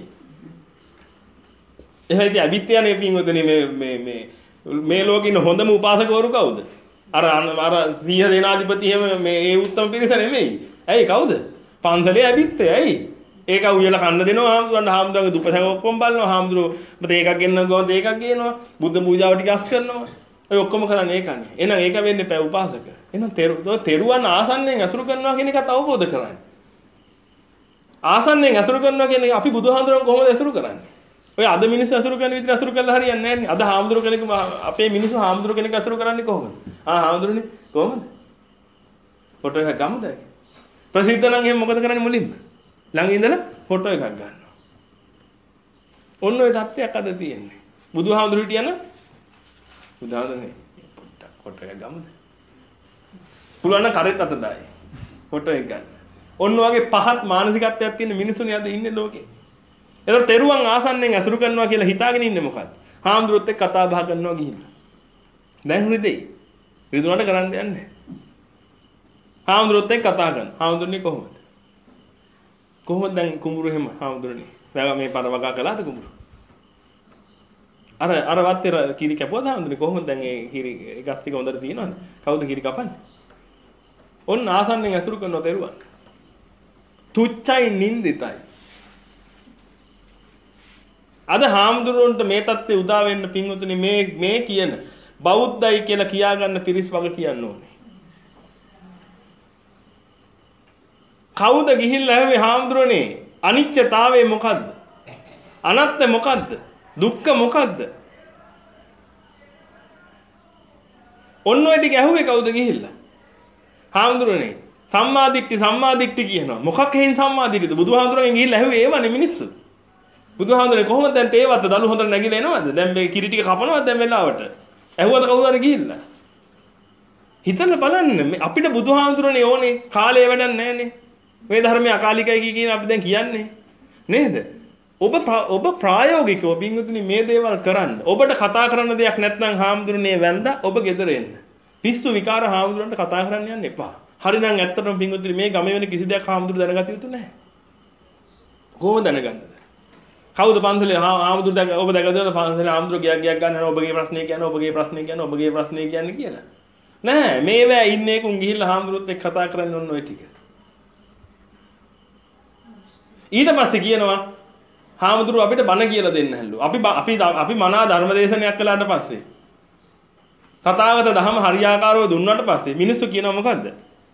එහෙනම් අවිත්‍යනේ පින්වතුනි මේ මේ මේ මේ ලෝකේ ඉන්න හොඳම උපාසකවරු කවුද? අර අර සීහ දේනාධිපති එහෙම මේ ඒ උත්තම පිරිස නෙමෙයි. ඇයි කවුද? පන්සලේ අවිත්‍ය. ඇයි? ඒක උයලා කන්න දෙනවා හාමුදුරන් හාමුදුරන්ගේ දුපසක ඔක්කොම බලනවා හාමුදුරුවෝ මට ඒකක් ගෙන්නන්න ගොඩ ඒකක් ගේනවා බුද්ධ පූජාව ටික අස් කරනවා ඔය ඔක්කොම කරන්නේ ඒකනේ එහෙනම් ඒක වෙන්නේ පෑ උපාසක එහෙනම් තෙරුවන් ආසන්නයෙන් අසුරු කරනවා කියන එකත් අවබෝධ කරගන්න ආසන්නයෙන් අසුරු කරනවා කියන එක අපි බුදුහාමුදුරන් කොහොමද අසුරු කරන්නේ ඔය අද මිනිස්සු අසුරු කරන විදිහට අසුරු කරලා හරියන්නේ නැහැ නේ අද හාමුදුරුවෝ කෙනෙක් අපේ මිනිස්සු හාමුදුරුවෝ කෙනෙක් අසුරු කරන්නේ කොහොමද ආ හාමුදුරුවනේ කොහොමද ෆොටෝ එකක් ගමුද ප්‍රසිද්ධ නම් එහෙනම් මොකද කරන්නේ මුලින්ම ළඟ ඉඳලා ෆොටෝ එකක් ගන්නවා. ඔන්න ඔය තත්ත්වයක් අද තියෙන්නේ. බුදුහාමුදුරු හිටියන බුදුහාමුදුරනේ පොට්ටක් ෆොටෝ එකක් ගමුද? පුළුවන් නම් කරෙත් අත දායි. ෆොටෝ එක ගන්න. ඔන්න ඔයගේ පහත් මානසිකත්වයක් තියෙන මිනිස්සුනේ අද ඉන්නේ ලෝකේ. ඒතර තෙරුවන් ආසන්නෙන් ඇසුරු කරනවා කියලා හිතාගෙන ඉන්නේ මොකද්ද? හාමුදුරුවොත් එක්ක කතා බහ කරනවා ගිහින්. දැන් රිදෙයි. රිදුනට කරන්න යන්නේ නැහැ. හාමුදුරුවොත් එක්ක කතා කරන. හාමුදුරනේ කොහොමද? කොහොමද දැන් කුඹුරු එහෙම හාමුදුරනේ වැව මේ පර වගා කළාද කුඹුරු අර අර වත්තේ කිරි කැපුවද හාමුදුරනේ කොහොමද දැන් ඒ කිරි එකක් ටික හොඳට තියෙනවද කවුද කිරි කපන්නේ ඔන්න ආසන්නෙන් ඇසුරු කරනවා දරුවන් තුච්චයි නින්දිතයි අද හාමුදුරුවන්ට මේ தත්ත්වය උදා වෙන්න පින්වතුනි මේ මේ කියන බෞද්ධයි කියලා කියා ගන්න පිරිස් වග කියන්න ඕනේ කවුද ගිහිල්ලා ඇහුවේ හාමුදුරනේ අනිත්‍යතාවය මොකද්ද? අනත්ත්‍ය මොකද්ද? දුක්ඛ මොකද්ද? ඔන්න ඔය ටික ඇහුවේ කවුද ගිහිල්ලා? හාමුදුරනේ සම්මාදිට්ඨි සම්මාදිට්ඨි කියනවා. මොකක් හේන් සම්මාදිට්ඨිද? බුදුහාමුදුරනේ ගිහිල්ලා ඇහුවේ ඒවනේ මිනිස්සු. බුදුහාමුදුරනේ කොහොමද දැන් තේවත්ත දළු හොඳට නැගිලා එනවද? දැන් මේ කිරි ටික කපනවද දැන් වෙලාවට? ඇහුවද කවුද හරි ගිහිල්ලා? හිතන්න බලන්න අපිට බුදුහාමුදුරනේ ඕනේ කාලය වැඩක් නැහැනේ. මේ ධර්මයේ අකාලිකයි කියන අපි දැන් කියන්නේ නේද? ඔබ ඔබ ප්‍රායෝගිකව බින්දුතුනි මේ දේවල් කරන්න. ඔබට කතා කරන්න දෙයක් නැත්නම් හාමුදුරනේ වැඳ ඔබ ගෙදර එන්න. පිස්සු විකාර හාමුදුරන්ට කතා කරන්න යන්න එපා. හරිනම් ඇත්තටම පින්වතුනි මේ ගමේ වෙන කිසි දෙයක් හාමුදුරු දැනගත යුතු නැහැ. කොහොමද දැනගන්නද? කවුද පන්සලේ හාමුදුරු දැක ඔබ දැකද පන්සලේ හාමුදුරු ගියක් ගියක් ගන්න ඔබගේ ප්‍රශ්නේ කියන්නේ ඔබගේ ප්‍රශ්නේ කියන්නේ ඔබගේ ප්‍රශ්නේ කියන්නේ කියලා. නෑ මේවැ ඉන්නේ කුන් ගිහිල්ලා හාමුදුරුත් එක්ක කතා කරන්න ඕන ඔය ටික. ඊට පස්සේ කියනවා හාමුදුරු අපිට බණ කියලා දෙන්න හැල්ලු. අපි අපි අපි මනා ධර්මදේශනයක් කළාට පස්සේ තථාගත ධම හරියාකාරව දුන්නාට පස්සේ මිනිස්සු කියනවා මොකද්ද?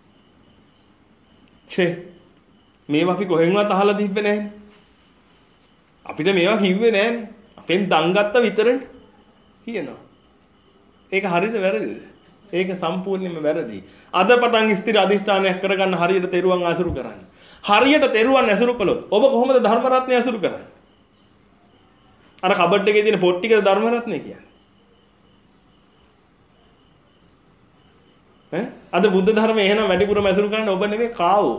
ඡේ මේවා අපි කොහෙන්වත් අහලා තිබ්බේ නැහැනේ. අපිට මේවා කිව්වේ නැහැනේ. අපෙන් දන් ගත්ත විතරනේ කියනවා. ඒක හරිද වැරදිද? ඒක සම්පූර්ණයෙන්ම වැරදි. අද පටන් ස්ථිර අධිෂ්ඨානයක් කරගන්න හරියට තෙරුවන් අසුරු කරන්න. හරියට තෙරුවන් ඇසුරු කළොත් ඔබ කොහොමද ධර්ම රත්නය ඇසුරු කරන්නේ? අර කබඩ් එකේ තියෙන පොත් ටිකද ධර්ම රත්නය කියන්නේ? ඈ අද බුද්ධ ධර්මයේ එහෙනම් වැඩිපුරම ඇසුරු කරන්නේ ඔබ නෙමෙයි කාවෝ.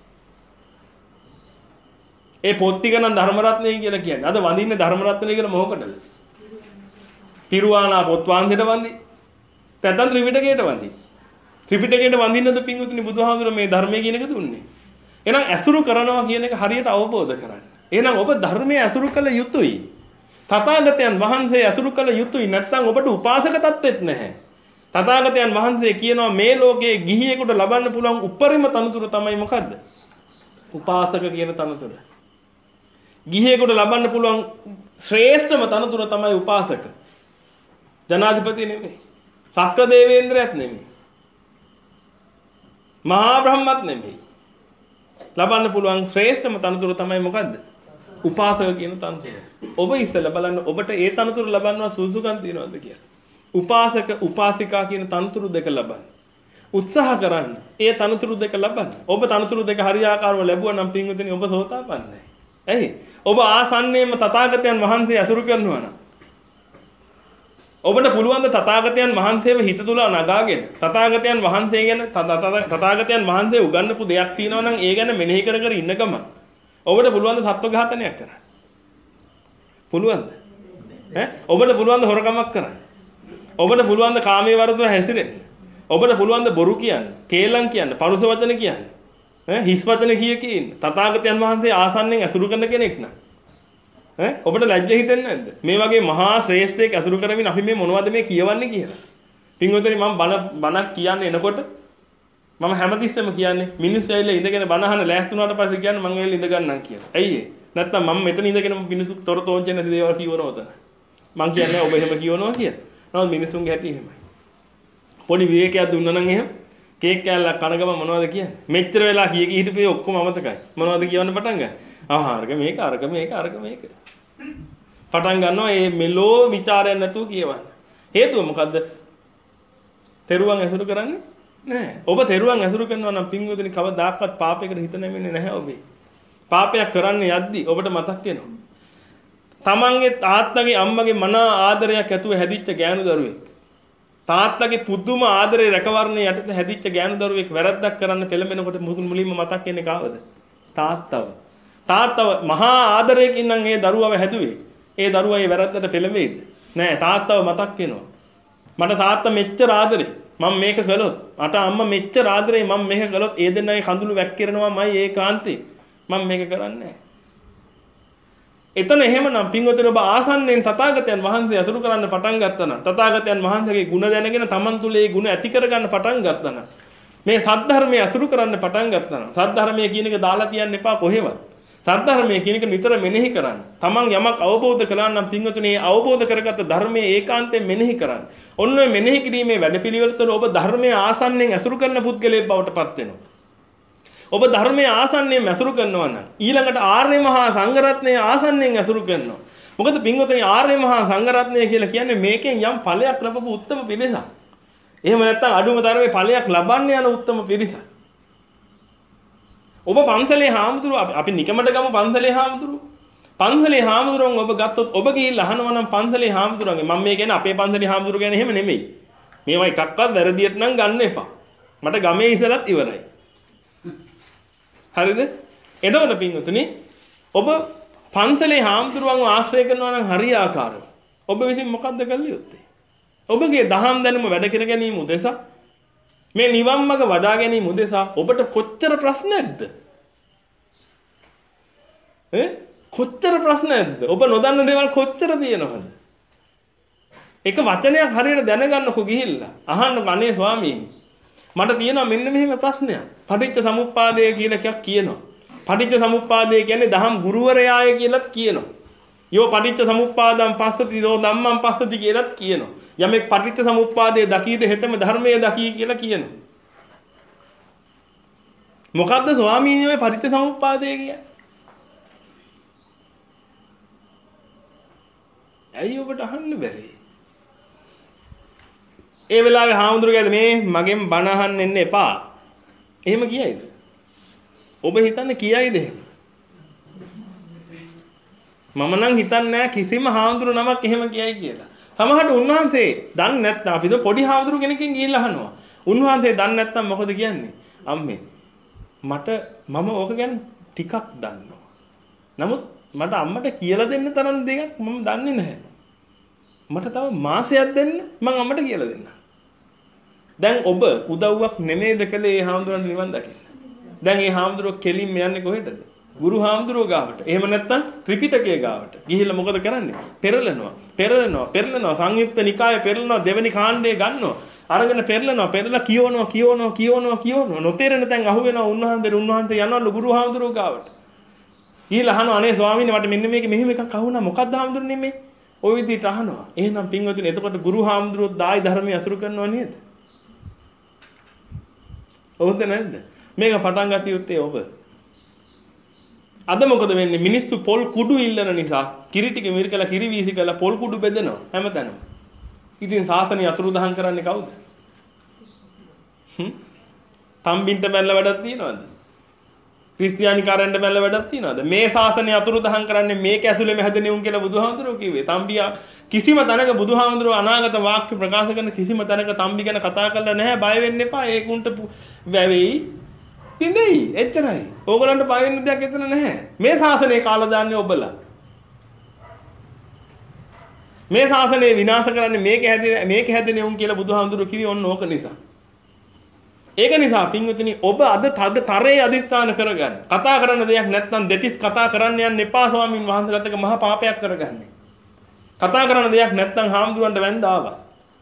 ඒ පොත් ටික නම් ධර්ම රත්නය කියලා කියන්නේ. අද වඳින්නේ ධර්ම රත්නය කියලා මොකටද? පිරුවානා පොත් වන්දිට වන්දි. නැත්නම් ත්‍රිපිටකයට වන්දි. ත්‍රිපිටකයට වඳින්නද පින්වතුනි බුදුහාමුදුරුවෝ මේ ධර්මයේ කියන එක දුන්නේ. එහෙනම් ඇසුරු කරනවා කියන එක හරියට අවබෝධ කරගන්න. එහෙනම් ඔබ ධර්මයේ ඇසුරු කළ යුතුයි. තථාගතයන් වහන්සේ ඇසුරු කළ යුතුයි. නැත්නම් ඔබට උපාසක තත්ත්වෙත් නැහැ. තථාගතයන් වහන්සේ කියනවා මේ ලෝකයේ ගිහියෙකුට ලබන්න පුළුවන් උපරිම තනතුර තමයි මොකද්ද? උපාසක කියන තනතුර. ගිහියෙකුට ලබන්න පුළුවන් ශ්‍රේෂ්ඨම තනතුර තමයි උපාසක. ජනාධිපති නෙමෙයි. සක්‍ර දේවේන්ද්‍රයත් නෙමෙයි. මහා බ්‍රහ්මත් නෙමෙයි. ලබන්න පුළුවන් ශ්‍රේෂ්ඨම තනතුර තමයි මොකද්ද? උපාසක කියන තනතුර. ඔබ ඉස්සෙල්ලා බලන්න ඔබට ඒ තනතුර ලබන්නවා සුසුකම් තියනවද කියලා. උපාසක උපාසිකා කියන තනතුරු දෙක ලබන්න. උත්සාහ කරන්න. ඒ තනතුරු දෙක ලබන්න. ඔබ තනතුරු දෙක හරියාකාරව ලැබුවා නම් පින්වතුනි ඔබ සෝතාපන්නයි. ඇයි? ඔබ ආසන්නයෙන්ම තථාගතයන් වහන්සේ අසුරු කරනවා නම් ඔබට පුළුවන් ද තථාගතයන් වහන්සේව හිත තුල නගාගෙන තථාගතයන් වහන්සේ ගැන තථාගතයන් වහන්සේ උගන්වපු දෙයක් තියෙනවා නම් ඒ ගැන මෙනෙහි කර කර ඉන්න ගමන් ඔබට පුළුවන් ද සත්ව ඝාතනයක් කරන්න? පුළුවන්ද? ඈ ඔබට පුළුවන් ද හොරකමක් කරන්න? ඔබට පුළුවන් ද කාමයේ වර්ධව හැසිරෙන්න? ඔබට පුළුවන් ද බොරු කියන්න, කේලම් කියන්න, පරුස වචන කියන්න? ඈ හිස් වචන කිය කී ඉන්න. තථාගතයන් වහන්සේ ආසන්නෙන් ඇසුරු කරන කෙනෙක් නම් ඈ ඔබට ලැජ්ජ හිතෙන්නේ නැද්ද? මේ වගේ මහා ශ්‍රේෂ්ඨයෙක් ඇසුරු කරමින් අපි මේ මොනවද මේ කියවන්නේ කියලා. පින්වතුනි මම බණ බණක් කියන්නේ එනකොට මම හැමතිස්සෙම කියන්නේ මිනිස්සු ඇවිල්ලා ඉඳගෙන බණ අහන ලෑස්ති වුණාට පස්සේ කියන්නේ මම ඇවිල්ලා ඉඳ ගන්නම් කියලා. ඇයි ඒ? නැත්තම් මම මෙතන ඉඳගෙන මිනිස්සු තොර තෝංචෙන දේවල් කියවනවද? මං කියන්නේ ඔබ එහෙම කියවනවා කියලා. නමුත් මිනිස්සුන්ගේ හැටි එහෙමයි. පොඩි විවේකයක් දුන්නා නම් එහෙම කේක් කෑල්ලක් කන ගම මොනවද කියන්නේ? මෙච්චර වෙලා කී කී හිටපේ ඔක්කොම අමතකයි. මොනවද කියවන්න පටන් ගන්න? ආහාරක මේක අරක මේක අරක මේක. පටන් ගන්නවා මේ මෙලෝ ਵਿਚාරයක් නැතුව කියවන්න. හේතුව මොකද්ද? තෙරුවන් ඇසුරු කරන්නේ නැහැ. ඔබ තෙරුවන් ඇසුරු කරනවා නම් පින්වතුනි කවදාකවත් පාපයකට හිත නැමෙන්නේ නැහැ ඔබේ. පාපයක් කරන්න යද්දි ඔබට මතක් වෙනවා. තමන්ගේ තාත්තගේ අම්මගේ මන ආදරයක් ඇතුව හැදිච්ච ගෑනු දරුවෙක්. තාත්තගේ පුදුම ආදරේ රැකවරණේ යටතේ හැදිච්ච ගෑනු දරුවෙක් වැරද්දක් කරන්න පෙළඹෙනකොට මුලින්ම මතක් වෙන්නේ කාවද? තාත්තව. තාත්තව මහා ආදරයකින් නම් ඒ දරුවව හැදුවේ. ඒ දරුවා ඒ වැරද්දට පෙළඹෙයිද? නෑ තාත්තව මතක් වෙනවා. මට තාත්තා මෙච්චර ආදරේ. මම මේක කළොත් අට අම්මා මෙච්චර ආදරේ මම මේක කළොත් ඒ දෙන්නගේ කඳුළු වැක්කිරනවාමයි ඒකාන්තේ. මම මේක කරන්නේ නෑ. එතන එහෙමනම් පින්වතුනි ඔබ ආසන්නෙන් තථාගතයන් වහන්සේ අසුරු කරන්න පටන් ගත්තා නම් තථාගතයන් වහන්සේගේ ගුණ දැනගෙන තමන් තුළ ඒ ගුණ ඇති කරගන්න පටන් ගත්තා නම් මේ සද්ධර්මයේ අසුරු කරන්න පටන් ගත්තා නම් සද්ධර්මයේ කියන එක දාලා තියන්න එපා කොහෙවත්. සද්ධර්මයේ කියන එක නිතර මෙනෙහි කරන්න. තමන් යමක් අවබෝධ කළා නම් පින්වතුනි ඒ අවබෝධ කරගත්ත ධර්මයේ ඒකාන්තයෙන් මෙනෙහි කරන්න. ඔන්න ඔය මෙනෙහි කිරීමේ වැඩපිළිවෙල තුළ ඔබ ධර්මයේ ආසන්නෙන් අසුරු කරන පුද්ගලයෙක් බවට පත් වෙනවා. ඔබ ධර්මයේ ආසන්නෙන් අසුරු කරනවා නම් ඊළඟට ආර්ය මහා සංඝරත්නයේ ආසන්නෙන් අසුරු කරනවා. මොකද පින්වතුනි ආර්ය මහා සංඝරත්නය කියලා කියන්නේ මේකෙන් යම් ඵලයක් ලැබපු උත්තම පිරිසක්. එහෙම නැත්නම් අඩුම තරමේ ඵලයක් ලබන්න යන උත්තම පිරිසක්. ඔබ පන්සලේ හාමුදුරුවෝ අපි නිකමට ගමු පන්සලේ හාමුදුරුවෝ. පන්සලේ හාමුදුරුවෝ ඔබ ගත්තොත් ඔබ ගිහිල්ලා අහනවා නම් පන්සලේ හාමුදුරුවන්ගේ මම මේ කියන්නේ අපේ පන්සලේ හාමුදුරුවෝ ගැන එහෙම නෙමෙයි. මේවා එකක්වත් වැරදියට නම් ගන්න එපා. මට ගමේ ඉඳලත් ඉවරයි. හරිද? එතකොට පින්වතුනි ඔබ පන්සලේ හාමුදුරුවන්ව ආශ්‍රය කරනවා නම් හරියාකාරව ඔබ විසින් මොකද්ද කළ යුත්තේ? ඔබගේ දහම් දැනුම වැඩ කර ගැනීම උදෙසා මේ නිවන් මඟ වඩා ගැනීම උදෙසා ඔබට කොච්චර ප්‍රශ්න නැද්ද? ඈ කොච්චර ප්‍රශ්න නැද්ද? ඔබ නොදන්න දේවල් කොච්චර තියෙනවද? එක වචනයක් හරියට දැනගන්නකො ගිහිල්ලා අහන්න අනේ ස්වාමීනි මට තියෙනවා මෙන්න මෙහෙම ප්‍රශ්නයක්. පටිච්ච සමුප්පාදය කියලා එකක් කියනවා. පටිච්ච සමුප්පාදය කියන්නේ දහම් ගුරුවරයාය කියලාත් කියනවා. යෝ පටිච්ච සමුප්පාදම් පස්සති යෝ ධම්මං පස්සති කියලාත් කියනවා. යමෙක් පටිච්ච සමුප්පාදයේ දකීද හෙතම ධර්මයේ දකී කියලා කියනවා. මොකද්ද ස්වාමීනි ඔය පටිච්ච සමුප්පාදය කියන්නේ? ඇයි ඔබට අහන්න බැරි? ඒ වෙලාවේ හාමුදුරුවෝ කියද මේ මගෙන් බණ අහන්න එන්න එපා. එහෙම කියයිද? ඔබ හිතන්නේ කියයිද එහෙම? මම නම් හිතන්නේ නැහැ කිසිම හාමුදුරු නමක් එහෙම කියයි කියලා. සමහරට උන්වහන්සේ දන්නේ නැත්නම් අපිට පොඩි හාමුදුරු කෙනකින් ගිහිල්ලා අහනවා. උන්වහන්සේ දන්නේ නැත්නම් මොකද කියන්නේ? අම්මේ මට මම ඕක ගැන ටිකක් දන්නවා. නමුත් මට අම්මට කියලා දෙන්න තරම් දෙයක් මම දන්නේ නැහැ. මට තව මාසයක් දෙන්න මම අම්මට කියලා දෙන්නම්. දැන් ඔබ උදව්වක් නෙමෙයිද කළේ මේ හාමුදුරන් නිවන් දකින්න. දැන් මේ හාමුදුරුවෝ කෙලින්ම යන්නේ කොහෙටද? ගුරු හාමුදුරුවෝ ගාවට. එහෙම නැත්නම් ත්‍රිපිටකය ගාවට. ගිහිල්ලා මොකද කරන්නේ? පෙරලනවා. පෙරලනවා. පෙරලනවා. සංයුක්ත නිකාය පෙරලනවා. දෙවෙනි කාණ්ඩය ගන්නවා. අරගෙන පෙරලනවා. පෙරලා කියවනවා, කියවනවා, කියවනවා, කියවනවා. නොතේරෙන තැන් අහු වෙනවා උන්වහන්සේ උන්වහන්සේ යනවලු ගුරු හාමුදුරුවෝ ගාවට. ගිහිල්ලා අහනවා අනේ ස්වාමීනි මට මෙන්න මේක මෙහෙම එකක් අහුණා. මොකක්ද හාමුදුරනේ මේ? ওই විදිහට අහනවා. එහෙනම් පින්වතුනි එතකොට ගුරු හාමුදුරුවෝ දායි ධර්මයේ අසුරු කරනව නේද? ඔව්ද නැද්ද? මේක පටන් ගත යුත්තේ ඔබ. අද මොකද වෙන්නේ? මිනිස්සු පොල් කුඩු ඉල්ලන නිසා කිරි ටික මිරිකලා කිරි වීසි කරලා පොල් කුඩු බෙදනවා හැමතැනම. ඉතින් සාසනය අතුරුදහන් කරන්නේ කවුද? හ්ම්? තම්බින්ට බැලලා වැඩක් තියනවද? ක්‍රිස්තියානි කාරෙන්ට බැලලා වැඩක් තියනවද? මේ සාසනය අතුරුදහන් කරන්නේ මේක ඇතුළේම හැදෙන්නේ උන් කියලා බුදුහාමුදුරුවෝ කිව්වේ. තම්බියා කිසිම තැනක බුදුහාමුදුරුවෝ අනාගත වාක්‍ය ප්‍රකාශ කරන කිසිම තැනක තම්බි ගැන කතා කරලා නැහැ. බය වෙන්න එපා. ඒකුන්ට වැවෙයි. පින්දෙයි. එච්චරයි. ඕගලන්ට බය වෙන්න දෙයක් එතන නැහැ. මේ ශාසනය කාලා දාන්නේ ඔබලා. මේ ශාසනය විනාශ කරන්නේ මේක හැදෙන්නේ මේක හැදෙන්නේ උන් කියලා බුදුහාමුදුරුවෝ කිව්වේ ඔන්න ඕක නිසා. ඒක නිසා පින්වතුනි ඔබ අද තද තරේ අදිස්ථාන කරගන්න. කතා කරන්න දෙයක් නැත්නම් දෙතිස් කතා කරන්න යන්න එපා ස්වාමින් වහන්සේලාත් එක්ක මහා පාපයක් කරගන්නේ. කතා කරන්න දෙයක් නැත්නම් හාමුදුරන්ට වැඳ ආවා.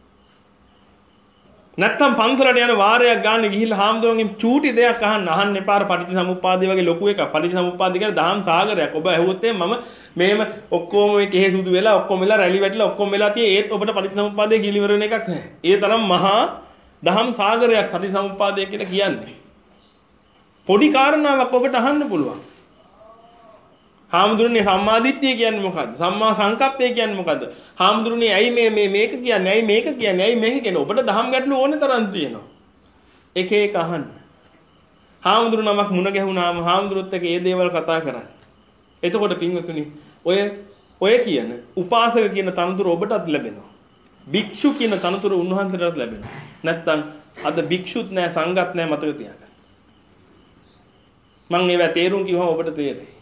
නැත්නම් පන්සලට යන වාරයක් ගන්න ගිහිල්ලා හාමුදුරන්ගෙන් චූටි දෙයක් අහන්න අහන්න එපා. පටිච්ච සමුප්පාදය වගේ ලොකු එකක්. පටිච්ච සමුප්පාදය කියන්නේ දහම් සාගරයක්. ඔබ ඇහුවොත් මම මෙහෙම ඔක්කොම මේ කෙහෙ සුදු වෙලා ඔක්කොම වෙලා රැලි වැටිලා ඔක්කොම වෙලා තියෙ ඒත් ඔබට පටිච්ච සමුප්පාදය කිලිවර වෙන එකක් නැහැ. ඒ තරම් මහා දහම් සාගරයක් පටිච්ච සමුප්පාදය කියලා කියන්නේ. පොඩි කාරණාවක් ඔබට අහන්න පුළුවන්. හාමුදුරනේ සම්මාදිට්ඨිය කියන්නේ මොකද්ද? සම්මා සංකප්පය කියන්නේ මොකද්ද? හාමුදුරනේ ඇයි මේ මේ මේක කියන්නේ? ඇයි මේක කියන්නේ? ඇයි මේක කියන්නේ? ඔබට දහම් ගැටලු ඕනේ තරම් තියෙනවා. එක එක අහන්න. හාමුදුරු නමක් මුණ ගැහුණාම හාමුදුරුත් එක්ක ඒ දේවල් කතා කරන්න. එතකොට පින්වතුනි ඔය ඔය කියන උපාසක කියන තනතුර ඔබටත් ලැබෙනවා. භික්ෂු කියන තනතුර උන්වහන්සේටත් ලැබෙනවා. නැත්තම් අද භික්ෂුත් නැහැ සංඝත් නැහැ මතක තියාගන්න. මම ඒවා තේරුම් කිව්වම ඔබට තේරෙයි.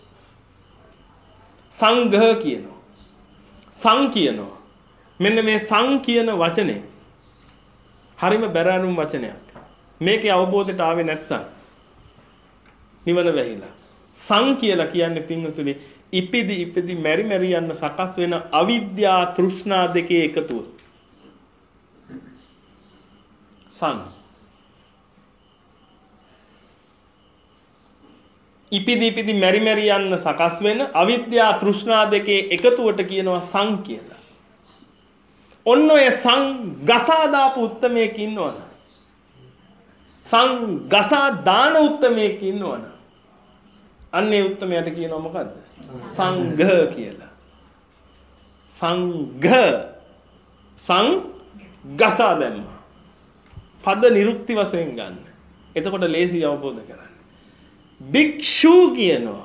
සංඝ කියනවා. සං කියනවා. මෙන්න මේ සං කියන වචනේ හරිම බැරෑරුම් වචනයක්. මේකේ අවබෝධයට ආවේ නැත්තම් නිවන වැහිලා. සං කියලා කියන්නේ පින්වතුනි ඉපිදි ඉපිදි මෙරි මෙරි යන සකස් වෙන අවිද්‍යා තෘෂ්ණා දෙකේ එකතුව. සං ඉපිදි ඉපිදි මෙරි මෙරි යන සකස් වෙන අවිද්‍යා තෘෂ්ණා දෙකේ එකතුවට කියනවා සං කියලා. ඔන්න ඔය සං ගසා දාපු උත්තමයෙක් ඉන්නවනේ. සං ගසා දාන උත්තමයෙක් ඉන්නවනේ. අන්නේ උත්තමයට කියනවා මොකද්ද? සංඝ කියලා. සංඝ සං ගසා දැම්ම. පද නිරුක්ති වශයෙන් ගන්න. එතකොට ලේසි අවබෝධ කරගන්න. භික්ෂු කියනවා.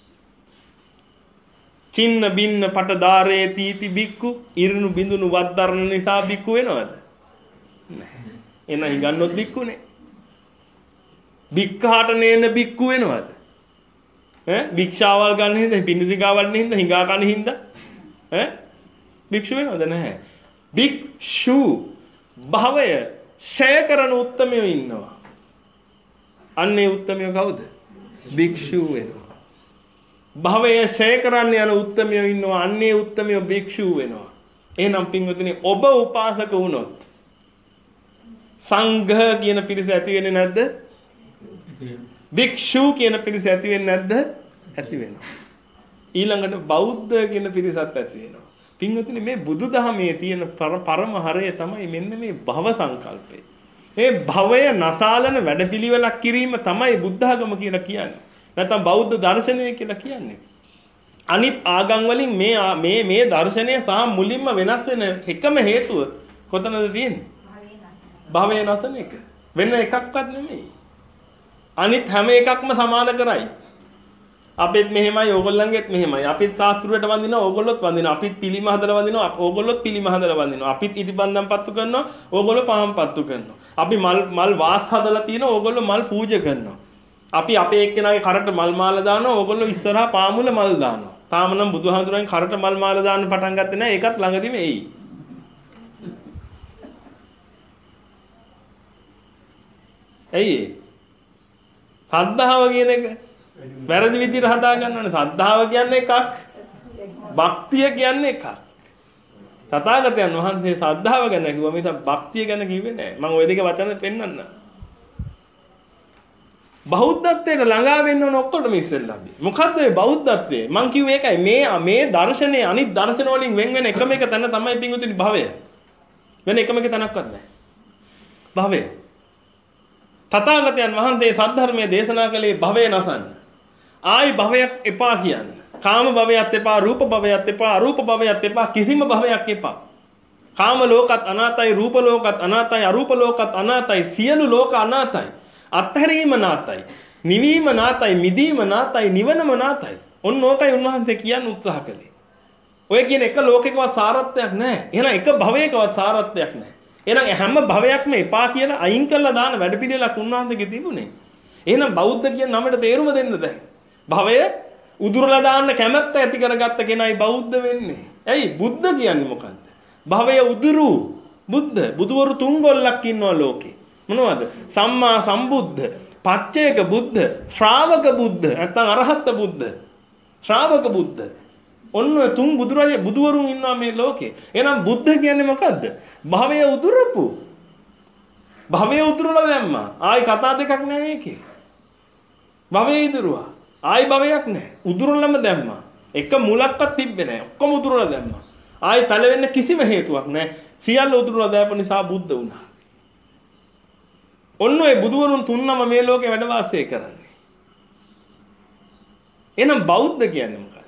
චින්න බින්න පට ධාරේ තීති බික්කු ඉරුණු බිඳුණු වද්දරන නිසා බික්කු වෙනවද? නැහැ. එන හිඟන්නොත් බික්කුනේ. බික්කහට නේන බික්කු වෙනවද? ඈ භික්ෂාවල් ගන්න හින්දා පින්නිසිකාවල් හින්දා හිඟා කන හින්දා ඈ භික්ෂු වෙනවද? නැහැ. භික්ෂු භවය ෂය කරන උත්තමයෝ ඉන්නවා. අන්නේ උත්තමයෝ කවුද? භික්ෂු වෙනවා. භවය ෂය කරන්න යන උත්තමයෝ ඉන්නවා. අන්නේ උත්තමයෝ භික්ෂු වෙනවා. එහෙනම් පින්වතුනි ඔබ උපාසක වුණොත් සංඝ කියන පිරිස ඇති වෙන්නේ නැද්ද? භික්ෂු කියන පිරිස ඇති වෙන්නේ නැද්ද? ඇති වෙනවා. ඊළඟට බෞද්ධ කියන පිරිසත් ඇති වෙනවා. පින්වතුනි මේ බුදුදහමේ තියෙන පරම හරය තමයි මෙන්න මේ භව සංකල්පය. මේ භවය නසාලන වැඩපිළිවෙලක් කිරීම තමයි බුද්ධාගම කියලා කියන්නේ. නැත්නම් බෞද්ධ දර්ශනය කියලා කියන්නේ. අනිත් ආගම් වලින් මේ මේ මේ දර්ශනය සහ මුලින්ම වෙනස් වෙන එකම හේතුව කොතනද තියෙන්නේ? භවය නසන එක. වෙන එකක්වත් නෙමෙයි. අනිත් හැම එකක්ම සමාන කරයි. අපිත් මෙහෙමයි ඕගොල්ලන්ගෙත් මෙහෙමයි. අපිත් ශාස්ත්‍රයට වඳිනවා ඕගොල්ලොත් වඳිනවා. අපිත් පිළිම හදලා වඳිනවා ඕගොල්ලොත් පිළිම හදලා වඳිනවා. අපිත් ඉටිපන්දම් පත්තු කරනවා ඕගොල්ලෝ පහන් පත්තු කරනවා. අපි මල් මල් වාස් හදලා තියෙනවා ඕගොල්ලෝ මල් පූජා කරනවා. අපි අපේ එක්කෙනාගේ කරට මල් මාලා දානවා ඕගොල්ලෝ ඉස්සරහා පාමුල මල් දානවා. තාම නම් බුදුහාඳුරන් කරට මල් මාලා දාන්න පටන් ගත්තේ නැහැ. ඒකත් ළඟදිම එයි. ඇයි ඒ? සද්ධාව කියන එක වැරදි විදිහට හදා ගන්න ඕනේ. සද්ධාව කියන්නේ එකක්. භක්තිය කියන්නේ එකක්. තථාගතයන් වහන්සේ සද්ධාව ගැන කිව්වා මිස භක්තිය ගැන කිව්වේ නැහැ. මම ওই දෙක වචන පෙන්නන්න. බෞද්ධත්වයට ළඟා වෙන්න ඕන ඔක්කොටම ඉස්සෙල්ලා අපි. මොකද්ද මේ බෞද්ධත්වය? මම කිව්වේ ඒකයි. මේ මේ දර්ශනේ අනිත් දර්ශන වලින් වෙන් වෙන එකම එක තැන තමයි පිංගුතුනි භවය. වෙන එකම එක තැනක්වත් නැහැ. භවය. තථාගතයන් වහන්සේ සද්ධර්මයේ දේශනා කළේ භවය නසන්න. ආයි භවයක් එපා කියන්නේ. කාම භවයක් එපා, රූප භවයක් එපා, අරූප භවයක් එපා, කිසිම භවයක් එපා. කාම ලෝකත් අනාතයි, රූප ලෝකත් අනාතයි, අරූප ලෝකත් අනාතයි, සියලු ලෝක අනාතයි. අත්හැරීම නාතයි, නිවීම නාතයි, මිදීම නාතයි, නිවනම නාතයි. ඔන්න ඕකයි උන්වහන්සේ කියන්න උත්සාහ කළේ. ඔය කියන එක ලෝකයකවත් සාරත්වයක් නැහැ. එහෙනම් එක භවයකවත් සාරත්වයක් නැහැ. එහෙනම් හැම භවයක්ම එපා කියලා අයින් කරලා දාන වැඩපිළිවෙලක් උන්වහන්සේගේ තිබුණේ. එහෙනම් බෞද්ධ කියන නමට තේරුම දෙන්න දැන්. භවය උදුරලා දාන්න කැමැත්ත ඇති කරගත්ත කෙනයි බෞද්ධ වෙන්නේ. ඇයි? බුද්ධ කියන්නේ මොකද්ද? භවය උදුරු බුද්ධ. බුදුවරු තුන් ගොල්ලක් ඉන්නවා ලෝකේ. මොනවද? සම්මා සම්බුද්ධ, පච්චේක බුද්ධ, ශ්‍රාවක බුද්ධ, නැත්නම් අරහත් බුද්ධ, ශ්‍රාවක බුද්ධ. ඔන්න තුන් බුදුරජ බුදුවරුන් ඉන්නවා මේ ලෝකේ. එහෙනම් බුද්ධ කියන්නේ මොකද්ද? භවය උදුරපු. භවය උදුරලා දැම්මා. ආයි කතා දෙකක් නෑ මේකේ. භවය ඉදුරුවා. ආයි භවයක් නෑ. උදුරලම දැම්මා. එක මුලක්වත් තිබ්බේ නෑ. ඔක්කොම උදුරලා දැම්මා. ආයි පැලවෙන්න කිසිම හේතුවක් නෑ. සියල්ල උදුරලා දැම්පු නිසා බුද්ධ වුණා. ඔන්න ඔය බුදුවරුන් තුන්නම මේ ලෝකේ වැඩ වාසය කරන්නේ. එහෙනම් බෞද්ධ කියන්නේ මොකක්ද?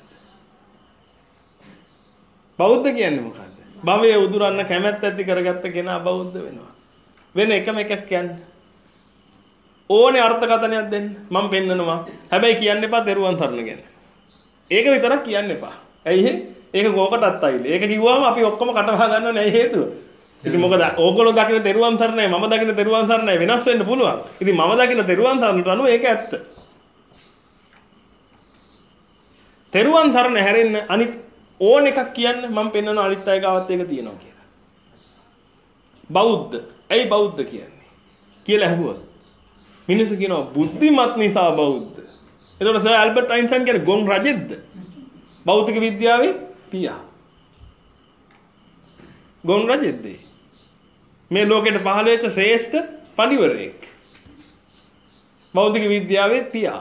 බෞද්ධ කියන්නේ මොකක්ද? භවයේ උදුරන්න කැමැත්ත ඇති කරගත්ත කෙනා බෞද්ධ වෙනවා. වෙන එකම එකක් කියන්නේ. ඕනේ අර්ථකථනයක් දෙන්න. මම පෙන්නනවා. හැබැයි කියන්න එපා දරුවන් සරණ ගැන. ඒක විතරක් කියන්න එපා. ඇයි ඒක කෝකටත් අයිල. ඒක කිව්වම අපි ඔක්කොම කටවහ ගන්නව නෑ හේතුව. ඉතින් මොකද ඕගොල්ලෝ දකින්න දරුවන් සරණයි මම දකින්න දරුවන් සරණයි වෙනස් වෙන්න පුළුවන්. ඉතින් මම දකින්න දරුවන් සරණට අනුව ඒක ඇත්ත. දරුවන් සරණ හැරෙන්න අනිත් ඕන එකක් කියන්න මම පෙන්වන අනිත් අය ගාවත් ඒක තියෙනවා කියලා. බෞද්ධ. ඇයි බෞද්ධ කියන්නේ? කියලා අහුවොත් මිනිස්සු කියනවා බුද්ධිමත් නිසා බෞද්ධ. එතකොට සර් ඇල්බර්ට් අයින්ස්ටයින් කියන්නේ ගොන් රජෙක්ද? භෞතික විද්‍යාවේ පියා. ගොන් රජෙක්ද? මේ ලෝකෙට පහළ වෙච්ච ශ්‍රේෂ්ඨ පඬිවරයෙක්. භෞතික විද්‍යාවේ පියා.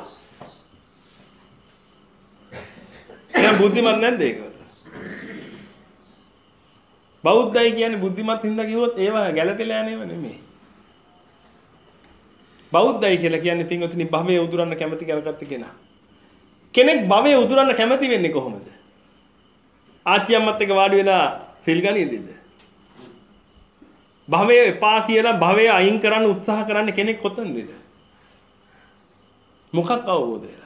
එහෙනම් බුද්ධිමත් නැද්ද ඒක? බෞද්ධයි කියන්නේ බුද්ධිමත් හින්දා කිව්වොත් ඒවා ගැළපෙලා යන්නේව නෙමෙයි. බෞද්ධයි කියලා කියන්නේ පින්වතුනි භවයේ උදුරන්න කැමති කරගත්ත කෙනා. කෙනෙක් භවයේ උදුරන්න කැමති වෙන්නේ කොහොමද? ආච්චි අම්මත් එක්ක වාඩි වෙලා සිල් ගනියද? භවයේ එපා කියලා භවයේ අයින් කරන්න උත්සාහ කරන්න කෙනෙක් කොතනද? මොකක් අවබෝධ වෙලා?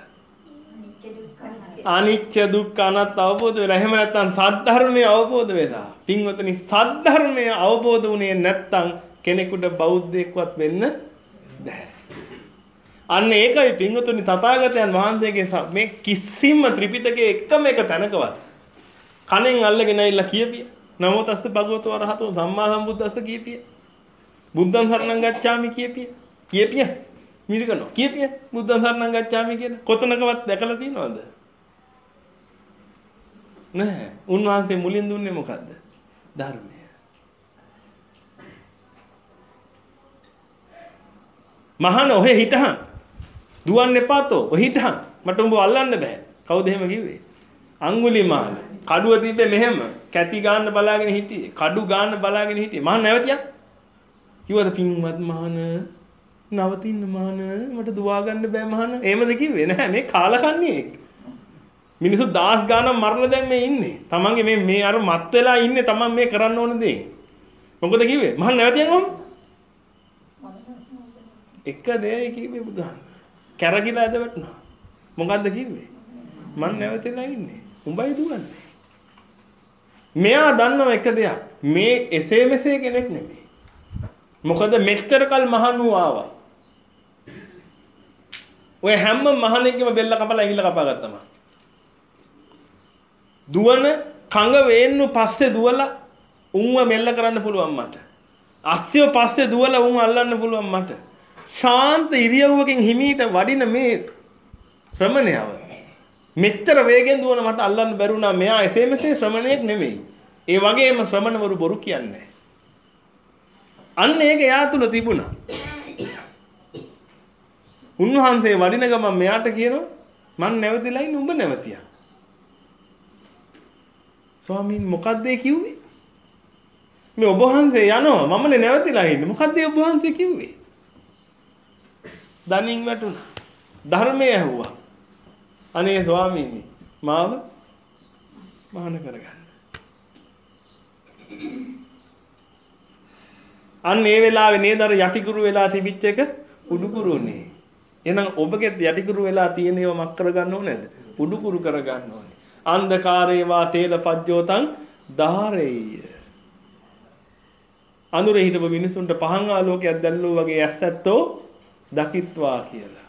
අනිච්ච දුක්ඛ අනාත්ම අවබෝධ වෙලා. එහෙම නැත්නම් සද්ධර්මයේ අවබෝධ වෙලා. පින්වතුනි සද්ධර්මයේ අවබෝධ වුණේ නැත්නම් කෙනෙකුට බෞද්ධයෙක්වත් වෙන්න බැහැ. අන්න ඒකයි පින්වතුනි තථාගතයන් වහන්සේගේ මේ කිසිම ත්‍රිපිටකයේ එකම එක තැනකවත් කණෙන් අල්ලගෙන ඇවිල්ලා කියපිය. නමෝ තස්ස භගවතු වරහතෝ සම්මා සම්බුද්දස්ස කියපිය. බුද්ධං සරණං ගච්ඡාමි කියපිය. කියපිය. මිරිකනවා. කියපිය. බුද්ධං සරණං ගච්ඡාමි කියලා. කොතනකවත් දැකලා තියෙනවද? නැහැ. උන්වහන්සේ මුලින් දුන්නේ මොකද්ද? ධර්මය. මහාන ඔහෙ හිටහන්. දුවන්න එපාතෝ. ඔහෙ හිටහන්. මට උඹ අල්ලන්න බෑ. කවුද එහෙම කිව්වේ? අඟුලිමාල. කඩුව තිබ්බේ මෙහෙම. කැටි ගන්න බලාගෙන හිටියේ. කඩු ගන්න බලාගෙන හිටියේ. මහාන නැවතියක්. කිව්වද පින්වත් මහාන නවතින්න මහාන මට දුවා ගන්න බෑ මහාන. එහෙමද කිව්වේ? නැහැ මේ කාලකන්ණියෙක්. මිනිස්සු දහස් ගාණක් මරලා දැන් මේ ඉන්නේ. තමන්ගේ මේ මේ අර මත් වෙලා ඉන්නේ තමන් මේ කරන්න ඕන දේ. මොකද කිව්වේ? මහාන නැවතියක් ඕම්. එක දෙයයි කිව්වේ බුදුහාම. කැරකිලා ඇද වැටුණා. මොකද්ද කිව්වේ? මං නැවතිලා ඉන්නේ. උඹයි දුවන්නේ. මෙයා දන්නව එක දෙයක්. මේ එසේ මෙසේ කෙනෙක් නෙමෙයි. මොකද මෙච්චර කල් මහණු ආවා. ඔය හැම මහණෙක්ගේම බෙල්ල කපලා ඇඟිල්ල කපා ගත්තම. දුවන කඟ වේන්නු පස්සේ දුවලා උන්ව මෙල්ල කරන්න පුළුවන් මට. අස්සිය පස්සේ දුවලා උන් අල්ලන්න පුළුවන් මට. ශාන්ත ඉරියව්වකින් හිමීට වඩින මේ ශ්‍රමණයව මෙච්චර වේගෙන් දුවන මට අල්ලන්න බැරුණා. මෙයා එසේ මෙසේ ශ්‍රමණයෙක් නෙමෙයි. ඒ වගේම ශ්‍රමණවරු බොරු කියන්නේ. අන්න ඒක එයා තුල තිබුණා. උන්වහන්සේ වඩින ගමන් මෙයාට කියනවා මං නැවතිලා ඉන්නේ උඹ නැවතියා. ස්වාමීන් මොකද්ද ඒ කිව්වේ? මේ ඔබ වහන්සේ යනවා මමනේ නැවතිලා ඉන්නේ. මොකද්ද ඔබ වහන්සේ කිව්වේ? දණින් වැටුණා. ධර්මය ඇහුවා. අනේ ස්වාමීනි මාව මහාන කරගන්න. අන්න ඒ වෙලාවේ නේද අර යටිකුරු වෙලා තිබිච්ච එක උඩුකුරුනේ. එහෙනම් ඔබගෙත් යටිකුරු වෙලා තියෙන ඒවා මක් කරගන්න ඕනේද? උඩුකුරු කරගන්න ඕනේ. අන්ධකාරේවා තේල පජ්ජෝතං ධාරේය. අනුරේ හිටපු මිනිසුන්ට පහන් ආලෝකයක් දැල්ලෝ වගේ ඇස්සැත්තෝ දකිත්වා කියලා.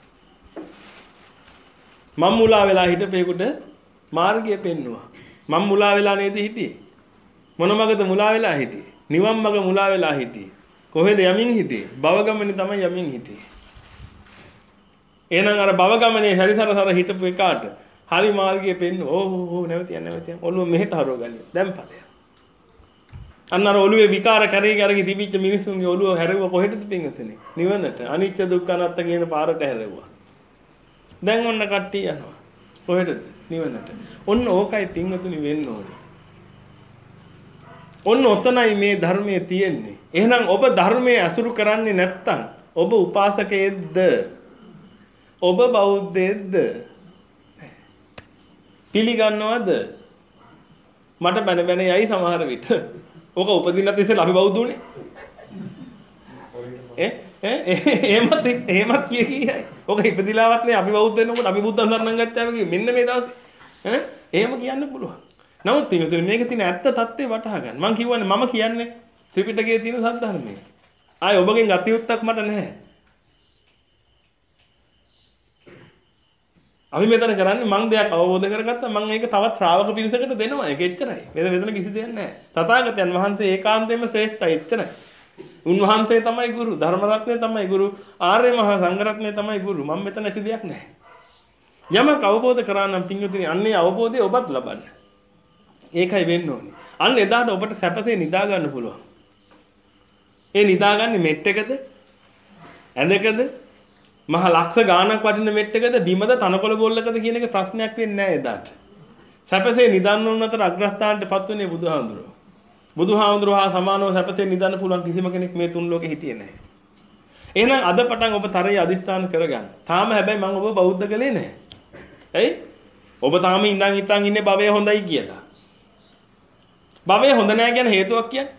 මම මුලා වෙලා හිටපේකට මාර්ගය පෙන්නවා. මම මුලා වෙලා නේද හිටියේ? මොන මගද මුලා වෙලා හිටියේ? නිවන් මග මුලා වෙලා හිටියේ. කොහෙද යමින් හිටියේ? භව ගමනේ තමයි යමින් හිටියේ. එහෙනම් අර භව ගමනේ හරිසරසර හිටපු එකාට හරි මාර්ගය පෙන්න ඕ ඕ නැවතිය නැවතිය ඔළුව මෙහෙට හරවගන්න. දැන් ඵලයක්. අන්න අර ඔළුවේ විකාර කරේ කරගේ තිබිච්ච මිනිස්සුන්ගේ ඔළුව හැරෙව කොහෙටද පිංගසනේ? නිවනට. අනිච්ච දුක්ඛ අනාත්ත කියන පාරට හැරෙව්වා. දැන් ඔන්න කට්ටිය යනවා. කොහෙටද? නිවනට. ඔන්න ඕකයි පිංගතුනි වෙන්න ඕනේ. ඔන්න ඔතනයි මේ ධර්මයේ තියෙන්නේ. එහෙනම් ඔබ ධර්මයේ අසුරු කරන්නේ නැත්තම් ඔබ උපාසකයෙක්ද? ඔබ බෞද්ධයෙක්ද? පිළිගන්නවද? මට බැන බැන යයි සමහර විට. ඕක උපදින්නත් ඉස්සෙල්ලා අපි බෞද්ධ උනේ. ඈ ඈ එහෙමත් එහෙමත් කිය කීයයි. ඕක ඉපදිලාවත් නේ අපි බෞද්ධ වෙනකොට අපි බුද්ධ ධර්මං ගත්තාම කිව්වේ මෙන්න මේ දවසේ. ඈ එහෙම කියන්න පුළුවන්. නමුත් පිටුතුනේ මේක තියෙන ඇත්ත தත්ත්වය වටහා ගන්න. මම කියවන්නේ මම කියන්නේ ත්‍රිපිටකයේ තියෙන සත්‍ය. ආයේ ඔබගෙන් අතිඋත්තක් මට නැහැ. අපි මෙතන කරන්නේ මං දෙයක් අවබෝධ කරගත්තා මං ඒක තවත් ශ්‍රාවක පිරිසකට දෙනවා. ඒක එච්චරයි. මෙතන මෙතන කිසි දෙයක් නැහැ. තථාගතයන් වහන්සේ ඒකාන්තයෙන්ම ශ්‍රේෂ්ඨයි එච්චරයි. උන්වහන්සේ තමයි ගුරු, ධර්ම රත්නය තමයි ගුරු, ආර්ය මහා සංඝ රත්නය තමයි ගුරු. මම මෙතන ඇති දෙයක් නැහැ. යමක් අවබෝධ කරා නම් පින්වතුනි අන්නේ අවබෝධය ඔබත් ලබන්න. ඒකයි වෙන්න ඕනේ. අන්න එදාට ඔබට සැපසේ නිදා ගන්න පුළුවන්. ඒ නිදාගන්නේ මෙට් එකද? ඇඳකද? මහ ලක්ෂ ගාණක් වටින මෙට් එකද? බිමද? තනකොළ ගොල්ලකද කියන එක ප්‍රශ්නයක් වෙන්නේ නැහැ එදාට. සැපසේ නිදන්න උන අතර අග්‍රස්ථානටපත් වෙන්නේ බුදුහාමුදුරුවෝ. බුදුහාමුදුරුවෝ හා සමානව සැපසේ නිදන්න පුළුවන් කිසිම කෙනෙක් මේ තුන් ලෝකේ හිටියේ නැහැ. එහෙනම් අද පටන් ඔබ තරයේ අදිස්ථාන කරගන්න. තාම හැබැයි මම ඔබ බෞද්ධ කලේ නැහැ. ඇයි? ඔබ තාම ඉඳන් හිටන් ඉන්නේ භවය හොඳයි කියලා. භවය හොඳ නැහැ කියන හේතුවක් කියන්නේ?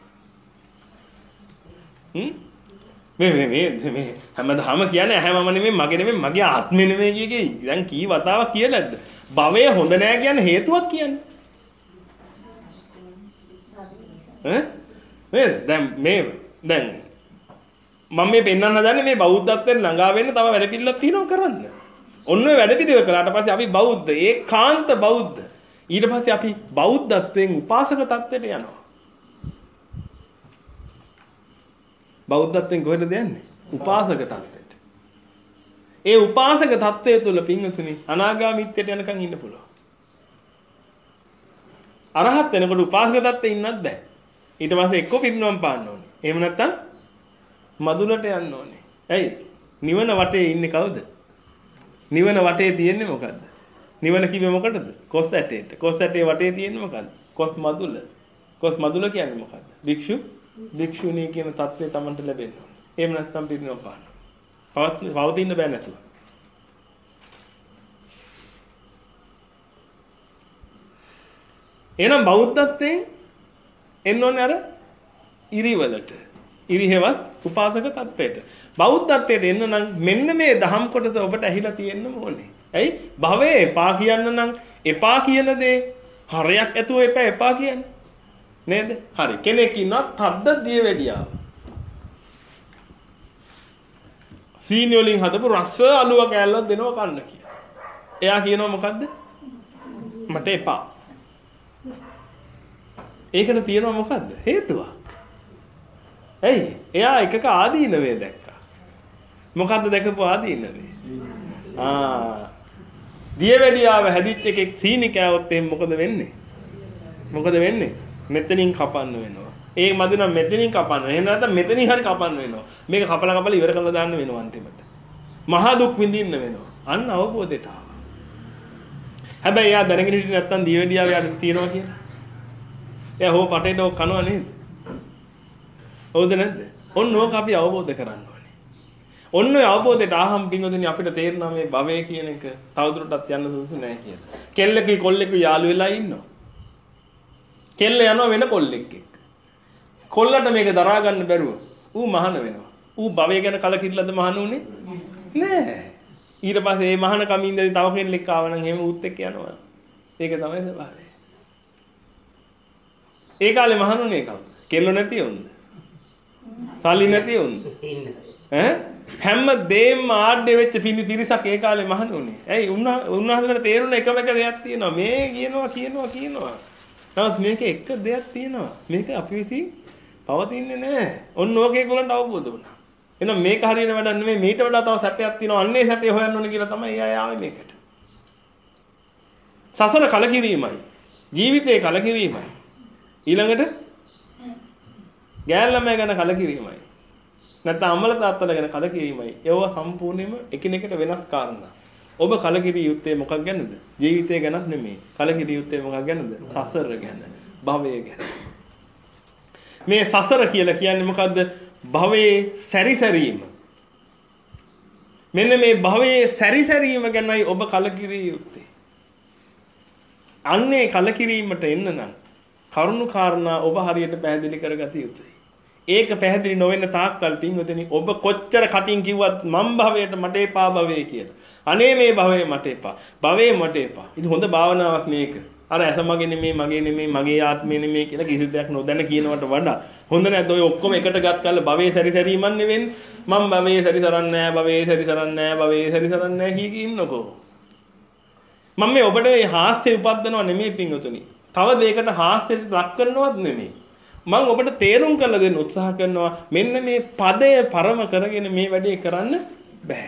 හ්ම්? මේ මේ මේ මේ හැමදාම කියන්නේ හැමම නෙමෙයි මගේ නෙමෙයි මගේ ආත්මෙ නෙමෙයි කියකේ දැන් කී වතාවක් කියලාද? භවය හොඳ නැහැ කියන හේතුවක් කියන්නේ. ඈ? මේ දැන් මේ දැන් මම මේ පෙන්වන්න හදන්නේ මේ බෞද්ධත්වයෙන් ළඟා වෙන්න තව වැඩ පිළිවෙලක් තියෙනවා කරන්න. ඔන්න ඔය වැඩ පිළිවෙල කරාට පස්සේ අපි බෞද්ධ ඒකාන්ත බෞද්ධ. ඊට පස්සේ අපි බෞද්ධත්වයෙන් උපාසක තත්ත්වයට යනවා. බෞද්ධත්වයෙන් කොහෙටද යන්නේ? උපාසක තත්ත්වයට. ඒ උපාසක තත්ත්වය තුළ පින්වතුනි අනාගාමීත්වයට යනකම් ඉන්න පුළුවන්. අරහත් වෙනකොට උපාසක තත්ත්වෙ ඉන්නත් බෑ. ඊට පස්සේ එක්ක පිරිනවම් පාන්න ඕනේ. එහෙම නැත්නම් මදුලට යන්න ඕනේ. ඇයි? නිවන වටේ ඉන්නේ කවුද? නිවන වටේ තියෙන්නේ මොකද්ද? නිවන කිව්වේ මොකටද? කොස් ඇටේට. කොස් ඇටේ වටේ තියෙන්නේ මොකද්ද? කොස් මදුල. කොස් මදුල කියන්නේ මොකද්ද? භික්ෂු භික්ෂුණී කියන தත්ත්වය Tamanට ලැබෙන්න ඕනේ. එහෙම නැත්නම් පිරිනවම් පාන්න. පවත් පවතින්න බෑ නැතුව. එහෙනම් බෞද්ධත්වයෙන් එන්න ඕනේ අර ඉරිවලට. ඉරිහෙවත් උපාසක තත්ත්වයට. බෞද්ධත්වයට එන්න නම් මෙන්න මේ දහම් කොටස ඔබට ඇහිලා තියෙන්න ඕනේ. ඇයි? භවයේ එපා කියන්න නම් එපා කියන දේ හරයක් ඇතුව එපා එපා කියන්නේ. නේද? හරි. කෙනෙක් ඉන්නවා තද්ද දියවැඩියාව. සීනි වලින් හදපු රස අලුව කෑල්ලක් දෙනවා කන්න කියලා. එයා කියනවා මොකද්ද? මට එපා. ඒකට තියෙනවා මොකද්ද? හේතුව. ඇයි? එයා එකක ආදීනවේ දැක්කා. මොකද්ද දැකපු ආදීනවේ? ආ. දියවැඩියාව හැදිච්ච එකෙක් සීනි කෑවොත් එහෙනම් මොකද වෙන්නේ? මොකද වෙන්නේ? මෙතනින් කපන්න වෙනවා. ඒ මදි නම් මෙතනින් කපන්න. එහෙම නැත්නම් මෙතනින් හරි කපන්න වෙනවා. මේක කපලා කපලා ඉවර කරලා දාන්න වෙනවා අන්තිමට. මහා දුක් විඳින්න වෙනවා. අන්න අවබෝධයට ආවා. හැබැයි එයා දැනගෙන හිටියේ නැත්නම් දියවැඩියාව යට තියනවා කියලා. එයා හො පටේට ඔක් කනවා නේද? හවුද නැද්ද? ඔන්න ඕක අපි අවබෝධ කරගන්න ඕනේ. ඔන්න ඔය අවබෝධයට ආහම් පින්වතුනි අපිට තේරෙනවා මේ භවය කියන එක තවදුරටත් යන්න සුදුසු නෑ කියලා. කෙල්ලෙකුයි කොල්ලෙකුයි යාළු වෙලා ඉන්නවා. කෙල්ල යනවා වෙන කොල්ලෙක් එක්ක. කොල්ලට මේක දරා ගන්න බැරුව ඌ මහාන වෙනවා. ඌ භවය ගැන කලකිරිලාද මහාන උනේ? නෑ. ඊට පස්සේ මේ මහාන කමින්දදී තව කෙනෙක් ආවනම් එහෙම ඌත් එක්ක යනවා. ඒක තමයි ස්වභාවය. ඒ කාලේ මහානුනේ කවුද? කෙල්ල නැති වුන්ද? සල්ලි නැති වුන්ද? ඈ හැම දෙයක්ම ආඩ්‍ය වෙච්ච පිළි තිරිසක් ඒ කාලේ මහානුනේ. ඇයි උන්වහන්සේට තේරුණ එකම එක දෙයක් තියෙනවා. මේ කියනවා කියනවා කියනවා. නමුත් මේක එක දෙයක් තියෙනවා. මේක අපි විසින් පවතින්නේ නැහැ. ඔන්න ඕකේ ඒගොල්ලන්ට අවබෝධ වුණා. එහෙනම් මේක හරියට වැඩක් නෙමෙයි. මීට වඩා තව සැපයක් තියෙනවා. අන්නේ සැපේ හොයන්න ඕනේ කියලා තමයි එයා ආවේ මේකට. සසර කලකිරීමයි. ජීවිතේ කලකිරීමයි. ඊළඟට ගෑල්ලමයි ගැන කලකිරීමයි. නැත්නම් අම්මලා තාත්තලා ගැන කලකිරීමයි. ඒවා සම්පූර්ණයෙන්ම එකිනෙකට වෙනස් කාරණා. ඔබ කලකිරිය යුත්තේ මොකක් ගැනද? ජීවිතය ගැනත් නෙමෙයි. කලකිරිය යුත්තේ මොකක් ගැනද? සසර ගැන, භවය ගැන. මේ සසර කියලා කියන්නේ මොකද්ද? භවයේ සැරිසැරීම. මෙන්න මේ භවයේ සැරිසැරීම ගැනයි ඔබ කලකිරිය යුත්තේ. අන්නේ කලකිරීමට එන්න නම් කරුණු කාරණා ඔබ හරියට පැහැදිලි කරගත යුතුයි. ඒක පැහැදිලි නොවෙන තාක්කල් පින්වතුනි ඔබ කොච්චර කටින් කිව්වත් මම් භවයට මට එපා භවයේ කියලා. අනේ මේ භවයේ මට එපා. භවයේ මට එපා. ඉතින් හොඳ භාවනාවක් මේක. අර ඇස මගේ නෙමෙයි, මගේ නෙමෙයි, මගේ ආත්මය නෙමෙයි කියලා කිසි දෙයක් නොදැන කියනවට වඩා හොඳ නැද්ද? ඔය ඔක්කොම එකට ගත් කල්ල භවයේ සැරිසැරීමක් නෙවෙන්නේ. මම භවයේ සැරිසරන්නේ නැහැ, භවයේ සැරිසරන්නේ නැහැ, භවයේ සැරිසරන්නේ නැහැ කී කී ඉන්නකෝ. මම මේ ඔබට මේ හාස්‍ය උපද්දනවා නෙමෙයි පින්වතුනි. තව දෙයකට හාස්‍යයට ලක් කරනවත් නෙමෙයි. මම ඔබට තේරුම් කරලා දෙන්න උත්සාහ කරනවා මෙන්න මේ පදය පරම කරගෙන මේ වැඩේ කරන්න බෑ.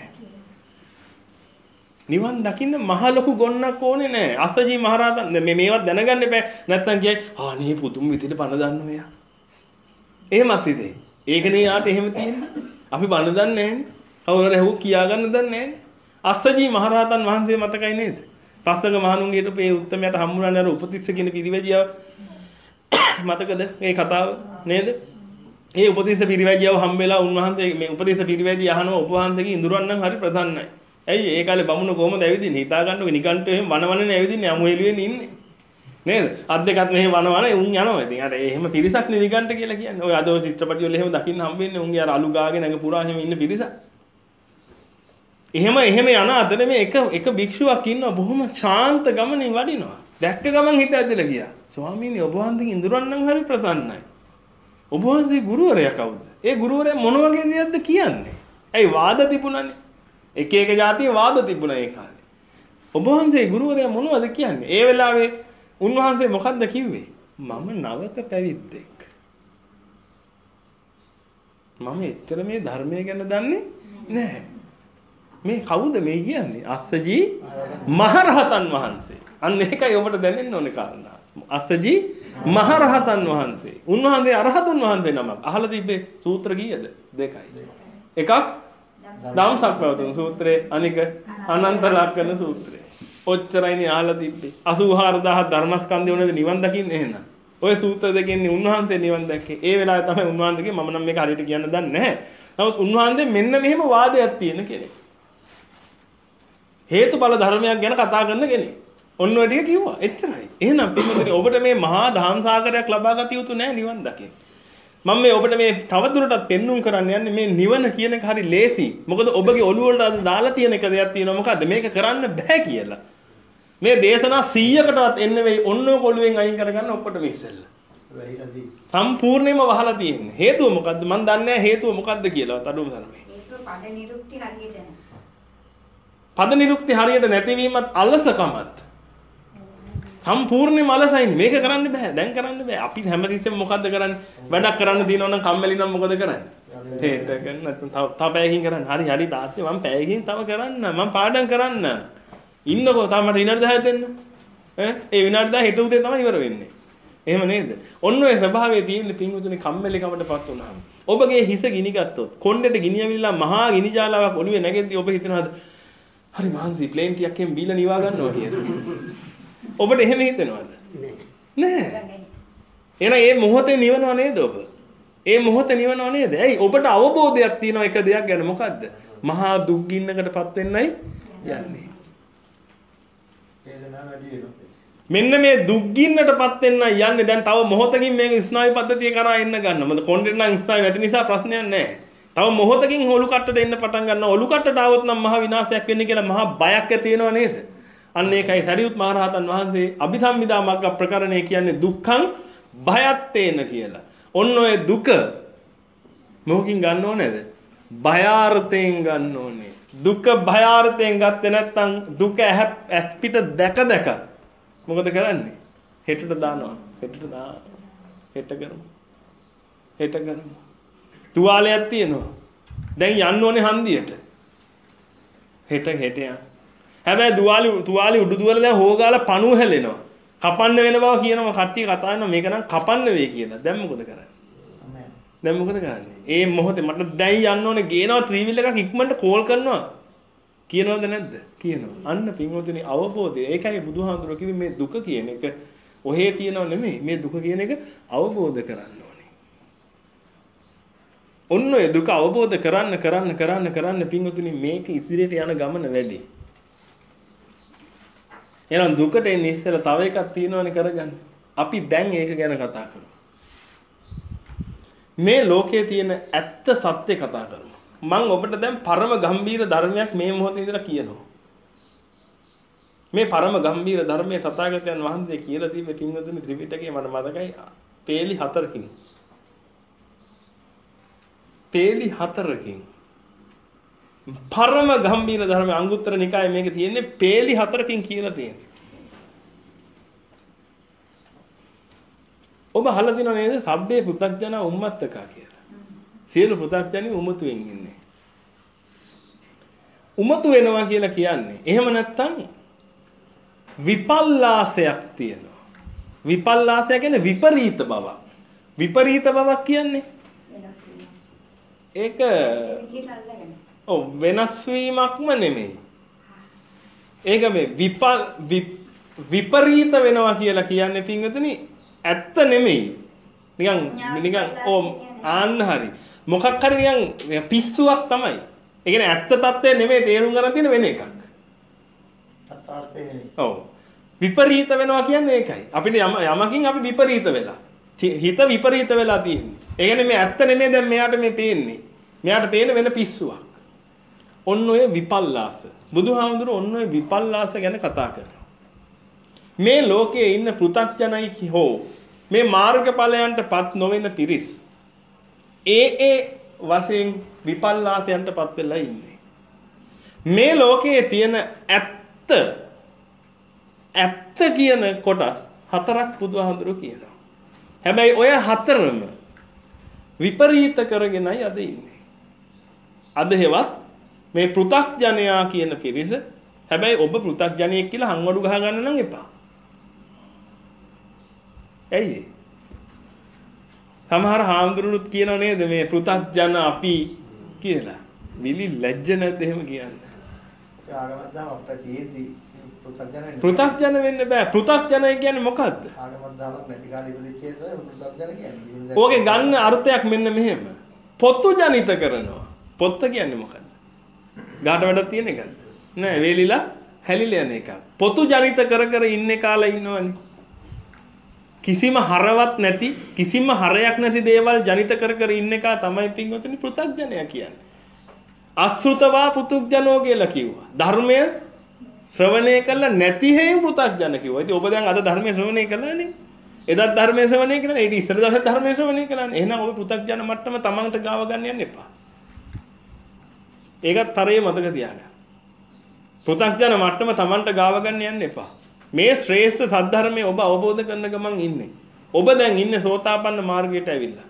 නිවන් දකින්න මහ ලොකු ගොන්නක් ඕනේ නෑ. අසජී මහරහතන් මේ මේවත් දැනගන්න බෑ. නැත්තම් කියයි ආනේ පුදුම විදිහට බණ දන්නවා එයා. එහෙමත් ඉතින්. ඒකනේ යාට එහෙම තියෙන්නේ. අපි බණ දන්නේ නෑනේ. කවුරුහරි හවු කියා ගන්න දන්නේ නෑනේ. අසජී මහරහතන් වහන්සේ මතකයි නේද? පස්වග මහණුන්ගේට මේ උත්තමයට හම්බුනානේ අර උපතිස්ස කියන පිරිවැජියාව. මතකද මේ කතාව නේද? ඒ උපතිස්ස පිරිවැජියාව හම්බෙලා උන්වහන්සේ මේ උපතිස්ස පිරිවැජිය අහනවා උපවහන්සේගේ ඉඳුරන් නම් හරි ප්‍රසන්නයි. ඇයි ඒ කාලේ බමුණු කොහමද ඇවිදින්නේ? හිතා ගන්නකො නිකන්ට එහෙම වනවනනේ ඇවිදින්නේ අමු එළියෙන්නේ ඉන්නේ. නේද? අත් දෙකත් මෙහෙම වනවන උන් යනවා. ඉතින් අර එහෙම පිරිසක් නේ නිකන්ට කියලා කියන්නේ. ඔය අද ඔය චිත්‍රපටි වල එහෙම දකින්න හම්බෙන්නේ උන්ගේ අර අලු ගාගෙන නැග පුරා එහෙම ඉන්න පිරිසක්. එහෙම එහෙම යන අතරේ මේ එක එක භික්ෂුවක් ඉන්නවා බොහොම ශාන්ත ගමනින් වඩිනවා. දැක්ක ගමන් හිත ඇදලා ගියා. ස්වාමීනි ඔබ වහන්සේගේ ඉඳුරන් නම් හරි ප්‍රසන්නයි. ඔබ වහන්සේ ගුරුවරයා කවුද? ඒ ගුරුවරයා මොන වගේ දෙයක්ද කියන්නේ? ඇයි වාද තිබුණානේ? එක එක જાතියේ වාද තිබුණා ඒ කාලේ. ඔබ වහන්සේ ගුරුවරයා මොනවද කියන්නේ? ඒ වෙලාවේ උන්වහන්සේ මොකද්ද කිව්වේ? මම නවක පැවිද්දෙක්. මම එච්චර මේ ධර්මය ගැන දන්නේ නැහැ. මේ කවුද මේ කියන්නේ? අස්සජී මහරහතන් වහන්සේ. අන්න ඒකයි ඔබට දැනෙන්න ඕනේ කාරණා. අස්සජී මහරහතන් වහන්සේ. උන්වහන්සේ අරහතුන් වහන්සේ නමක්. අහලා තිබ්බේ සූත්‍ර කීයද? දෙකයි. එකක් ධම්සක්වතුන් සූත්‍රය, අනික අනන්ත ලක්ෂණ සූත්‍රය. ඔච්චරයිනේ අහලා තිබ්බේ. අසූ හාරදාහ ධර්මස්කන්ධය උනේද නිවන් දකින්නේ එහෙනම්. ඔය සූත්‍ර දෙකෙන්නේ උන්වහන්සේ නිවන් දැක්කේ. ඒ වෙලාවේ තමයි උන්වහන්සේගේ මම නම් මේක හරියට කියන්න දන්නේ නැහැ. නමුත් උන්වහන්සේ මෙන්න මෙහෙම වාදයක් තියෙන කෙනෙක්. හේතුඵල ධර්මයක් ගැන කතා කරන කෙනෙක්. ඔන්න ඔය ටික කිව්වා. එච්චරයි. එහෙනම් පින්වතුනි ඔබට මේ මහා දහම් සාගරයක් ලබා ගත යුතු නැහැ නිවන් දකින්න. මම මේ ඔබට මේ තවදුරටත් පෙන්눔 කරන්න යන්නේ මේ නිවන කියන එක හරි ලේසි. මොකද ඔබගේ ඔළුව වලට අද දාලා තියෙන එක දෙයක් තියෙනවා. මොකද්ද? මේක කරන්න බෑ කියලා. මේ දේශනා සීයකටවත් එන්න වෙයි ඔන්න කොළුවෙන් අයින් කරගන්න ඔක්කොටම ඉස්සෙල්ලා. සම්පූර්ණයෙන්ම වහලා තියෙන්නේ. හේතුව මොකද්ද? මම දන්නේ නැහැ හේතුව මොකද්ද කියලාවත් අඩුම තරමේ. හේතුව පද නිරුක්ති හරියට නැහැ. පද නිරුක්ති හරියට නැතිවීමත් අලසකමත්. සම්පූර්ණයෙන්ම අලසයිනේ. මේක කරන්න බෑ. දැන් කරන්න බෑ. අපි හැමතිස්සෙම මොකද්ද කරන්නේ? වැඩක් කරන්න තියෙනවා නම් කම්මැලි නම් මොකද කරන්නේ? හේත ගන්න නැත්නම් තව තව පැයකින් කරන්න. හරි හරි තාත්තේ මම පැයකින් තව කරන්න. මම පාඩම් කරන්න. ඉන්නකෝ තාම මට විනාඩි දහයක් දෙන්න. ඈ ඒ විනාඩි දහ හෙට උදේ තමයි ඉවර වෙන්නේ. එහෙම නේද? ඔන්න ඔය ස්වභාවයේ තියෙන පිංගුතුනේ කම්මැලිකමටපත් වුණාම ඔබගේ හිස ගිනි ගත්තොත් කොණ්ඩෙට ගිනියවිලා මහා ගිනි ජාලාවක් ඔළුවේ නැගෙද්දි ඔබ හිතනවාද හරි මහන්සි ප්ලේන් ටිකක් එම් බීලා නිවා ගන්නවා කියලා. ඔබට එහෙම හිතෙනවද? නෑ. එහෙනම් මේ මොහොතේ නිවනව නේද ඔබ? මේ මොහොතේ නිවනව නේද? ඇයි ඔබට අවබෝධයක් තියෙනවා එක දෙයක් ගැන මොකද්ද? මහා දුක් ගින්නකටපත් වෙන්නයි යන්නේ. මෙන්න මේ දුක් ගින්නටපත් වෙන්න යන්නේ දැන් තව මොහොතකින් මේක ස්නායු පද්ධතිය කරා එන්න ගන්න. මොකද කොණ්ඩේ නම් ස්නායු නැති නිසා ප්‍රශ්නයක් නැහැ. තව මොහොතකින් ඔලු කට්ටට එන්න පටන් ගන්නවා. ඔලු කට්ටට આવොත් නම් මහා විනාශයක් වෙන්නේ කියලා මහා බයක් ඇති වෙනව නේද? අන්න ඒකයි සරියුත් මහ රහතන් වහන්සේ අභිසම්මිදා මග්ග ප්‍රකරණය කියන්නේ දුක්ඛං භයත්තේන කියලා. ඔන්න ඔය දුක මොකකින් ගන්න ඕනේද? භයාර්ථයෙන් ගන්න ඕනේ. දුක භයාර්ථයෙන් ගත්තේ නැත්නම් දුක ඇස් පිට දැක දැක මොකද කරන්නේ? හෙටට දානවා. හෙටට දා. හෙට කරමු. හෙට කරමු. තුවාලයක් තියෙනවා. දැන් යන්න ඕනේ හන්දියට. හෙට හෙට යන්න. හැබැයි තුවාලි තුවාලි උඩු දුවල දැන් හොගාලා පණුව හැලෙනවා. කපන්න වෙන බව කියනවා කට්ටිය කතා කරනවා මේක නම් කපන්න වෙයි කියලා. දැන් මොකද කරන්නේ? දැන් මොකද කරන්නේ? ඒ මොහොතේ මට දැන් යන්න ඕනේ ගේනවා ත්‍රිවිල් එකක් ඉක්මනට කෝල් කරනවා. කියනවද නැද්ද? කියනවා. අන්න පින්වතුනි අවබෝධය. ඒකයි බුදුහාමුදුරුවෝ කිව්වේ මේ දුක කියන එක ඔහේ තියනව නෙමෙයි. මේ දුක කියන එක අවබෝධ කරන්න ඕනේ. ඔන්න ඔය දුක අවබෝධ කරන්න කරන්න කරන්න කරන්න පින්වතුනි මේක ඉදිරියට යන ගමන වැඩි. එහෙනම් දුකට එන්නේ ඉස්සෙල්ලා තව එකක් තියෙනවනේ කරගන්න. අපි දැන් ඒක ගැන කතා කරමු. මේ ලෝකයේ තියෙන ඇත්ත සත්‍ය කතා කරමු. මම ඔබට දැන් පරම ගම්බීර ධර්මයක් මේ මොහොතේ ඉඳලා කියනවා. මේ පරම ගම්බීර ධර්මයේ තථාගතයන් වහන්සේ කියලා දීපේ පින්වතුනි ත්‍රිපිටකයේ මට මතකයි පේලි හතරකින්. පේලි හතරකින්. පරම ගම්බීර ධර්මයේ අංගුත්තර නිකායේ මේක තියෙන්නේ පේලි හතරකින් කියලා තියෙනවා. ඔබ අහලා තියෙනව නේද? සබ්බේ පුතග්ජන උම්මත්තකා කියලා. සියලු පුතග්ජනි උමතුෙන් ඉන්නේ. උමතු වෙනවා කියලා කියන්නේ. එහෙම නැත්නම් විපල්ලාසයක් තියෙනවා. විපල්ලාසය කියන්නේ විපරීත බවක්. විපරීත බවක් කියන්නේ ඒක ඔව් වෙනස් වීමක්ම නෙමෙයි. ඒක මේ විපල් විපරීත වෙනවා කියලා කියන්නේ පින්වතුනි ඇත්ත නෙමෙයි. නිකන් නිකන් ඕ ආන්න හරි. මොකක් හරි නිකන් පිස්සුවක් තමයි. ඒ කියන්නේ ඇත්ත తත්වය නෙමෙයි තේරුම් ගන්න තියෙන වෙන එකක්. අර්ථාර්ථය නෙමෙයි. ඔව්. විපරීත වෙනවා කියන්නේ ඒකයි. අපිට යමකින් අපි විපරීත වෙලා. හිත විපරීත වෙලා තියෙන්නේ. ඒ කියන්නේ මේ ඇත්ත නෙමෙයි දැන් මෙයාට මේ පේන්නේ. මෙයාට පේන වෙන පිස්සුවක්. ඔන්න ඔය විපල්ලාස. බුදුහාමුදුරුවෝ ඔන්න ඔය විපල්ලාස ගැන කතා කරනවා. මේ ලෝකයේ ඉන්න පෘථග්ජනයි හෝ මේ මාර්ගඵලයන්ටපත් නොවන පිරිස් ඒ ඒ වශයෙන් විපල්ලාසයන්ටපත් වෙලා ඉන්නේ. මේ ලෝකයේ තියෙන ඇත්ත ඇත්ත කියන කොටස් හතරක් බුදුහාමුදුරුවෝ කියනවා. හැබැයි ඔය හතරම විපරීත කරගෙනයි අද ඉන්නේ. අද හෙවත් මේ පෘථග්ජනයා කියන පිරිස හැබැයි ඔබ පෘථග්ජනයෙක් කියලා හංවඩු ගහ ගන්න නම් එපා. ඇයි? සමහර හාමුදුරුවෝත් කියනවා නේද මේ පෘථග්ජන අපි කියලා. මිලි ලැජ්ජ නැද්ද එහෙම කියන්නේ? ආගමක් දාම අපිට තියෙද්දි පෘථග්ජන පෘථග්ජන වෙන්න බෑ. පෘථග්ජනය කියන්නේ මොකද්ද? ආගමක් දාමක් නැති කාලේ ඉපදිච්ච එක පෘථග්ජන කියන්නේ. ඕකේ ගන්න අර්ථයක් මෙන්න මෙහෙම. පොත්තු ජනිත කරනවා. පොත්ත කියන්නේ මොකද්ද? ගාට වැඩක් තියෙන එකද? නෑ වේලිලා හැලිලා යන එක. පොතු ජනිත කර කර ඉන්නේ කාලේ ඉන්නවනේ. කිසිම හරවත් නැති කිසිම හරයක් නැති දේවල් ජනිත කර කර ඉන්න එක තමයි පින්වතුනි පෘථග්ජනයා කියන්නේ. අසෘතවා පෘථග්ජනෝ කියලා කිව්වා. ධර්මය ශ්‍රවණය කළා නැති හේම පෘථග්ජන කිව්වා. ඉතින් ඔබ දැන් අද ධර්මය ශ්‍රවණය කළානේ. එදත් ධර්මය ශ්‍රවණය කළා. ඊට ඉස්සර දවසේ ධර්මය ශ්‍රවණය කළානේ. එහෙනම් ඔබ පෘථග්ජන මට්ටම තමන්ට ගාව ගන්න යන්න එපා. ඒකත් තරයේ මතක තියාගන්න. පෘථග්ජන මට්ටම තමන්ට ගාව ගන්න යන්න එපා. මේ ශ්‍රේෂ්ඨ සද්ධර්මයේ ඔබ අවබෝධ කරන ගමන් ඉන්නේ. ඔබ දැන් ඉන්නේ සෝතාපන්න මාර්ගයට ඇවිල්ලා.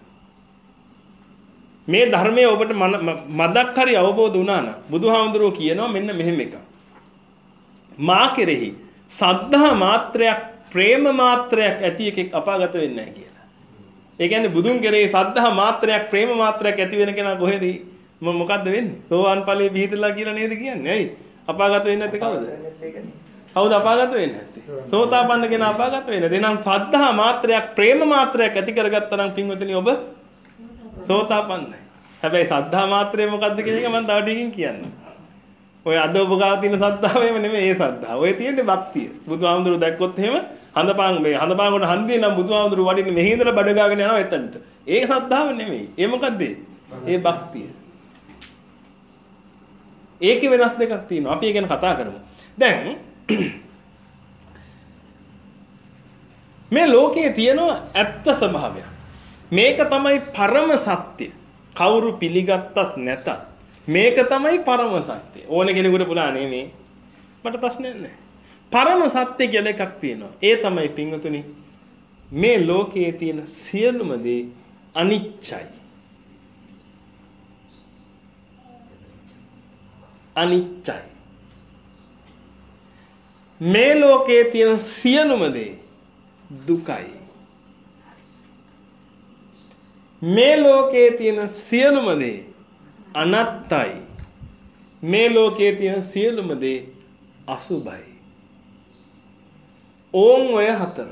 මේ ධර්මයේ ඔබට මදක් හරි අවබෝධ වුණා නම් බුදුහාමුදුරුවෝ කියනවා මෙන්න මෙහෙම එකක්. මා කෙරෙහි සද්ධා මාත්‍රයක් ප්‍රේම මාත්‍රයක් ඇති එකෙක් අපාගත වෙන්නේ නැහැ කියලා. ඒ කියන්නේ බුදුන් කෙරෙහි සද්ධා මාත්‍රයක් ප්‍රේම මාත්‍රයක් ඇති වෙන කෙනා කොහෙද මොකද්ද වෙන්නේ? සෝවාන් ඵලයේ පිහිටලා කියලා නේද කියන්නේ? ඇයි? අපාගත වෙන්නේ නැත්තේ කවුද? කවුද අපාගත වෙන්නේ නැත්තේ? සෝතාපන්න කෙනා අපාගත වෙන්නේ. එහෙනම් සද්ධා මාත්‍රයක් ප්‍රේම මාත්‍රයක් ඇති කරගත්තා නම් පින්වතුනි ඔබ සෝතාපන්නයි. හැබැයි සද්ධා මාත්‍රය මොකද්ද කියන එක මම තව ටිකකින් කියන්නම්. ඔය අද ඔබ ගාව තියෙන සද්ධාවේම නෙමෙයි ඒ සද්ධා. ඔය තියෙන්නේ භක්තිය. බුදුහාමුදුරුවෝ දැක්කොත් එහෙම හඳපාන් මේ හඳපාන් වල හන්දියේ නම් බුදුහාමුදුරුවෝ වඩින්නේ මෙහි ඉඳලා බඩ ගාගෙන යනවා එතනට. ඒ සද්ධාව නෙමෙයි. ඒ මොකද්ද? ඒ භක්තිය. ඒකේ වෙනස් දෙකක් තියෙනවා. අපි ඒ ගැන කතා කරමු. දැන් මේ ලෝකයේ තියෙන ඇත්ත ස්වභාවය. මේක තමයි පරම සත්‍ය. කවුරු පිළිගත්තත් නැතත් මේක තමයි පරම සත්‍ය. ඕන කෙනෙකුට පුළුවන් නේ මට ප්‍රශ්නයක් නැහැ. පරම සත්‍ය කියලා එකක් තියෙනවා. ඒ තමයි පින්වතුනි මේ ලෝකයේ තියෙන සියලුම දේ අනිච්චයි. අනිච්චයි. මේ ලෝකයේ තියෙන සියලුම දේ දුකයි. මේ ලෝකයේ තියෙන සියලුම දේ අනත්තයි. මේ ලෝකයේ තියෙන සියලුම දේ අසුභයි. ඕන් ඔය හතර.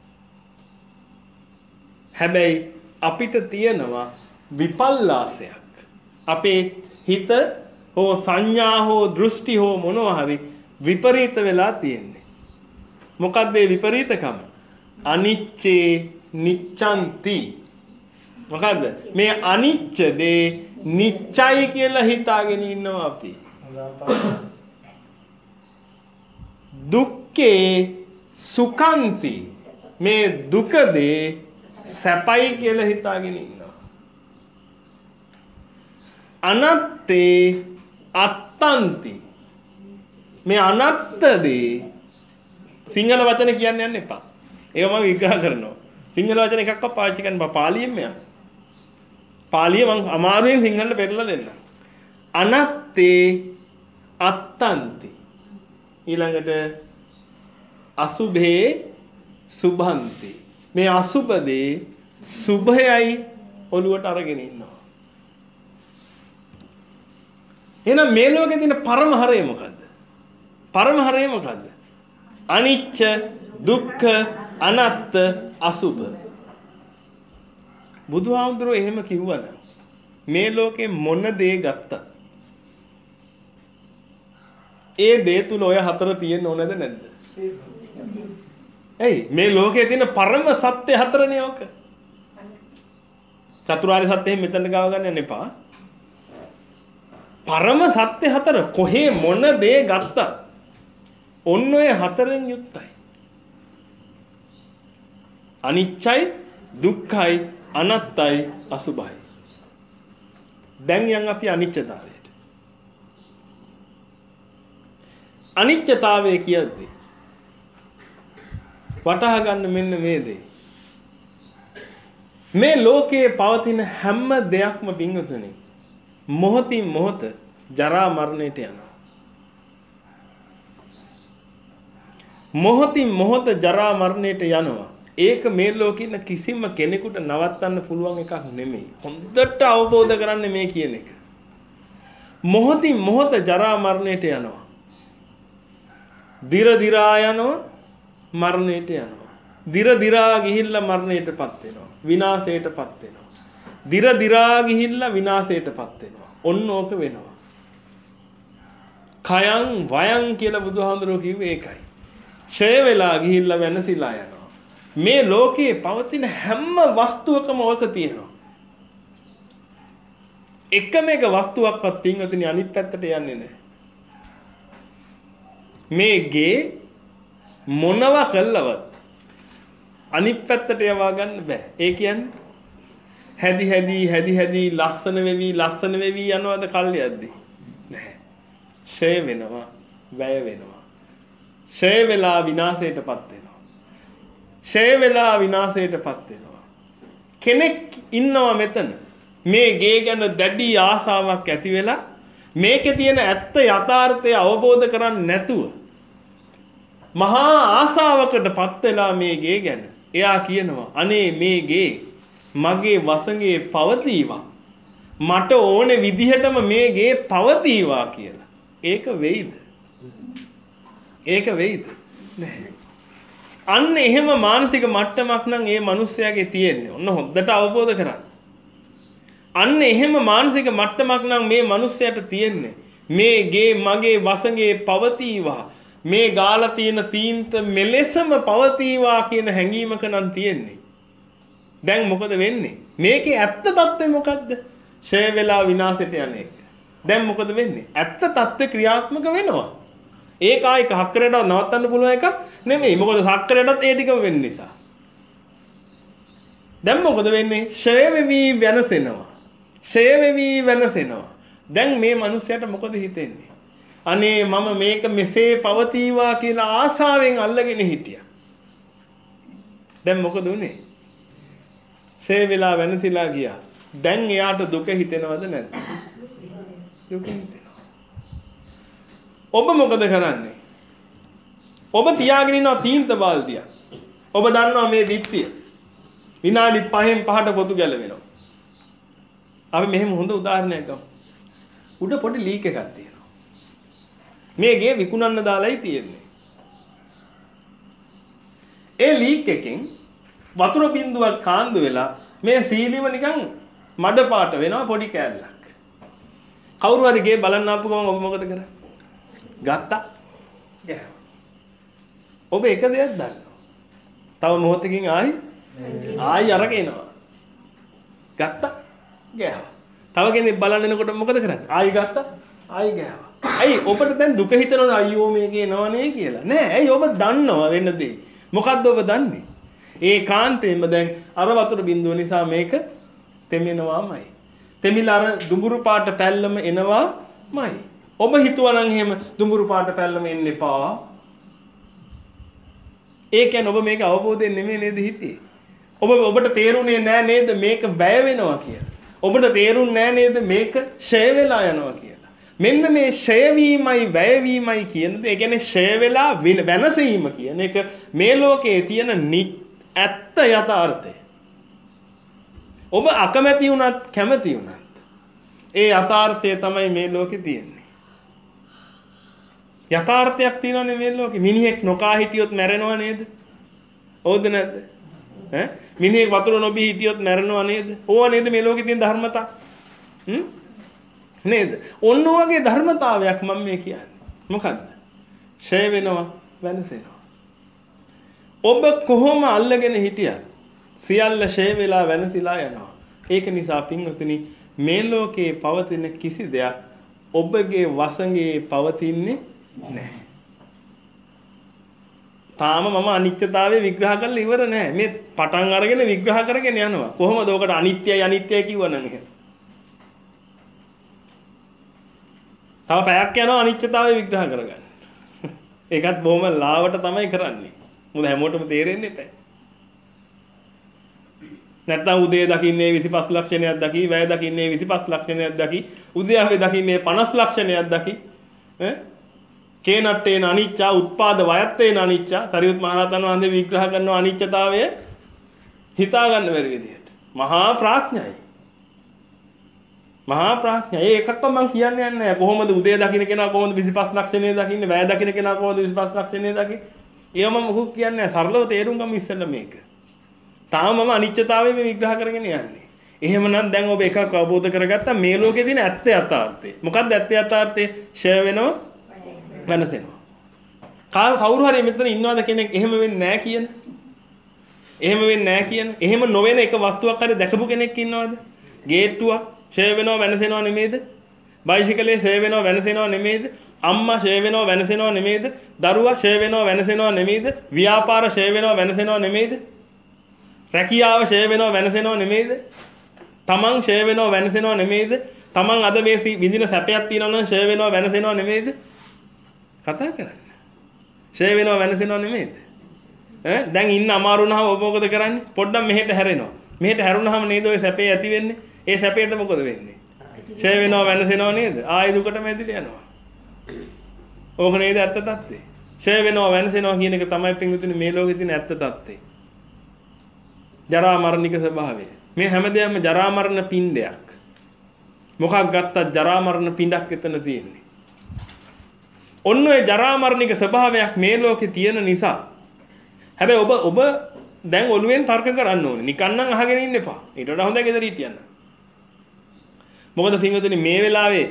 හැබැයි අපිට තියෙනවා විපල්ලාසයක්. අපේ හිත හෝ සංඥා හෝ දෘෂ්ටි හෝ මොනවා හරි විපරීත වෙලා තියෙන්නේ. මොකක්ද මේ විපරීතකම? අනිච්චේ නිච්ඡන්ති. මොකද්ද? මේ අනිච්ච දේ නිච්චයි කියලා හිතාගෙන ඉන්නවා අපි. දුක්ඛේ සුඛන්ති. මේ දුක දේ සැපයි කියලා හිතාගෙන ඉන්නවා. අනත්තේ අත්තන්ති. මේ අනත්ත දේ සිංහල වචන කියන්න යන්න එපා. ඒක මම විග්‍රහ කරනවා. සිංහල වචන එකක්වත් පාවිච්චි කරන්න බෑ. පාලියෙන්ම යන්න. පාලිය මම අමාරුවෙන් සිංහලට පෙරලා දෙන්න. අනත්තේ අත්තන්ති. ඊළඟට අසුභේ සුභන්ති. මේ අසුභ දේ සුභයයි ඔළුවට අරගෙන ඉන්නවා. එහෙනම් මේ ලෝකේ තියෙන පරම හරය මොකද්ද? පරම හරය මොකද්ද? අනිච්ච, දුක්ඛ, අනත්ත, අසුභ. බුදුහාමුදුරුවෝ එහෙම කිව්වනම් මේ ලෝකේ මොන දේ ගත්තත් ඒ දේ තුල ඔය හතර තියෙන්න ඕනද නැද්ද? එයි මේ ලෝකයේ තියෙන පරම සත්‍ය හතරනේ ඔක. චතුරාර්ය සත්‍යයෙන් මෙතන ගාව ගන්න යන්න එපා. පරම සත්‍ය හතර කොහේ මොන දේ ගත්තත් ඔන්න ඔය හතරෙන් යුක්තයි. අනිච්චයි, දුක්ඛයි, අනත්තයි, අසුභයි. දැන් යන් අපි අනිච්චතාවයට. අනිච්චතාවය කියද්දී වටහා ගන්න මෙන්න මේ දේ. මේ ලෝකයේ පවතින හැම දෙයක්ම පින්වතුනි මොහොතින් මොහොත ජරා මරණයට යනවා. මොහොතින් මොහොත ජරා මරණයට යනවා. ඒක මේ ලෝකේ ඉන්න කිසිම කෙනෙකුට නවත්තන්න පුළුවන් එකක් නෙමෙයි. හොඳට අවබෝධ කරගන්න මේ කියන එක. මොහොතින් මොහොත ජරා මරණයට යනවා. දිර දිරා යනවා මරණයට යනවා. දිර දිරා ගිහිල්ලා මරණයටපත් වෙනවා. විනාශයටපත් වෙනවා. දිර දිරා ගිහිල්ලා විනාශයටපත් වෙනවා. ඔන්න ඕක වෙනවා. කයං වයං කියලා බුදුහාමුදුරුවෝ කිව්වේ ඒකයි. ඡය වෙලා ගිහිල්ලා වෙනසිලා යනවා. මේ ලෝකයේ පවතින හැම වස්තුවකම ඕක තියෙනවා. එකම එක වස්තුවක්වත් පින්වතුනි අනිත් පැත්තට යන්නේ නැහැ. මේ ගේ මොනවා කළවත් අනිත් පැත්තට යවා ගන්න බෑ. ඒ කියන්නේ හැදි හැදි හැදි හැදි ලස්සන වෙවි ලස්සන වෙවි යනවාද කල්යද්දි නැහැ. ඡය වෙනවා, වැය වෙනවා. ඡය වෙලා විනාශයටපත් වෙනවා. ඡය වෙලා විනාශයටපත් වෙනවා. කෙනෙක් ඉන්නවා මෙතන මේ ගේ ගැන දැඩි ආසාවක් ඇති වෙලා මේකේ තියෙන ඇත්ත යථාර්ථය අවබෝධ කරන්නේ නැතුව මහා ආසාවකටපත් වෙලා මේ ගේ ගැන එයා කියනවා අනේ මේ ගේ මගේ වසඟේ පවතිවා මට ඕනේ විදිහටම මේ ගේ පවතිවා කියලා. ඒක වෙයිද? ඒක වෙයිද? නැහැ. අන්න එහෙම මානසික මට්ටමක් නම් ඒ මිනිස්යාගේ තියෙන්නේ. ඔන්න හොද්දට අවබෝධ කරගන්න. අන්න එහෙම මානසික මට්ටමක් නම් මේ මිනිස්යාට තියෙන්නේ. මේ ගේ මගේ වසඟේ පවතිවා. මේ ගාලා තියෙන තීන්ත මෙලෙසම පවතිවා කියන හැඟීමක නම් තියෙන්නේ. දැන් මොකද වෙන්නේ? මේකේ ඇත්ත తත්ත්වය මොකද්ද? ඡය වෙලා විනාශයට යන එක. දැන් මොකද වෙන්නේ? ඇත්ත తත්ත්වය ක්‍රියාත්මක වෙනවා. ඒක ආයික හක්කරේට නවත්තන්න පුළුවන් එකක් නෙමෙයි. මොකද හක්කරේටත් ඒ ටිකම වෙන්න නිසා. දැන් මොකද වෙන්නේ? ඡය වෙවි වෙනසෙනවා. ඡය වෙවි වෙනසෙනවා. දැන් මේ මිනිස්යාට මොකද හිතෙන්නේ? අනේ මම මේක මෙසේ පවතිවා කියලා ආසාවෙන් අල්ලගෙන හිටියා. දැන් මොකද උනේ? ඡය වෙලා වෙනසිලා ගියා. දැන් එයාට දුක හිතෙනවද නැද්ද? දුක හිතෙනවා. ඔබ මොකද කරන්නේ? ඔබ තියාගෙන ඉන්නවා තීන්ත බාල්දිය. ඔබ දන්නවා මේ විත්තිය විනාඩි පහෙන් පහට පොතු ගැලවෙනවා. අපි මෙහෙම හොඳ උදාහරණයක් ගමු. උඩ පොඩි ලීක් එකක් තියෙනවා. මේ ගේ විකුණන්න දාලායි තියෙන්නේ. ඒ ලීක් එකෙන් වතුර බින්දුවක් කාන්දු වෙලා මේ සීලිම නිකන් මඩ පාට වෙනවා පොඩි කෑල්ලක්. කවුරු හරි ගේ බලන්න ආපු ගමන් ඔබ මොකද කරන්නේ? ගත්තා. ගෑවා. ඔබ එක දෙයක් දන්නවා. තව මොහොතකින් ආයි ආයි අරගෙන එනවා. ගත්තා. ගෑවා. තව කෙනෙක් බලන්න එනකොට මොකද කරන්නේ? ආයි ගත්තා. ආයි ගෑවා. ඇයි ඔබට දැන් දුක හිතනවද අයියෝ මේකේ නවනේ කියලා? නෑ. ඇයි ඔබ දන්නවා වෙන දේ. මොකද්ද ඔබ දන්නේ? ඒ කාන්තේම දැන් අර වතුර බින්දුව නිසා මේක තෙමෙනවාමයි. තෙමිලා අර දුඹුරු පාට පැල්ලම එනවාමයි. ඔබ හිතුවා නම් එහෙම දුඹුරු පාට පැල්ලම එන්න එපා. ඒ කියන්නේ ඔබ මේක අවබෝධයෙන් නෙමෙයි නේද හිතේ? ඔබ ඔබට තේරුනේ නෑ නේද මේක වැය වෙනවා කියලා? ඔබට තේරුන්නේ නෑ නේද මේක ඡය වෙලා යනවා කියලා? මෙන්න මේ ඡය වීමයි වැය වීමයි කියන්නේ ඒ කියන්නේ ඡය වෙලා වෙනසීම කියන එක මේ ලෝකයේ තියෙන ඇත්ත යථාර්ථය. ඔබ අකමැති වුණත් කැමති වුණත් ඒ යථාර්ථය තමයි මේ ලෝකේ තියෙන්නේ. යථාර්ථයක් තියෙනවනේ මේ ලෝකේ. මිනිහෙක් නොකා හිටියොත් මැරෙනව නේද? ඕද නැද්ද? ඈ මිනිහෙක් වතුර නොබී හිටියොත් මැරෙනව නේද? ඕවා නේද මේ ලෝකේ තියෙන ධර්මතා? හ්ම්? නේද? ඔන්න ඔයගේ ධර්මතාවයක් මම මේ කියන්නේ. මොකද්ද? ඡය වෙනවා, වෙනසෙනවා. ඔබ කොහොම අල්ලගෙන හිටියත් සියල්ල ඡය වෙලා වෙනසිලා යනවා. ඒක නිසා පින්වතුනි මේ ලෝකේ පවතින කිසි දෙයක් ඔබගේ වසඟේ පවතින්නේ නැහැ. තාම මම අනිත්‍යතාවය විග්‍රහ කරලා ඉවර නැහැ. මේ පටන් අරගෙන විග්‍රහ කරගෙන යනවා. කොහොමද ඔකට අනිත්‍යයි අනිත්‍යයි කිව්වනම් එහෙම? තව පැයක් යනවා අනිත්‍යතාවය විග්‍රහ කරගන්න. ඒකත් බොහොම ලාවට තමයි කරන්නේ. මොකද හැමෝටම තේරෙන්නේ නැහැ. නැත්නම් උදේ දකින්නේ විසිපස් ලක්ෂණයක් දකි, වැය දකින්නේ විසිපස් ලක්ෂණයක් දකි, උදයාවේ දකින්නේ පනස් ලක්ෂණයක් දකි. ඈ කේනට්ටේන අනිච්චා උත්පාද වයත්තේන අනිච්චා සරියුත් මහරහතන් වහන්සේ විග්‍රහ කරන අනිච්චතාවය හිතා ගන්න බැරි විදිහට. මහා ප්‍රඥයි. මහා ප්‍රඥයි. ඒ එකක්වත් මම කියන්නේ නැහැ. කොහොමද උදේ දකින්න කෙනා කොහොමද විසිපස් ලක්ෂණය දකින්නේ, වැය දකින්න කෙනා කොහොමද විසිපස් ලක්ෂණය දකින්නේ? ඒව මම මොකක් කියන්නේ නැහැ. සරලව තේරුම් ගමු ඉස්සෙල්ලා මේක. තාම මම අනිච්චතාවය මේ විග්‍රහ කරගෙන යන්නේ. එහෙමනම් දැන් ඔබ එකක් අවබෝධ කරගත්තා මේ ලෝකේ තියෙන ඇත්ත යථාර්ථය. මොකක්ද ඇත්ත යථාර්ථය? ෂය වෙනවා, වෙනසෙනවා. කවුරු හරි මෙතන ඉන්නවද කෙනෙක් එහෙම වෙන්නේ නැහැ කියන? එහෙම වෙන්නේ නැහැ කියන. එහෙම නොවන එක වස්තුවක් හරි දැකපු කෙනෙක් ඉන්නවද? ගේට්ටුවක් ෂය වෙනවා, වෙනසෙනවා නෙමෙයිද? බයිසිකලේ ෂය වෙනවා, වෙනසෙනවා නෙමෙයිද? අම්මා ෂය වෙනවා, වෙනසෙනවා නෙමෙයිද? දරුවා ෂය වෙනවා, වෙනසෙනවා නෙමෙයිද? ව්‍යාපාර ෂය වෙනවා, වෙනසෙනවා නෙමෙයිද? රැකියාව ෂය වෙනවා, වෙනසෙනවා නෙමෙයිද? තමන් ෂය වෙනවා, වෙනසෙනවා නෙමෙයිද? තමන් අද මේ විඳින සැපයක් තියෙනවා නම් ෂය වෙනවා, වෙනසෙනවා නෙමෙයිද? කතා කරන්න. ෂය වෙනවා, වෙනසෙනවා නෙමෙයිද? ඈ දැන් ඉන්න අමාරු වුණාම ඔබ මොකද කරන්නේ? පොඩ්ඩක් මෙහෙට හැරෙනවා. මෙහෙට හැරුණාම නේද ඔය සැපේ ඇති වෙන්නේ? ඒ සැපේට මොකද වෙන්නේ? ෂය වෙනවා, වෙනසෙනවා නේද? ආයෙ දුකටම ඇදිලා යනවා. ඕක නේද ඇත්ත තත්ත්වය? ෂය වෙනවා, වෙනසෙනවා කියන එක තමයි පින්විතුනි මේ ලෝකේ තියෙන ඇත්ත තත්ත්වය. ජරා මරණික ස්වභාවය. මේ හැමදේම ජරා මරණ පින්ඩයක්. මොකක් ගත්තත් ජරා මරණ පින්ඩක් එතන තියෙන්නේ. ඔන්න ඔය ජරා මරණික ස්වභාවයක් මේ ලෝකේ තියෙන නිසා හැබැයි ඔබ ඔබ දැන් ඔළුවෙන් තර්ක කරන්න ඕනේ. නිකන් නම් අහගෙන ඉන්න එපා. ඊට වඩා හොඳයි ගෙදර හිටියන්න. මොකද පින්වතුනි මේ වෙලාවේ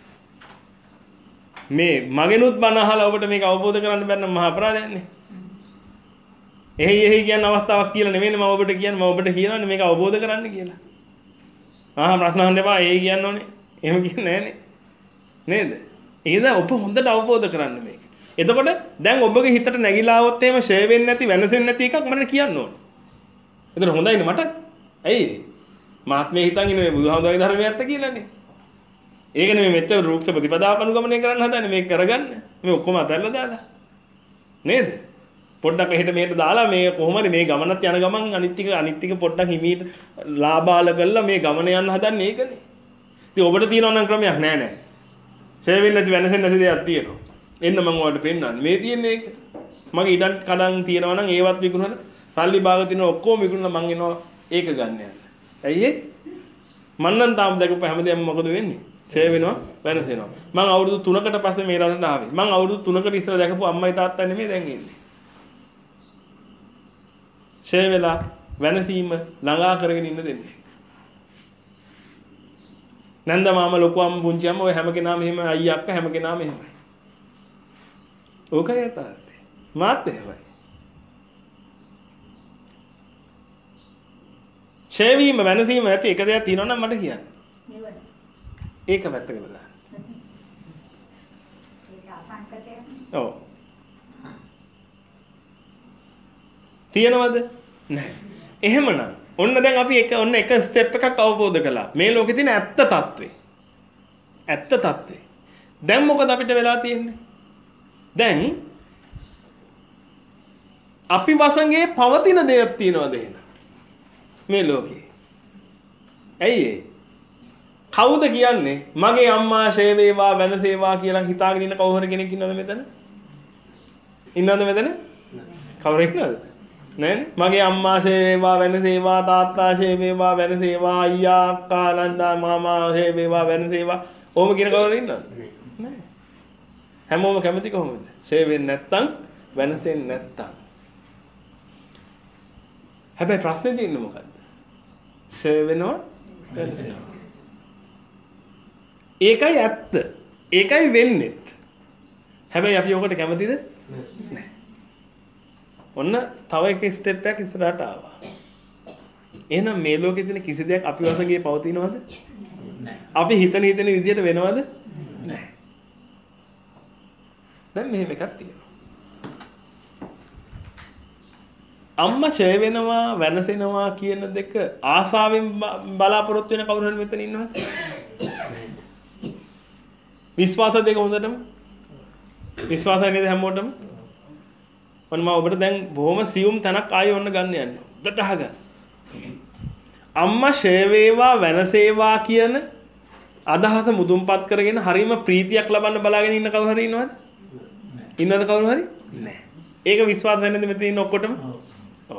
මේ මගෙනුත් බණ අහලා ඔබට මේක අවබෝධ කරගන්න බැන්න මහා අපරාධයක්නේ. එහි එහි කියන අවස්ථාවක් කියලා නෙමෙයි මම ඔබට කියන්නේ. මම ඔබට කියනවානේ මේක අවබෝධ කරගන්න කියලා. ආහා ප්‍රශ්න අහන්න එපා. එහි කියන්න ඕනේ. එහෙම කියන්නේ නැහනේ. නේද? ඒද ඔබ හොඳට අවබෝධ කරගන්න මේක. එතකොට දැන් ඔබගේ හිතට නැగిලා આવොත් එහෙම ෂය වෙන්නේ නැති, වෙනසෙන්නේ නැති එකක් මට කියන්න ඕනේ. එතන හොඳයිනේ මට. ඇයි? මාත් මේ හිතන් ඉන්නේ බුදුහාමුදුරගේ ධර්මයේ ඇත්ත කියලානේ. ඒක නෙමෙයි මෙච්චර රූක්ෂ ප්‍රතිපදාව අනුගමනය කරන්න හදන්නේ මේක කරගන්න. මේ ඔක්කොම අතල්ලා දාලා. නේද? පොඩ්ඩක් එහෙට මෙහෙට දාලා මේ කොහොමද මේ ගමනත් යන ගමන් අනිත් ටික අනිත් ටික පොඩ්ඩක් හිමීට ලාභාල කරලා මේ ගමන යන්න හදන්නේ ඒකනේ. ඉතින් ඔබට තියෙනවා නම් ක්‍රමයක් නෑ නෑ. ෂේ වෙන්නේ නැති වෙනසෙන්නේ නැති දෙයක් තියෙනවා. එන්න මම ඔයාලට පෙන්නන්නේ. මේ තියෙන්නේ ඒක. මගේ ඉඩම් කඩම් තියෙනවා නම් ඒවත් විකුණලා සල්ලි භාග තියෙන ඔක්කොම විකුණලා මං එනවා ඒක ගන්න යන්න. ඇයි ඒ? මං නම් තාම දැකපු හැමදේම මොකද වෙන්නේ? ෂේ වෙනවා, වෙනස් වෙනවා. මං අවුරුදු තුනකට පස්සේ මේ රටට ආවේ. මං අවුරුදු තුනකට ඉස්සර දැකපු අම්මයි තාත්තයි නෙමෙයි දැන් ඉන්නේ. ෂේ වෙලා වෙනසීම ළඟා කරගෙන ඉන්න දෙන්නේ. නන්ද මාමා ලොකු අම්ම පුංචි අම්ම ඔය හැම කෙනාම එහෙම අයියා අක්කා හැම කෙනාම එහෙමයි. ඕකයි යථාර්ථය. මාත් එහෙමයි. ෂේ වීම වෙනසීම නැති එක දෙයක් තියෙනවා නම් මට කියන්න. නිවන. ඒක වැත්තකට දාන්න. ඒක අසංකතය. ඔව්. තියනවද? නැහැ. එහෙමනම් ඔන්න දැන් අපි එක ඔන්න එක ස්ටෙප් එකක් අවබෝධ කළා. මේ ලෝකේ තියෙන ඇත්ත తත්වේ. ඇත්ත తත්වේ. දැන් මොකද අපිට වෙලා තියෙන්නේ? දැන් අපි වසඟේ පවතින දෙයක් තියනවද එහෙනම්? මේ ලෝකේ. ඇයි ඒ? කවුද කියන්නේ මගේ අම්මා ෂේ වේවා වෙනසේවා කියලා හිතාගෙන ඉන්න කවුරු හරි කෙනෙක් ඉන්නවද මෙතන? ඉන්නවද මෙතන? කවුරු ඉන්නවද? නෑනේ. මගේ අම්මා ෂේ වේවා වෙනසේවා තාත්තා ෂේ වේවා වෙනසේවා අයියා අක්කා නන්දා මාමා ෂේ වේවා වෙනසේවා ඕම කියන කවුරු ඉන්නවද? නෑ. හැමෝම කැමති කොහොමද? ෂේ වෙන්නේ නැත්තම් වෙනසෙන්නේ නැත්තම්. හැබැයි ප්‍රශ්නේ තියෙන්නේ මොකද්ද? ෂේ වෙනවා වෙනසෙනවා. ඒකයි ඇත්ත. ඒකයි වෙන්නේ. හැබැයි අපි ඔකට කැමතිද? නැහැ. ඔන්න තව එක ස්ටෙප් එකක් ඉස්සරහට ආවා. එහෙනම් මේ ලෝකේ තියෙන කිසි දෙයක් අපි වශයෙන් පවතිනවද? නැහැ. අපි හිතන හිතන විදියට වෙනවද? නැහැ. දැන් මෙහෙම එකක් තියෙනවා. අම්මා ඡය වෙනවා වෙනසෙනවා කියන දෙක ආසාවෙන් බලාපොරොත්තු වෙන කවුරු හරි මෙතන ඉන්නවද? විශ්වාස දෙක හොඳටම විශ්වාසයි නේද හැමෝටම? ඔන්න මම ඔබට දැන් බොහොම සියුම් තැනක් ආයෙ ඔන්න ගන්න යනවා. හොඳට අහගන්න. අම්මා ෂේ වේවා වෙනසේවා කියන අදහස මුදුන්පත් කරගෙන හරීම ප්‍රීතියක් ලබන්න බලාගෙන ඉන්න කවුරු හරි ඉන්නවද? ඉන්නවද කවුරු හරි? නැහැ. ඒක විශ්වාස නැද්ද මෙතන ඉන්න ඔක්කොටම? ඔව්.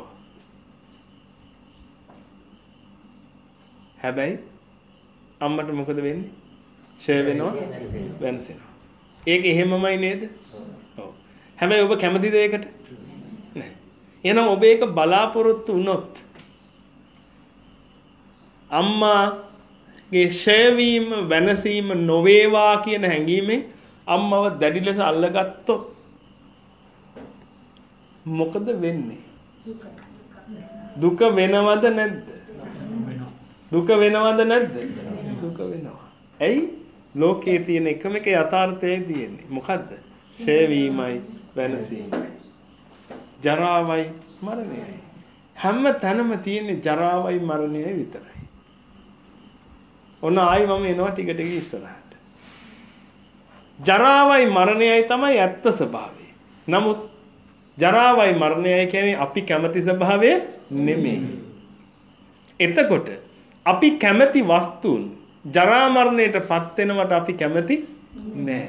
හැබැයි අම්මට මොකද වෙන්නේ? ෂේ වෙනවා වෙනසෙනවා. ඒක එහෙමමයි නේද? ඔව්. හැබැයි ඔබ කැමතිද ඒකට? නැහැ. එහෙනම් ඔබ ඒක බලාපොරොත්තු වුණොත් අම්මාගේ ෂේ වීම වෙනසීම නොවේවා කියන හැඟීමෙන් අම්මව දැඩි ලෙස අල්ලගත්තොත් මොකද වෙන්නේ? දුක වෙනවද නැද්ද? දුක වෙනවද නැද්ද? දුක වෙනවා. ඇයි? ලෝකයේ තියෙන එකම එක යථාර්ථය තියෙන්නේ මොකද්ද? ෂේ වීමයි වෙනසීමයි. ජරාවයි මරණයයි. හැම තැනම තියෙන්නේ ජරාවයි මරණයයි විතරයි. ඔන්න ආයි මම එනවා ටික ටික ඉස්සරහට. ජරාවයි මරණයයි තමයි ඇත්ත ස්වභාවය. නමුත් ජරාවයි මරණයයි කියන්නේ අපි කැමති ස්වභාවය නෙමෙයි. එතකොට අපි කැමති වස්තුන් ජරා මරණයටපත් වෙනවට අපි කැමති නෑ.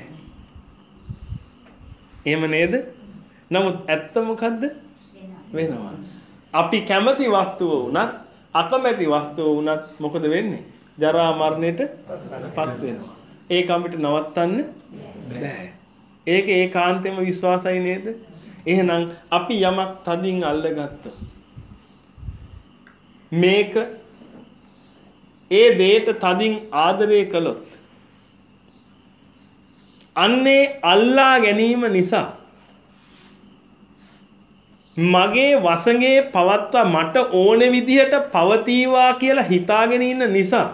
එහෙම නේද? නමුත් ඇත්ත මොකද්ද? වෙනවා. අපි කැමති වස්තුව වුණත් අකමැති වස්තුව වුණත් මොකද වෙන්නේ? ජරා මරණයටපත් වෙනවා. ඒක අපිට නවත්තන්න බෑ. ඒක ඒකාන්තයෙන්ම විශ්වාසයි නේද? එහෙනම් අපි යමක් තදින් අල්ලගත්තා. මේක ඒ දෙයට තදින් ආදරය කළොත් අන්නේ අල්ලා ගැනීම නිසා මගේ වසඟේ පවත්වා මට ඕන විදිහට පවතිවා කියලා හිතාගෙන ඉන්න නිසා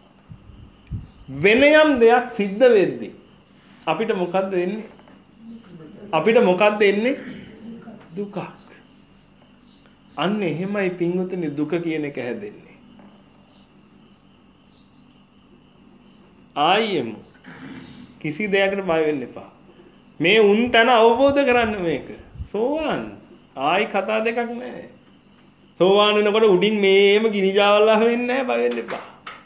වෙන යම් දෙයක් සිද්ධ වෙද්දී අපිට මොකද්ද වෙන්නේ? අපිට මොකද්ද එන්නේ? දුකක්. අන්න එහෙමයි පින්වතුනි දුක කියන එක හැදෙන්නේ. ආයෙම කිසි දෙයකට බය වෙන්න එපා. මේ උන් තන අවබෝධ කරන්න මේක. සෝවාන්. ආයි කතා දෙකක් නැහැ. සෝවාන් වෙනකොට උඩින් මේම ගිනිජාවල්ලා වෙන්නේ නැහැ බය වෙන්න එපා.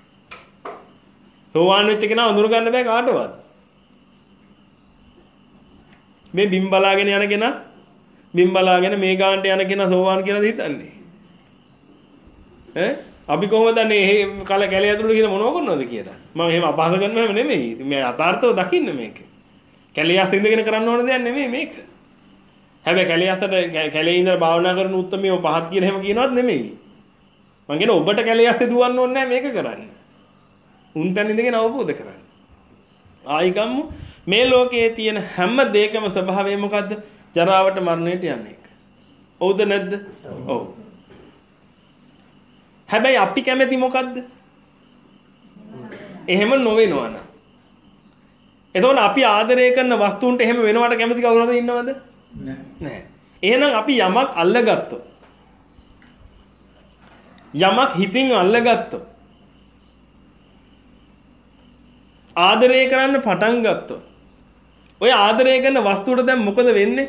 සෝවාන් වෙච්ච කෙනා අඳුර ගන්න බෑ කාටවත්. මේ බිම් බලාගෙන යන කෙනා බිම් බලාගෙන මේ ගානට යන කෙනා සෝවාන් කියලාද හිතන්නේ? ඈ අපි කොහොමද දන්නේ මේ කල කැලේ ඇතුළේ කියලා මොනව කරනවද කියලා? මම එහෙම අපහාස කරනව එහෙම නෙමෙයි. මේ යථාර්ථව දකින්න මේක. කැලේ අස් ඉඳගෙන කරන්න ඕන දෙයක් නෙමෙයි මේක. හැබැයි කැලේ අසට කැලේ ඉඳලා භාවනා කරන උත්තරමියෝ පහත් කියලා එහෙම කියනවත් නෙමෙයි. මං කියන ඔබට කැලේ අස්සේ දුවන්න ඕනේ නැහැ මේක කරන්න. උන්ටන් ඉඳගෙන අවබෝධ කරගන්න. ආයි ගම්මු මේ ලෝකයේ තියෙන හැම දෙයකම ස්වභාවය මොකද්ද? ජරාවට මරණයට යන එක. ඔව්ද නැද්ද? ඔව්. හැබැයි අපි කැමති මොකද්ද? එහෙම නොවෙනවා නම්. එතකොට අපි ආදරය කරන වස්තුන්ට එහෙම වෙනවට කැමති කවුරු හරි ඉන්නවද? නැහැ. එහෙනම් අපි යමක් අල්ලගත්තොත් යමක් හිතින් අල්ලගත්තොත් ආදරය කරන්න පටන් ගත්තොත් ඔය ආදරය කරන වස්තුවට දැන් මොකද වෙන්නේ?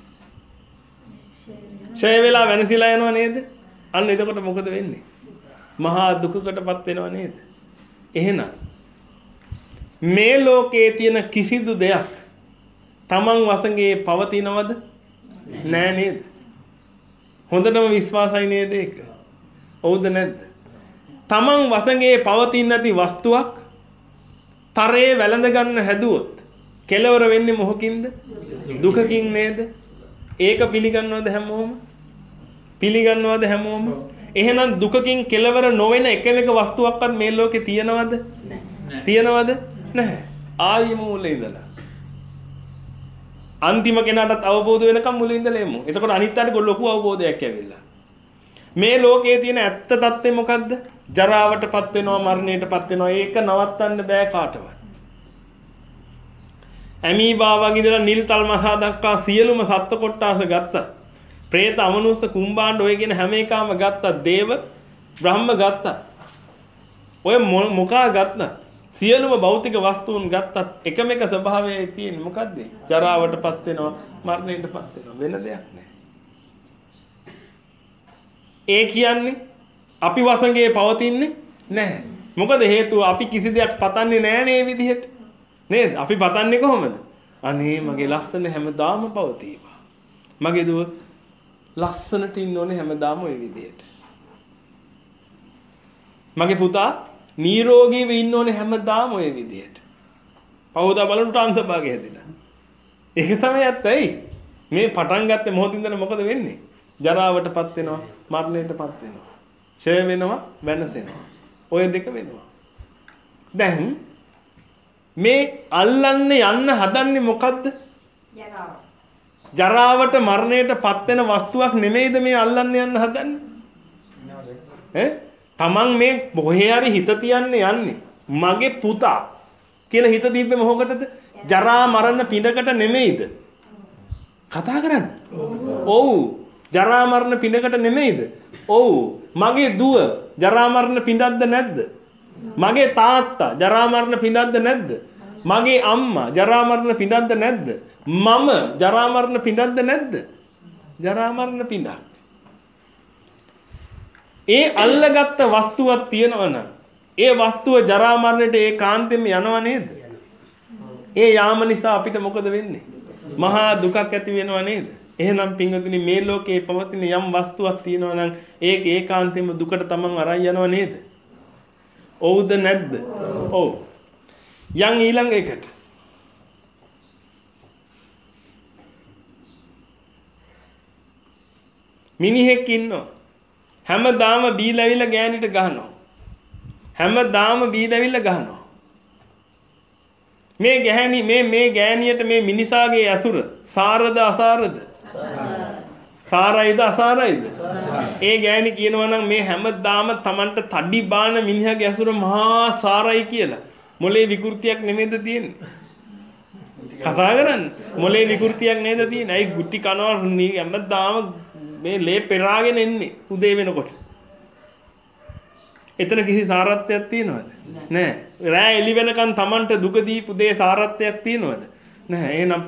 ෂේ වෙලා වෙනසිලා යනවා නේද? අන්න එතකොට මොකද වෙන්නේ? මහා දුකකටපත් වෙනවා නේද? එහෙනම් මේ ලෝකයේ තියෙන කිසිදු දෙයක් තමන් වසඟේ පවතිනවද? නෑ නේද? හොඳටම විශ්වාසයි නේද ඒක? ඔව්ද නැද්ද? තමන් වසඟේ පවතින නැති වස්තුවක් තරේ වැළඳ ගන්න හැදුවොත් කෙලවර වෙන්නේ මොහොකින්ද? දුකකින් නේද? ඒක පිළිගන්නවද හැමෝම? පිළිගන්නවද හැමෝම? එහෙනම් දුකකින් කෙලවර නොවන එකම එක වස්තුවක්වත් මේ ලෝකේ තියනවද? නැහැ. තියනවද? නැහැ. ආයිම මුලින් ඉඳලා. අන්තිම කෙනාටත් අවබෝධ වෙනකම් මුලින් ඉඳලා එමු. එතකොට අනිත් අයට ලොකු අවබෝධයක් ඇවිල්ලා. මේ ලෝකයේ තියෙන ඇත්ත తත්ත්වය මොකද්ද? ජරාවටපත් වෙනවා මරණයටපත් වෙනවා. ඒක නවත්තන්න බෑ කාටවත්. ඇමීබා වගේ ඉඳලා නිල් තල් මසා දක්වා සියලුම සත්ත්ව කොට්ටාස ගත්තා. പ്രേත අමනුෂ්‍ය කුම්බාණ්ඩ ඔය කියන හැම එකම ගත්තා. දේව බ්‍රහ්ම ගත්තා. ඔය මොකා ගත්තා? සියලුම භෞතික වස්තුන් ගත්තත් එකම එක ස්වභාවයයි තියෙන්නේ මොකද්ද? ජරාවටපත් වෙනවා මරණයටපත් වෙනවා. වෙන දෙයක් නැහැ. ඒ කියන්නේ අපි වසඟේ පවතින්නේ නැහැ. මොකද හේතුව අපි කිසි දෙයක් පතන්නේ නැහැ නේ විදිහට. නේද? අපි පතන්නේ කොහොමද? අනේ මගේ ලස්සන හැමදාම පවතිවා. මගේ දුව ලස්සනට ඉන්න ඕනේ හැමදාම ওই විදිහට. මගේ පුතා නිරෝගීව ඉන්න ඕනේ හැමදාම ওই විදිහට. පවුදා බලනට අන්තභාගය හැදිලා. ඒක තමයි ඇත්තයි. මේ පටන් ගත්තේ මොහොතින් දැන මොකද වෙන්නේ? ජරාවටපත් වෙනවා, මරණයටපත් වෙනවා. ඡය වෙනවා, වෙනසෙනවා. ඔය දෙක වෙනවා. දැන් මේ අල්ලන්න යන්න හදන්නේ මොකද්ද? ජරාව. ජරාවට මරණයටපත් වෙන වස්තුවක් නෙමෙයිද මේ අල්ලන්න යන්න හදන්නේ? ඈ? තමන් මේ මොහේ හරි හිත තියන්නේ යන්නේ. මගේ පුතා කියලා හිත දීපේ මොහොකටද? ජරා මරණ පිටකට නෙමෙයිද? කතා කරන්නේ. ඔව්. ජරා මරණ පිටකට නෙමෙයිද? ඔව්. මගේ දුව ජරා මරණ පිටක්ද නැද්ද? මගේ තාත්තා ජරා මරණ පිටක්ද නැද්ද? මගේ අම්මා ජරා මරණ පිටක්ද නැද්ද? මම ජරා මරණ පිටක්ද නැද්ද? ජරා මරණ පිටක්. ඒ අල්ලගත්ත වස්තුවක් තියෙනවා නම් ඒ වස්තුව ජරා මරණයට ඒකාන්තයෙන්ම යනවා නේද? ඒ යාම නිසා අපිට මොකද වෙන්නේ? මහා දුකක් ඇති වෙනවා නේද? එහෙනම් පින්වතුනි මේ ලෝකේ පවතින යම් වස්තුවක් තියෙනවා නම් ඒක ඒකාන්තයෙන්ම දුකට තමන් අරන් යනවා නේද? ඔව්ද නැද්ද? ඔව්. යන් ඊළඟ එකට. මිනිහෙක් ඉන්නවා. හැමදාම බීලාවිලා ගෑනිට ගහනවා. හැමදාම බීලාවිලා ගහනවා. මේ ගැහණි මේ මේ ගෑණියට මේ මිනිසාගේ ඇසුර සාරද අසාරද? සාරයිද අසාරයිද? ඒ ගෑණි කියනවා නම් මේ හැමදාම Tamanට තඩි බාන මිනිහාගේ ඇසුර මහා සාරයි කියලා. මොලේ විකෘතියක් නෙමෙයිද තියෙන්නේ? කතා කරන්නේ. මොලේ විකෘතියක් නේද තියෙන්නේ? අයි ගුටි කනවා හැමදාම මේ ලේ පෙරාගෙන එන්නේ උදේ වෙනකොට. එතන කිසි සාරත්වයක් තියෙනවද? නැහැ. රෑ එළි වෙනකන් Tamanට දුක දීපු දේ සාරත්වයක් තියෙනවද? නැහැ. එහෙනම්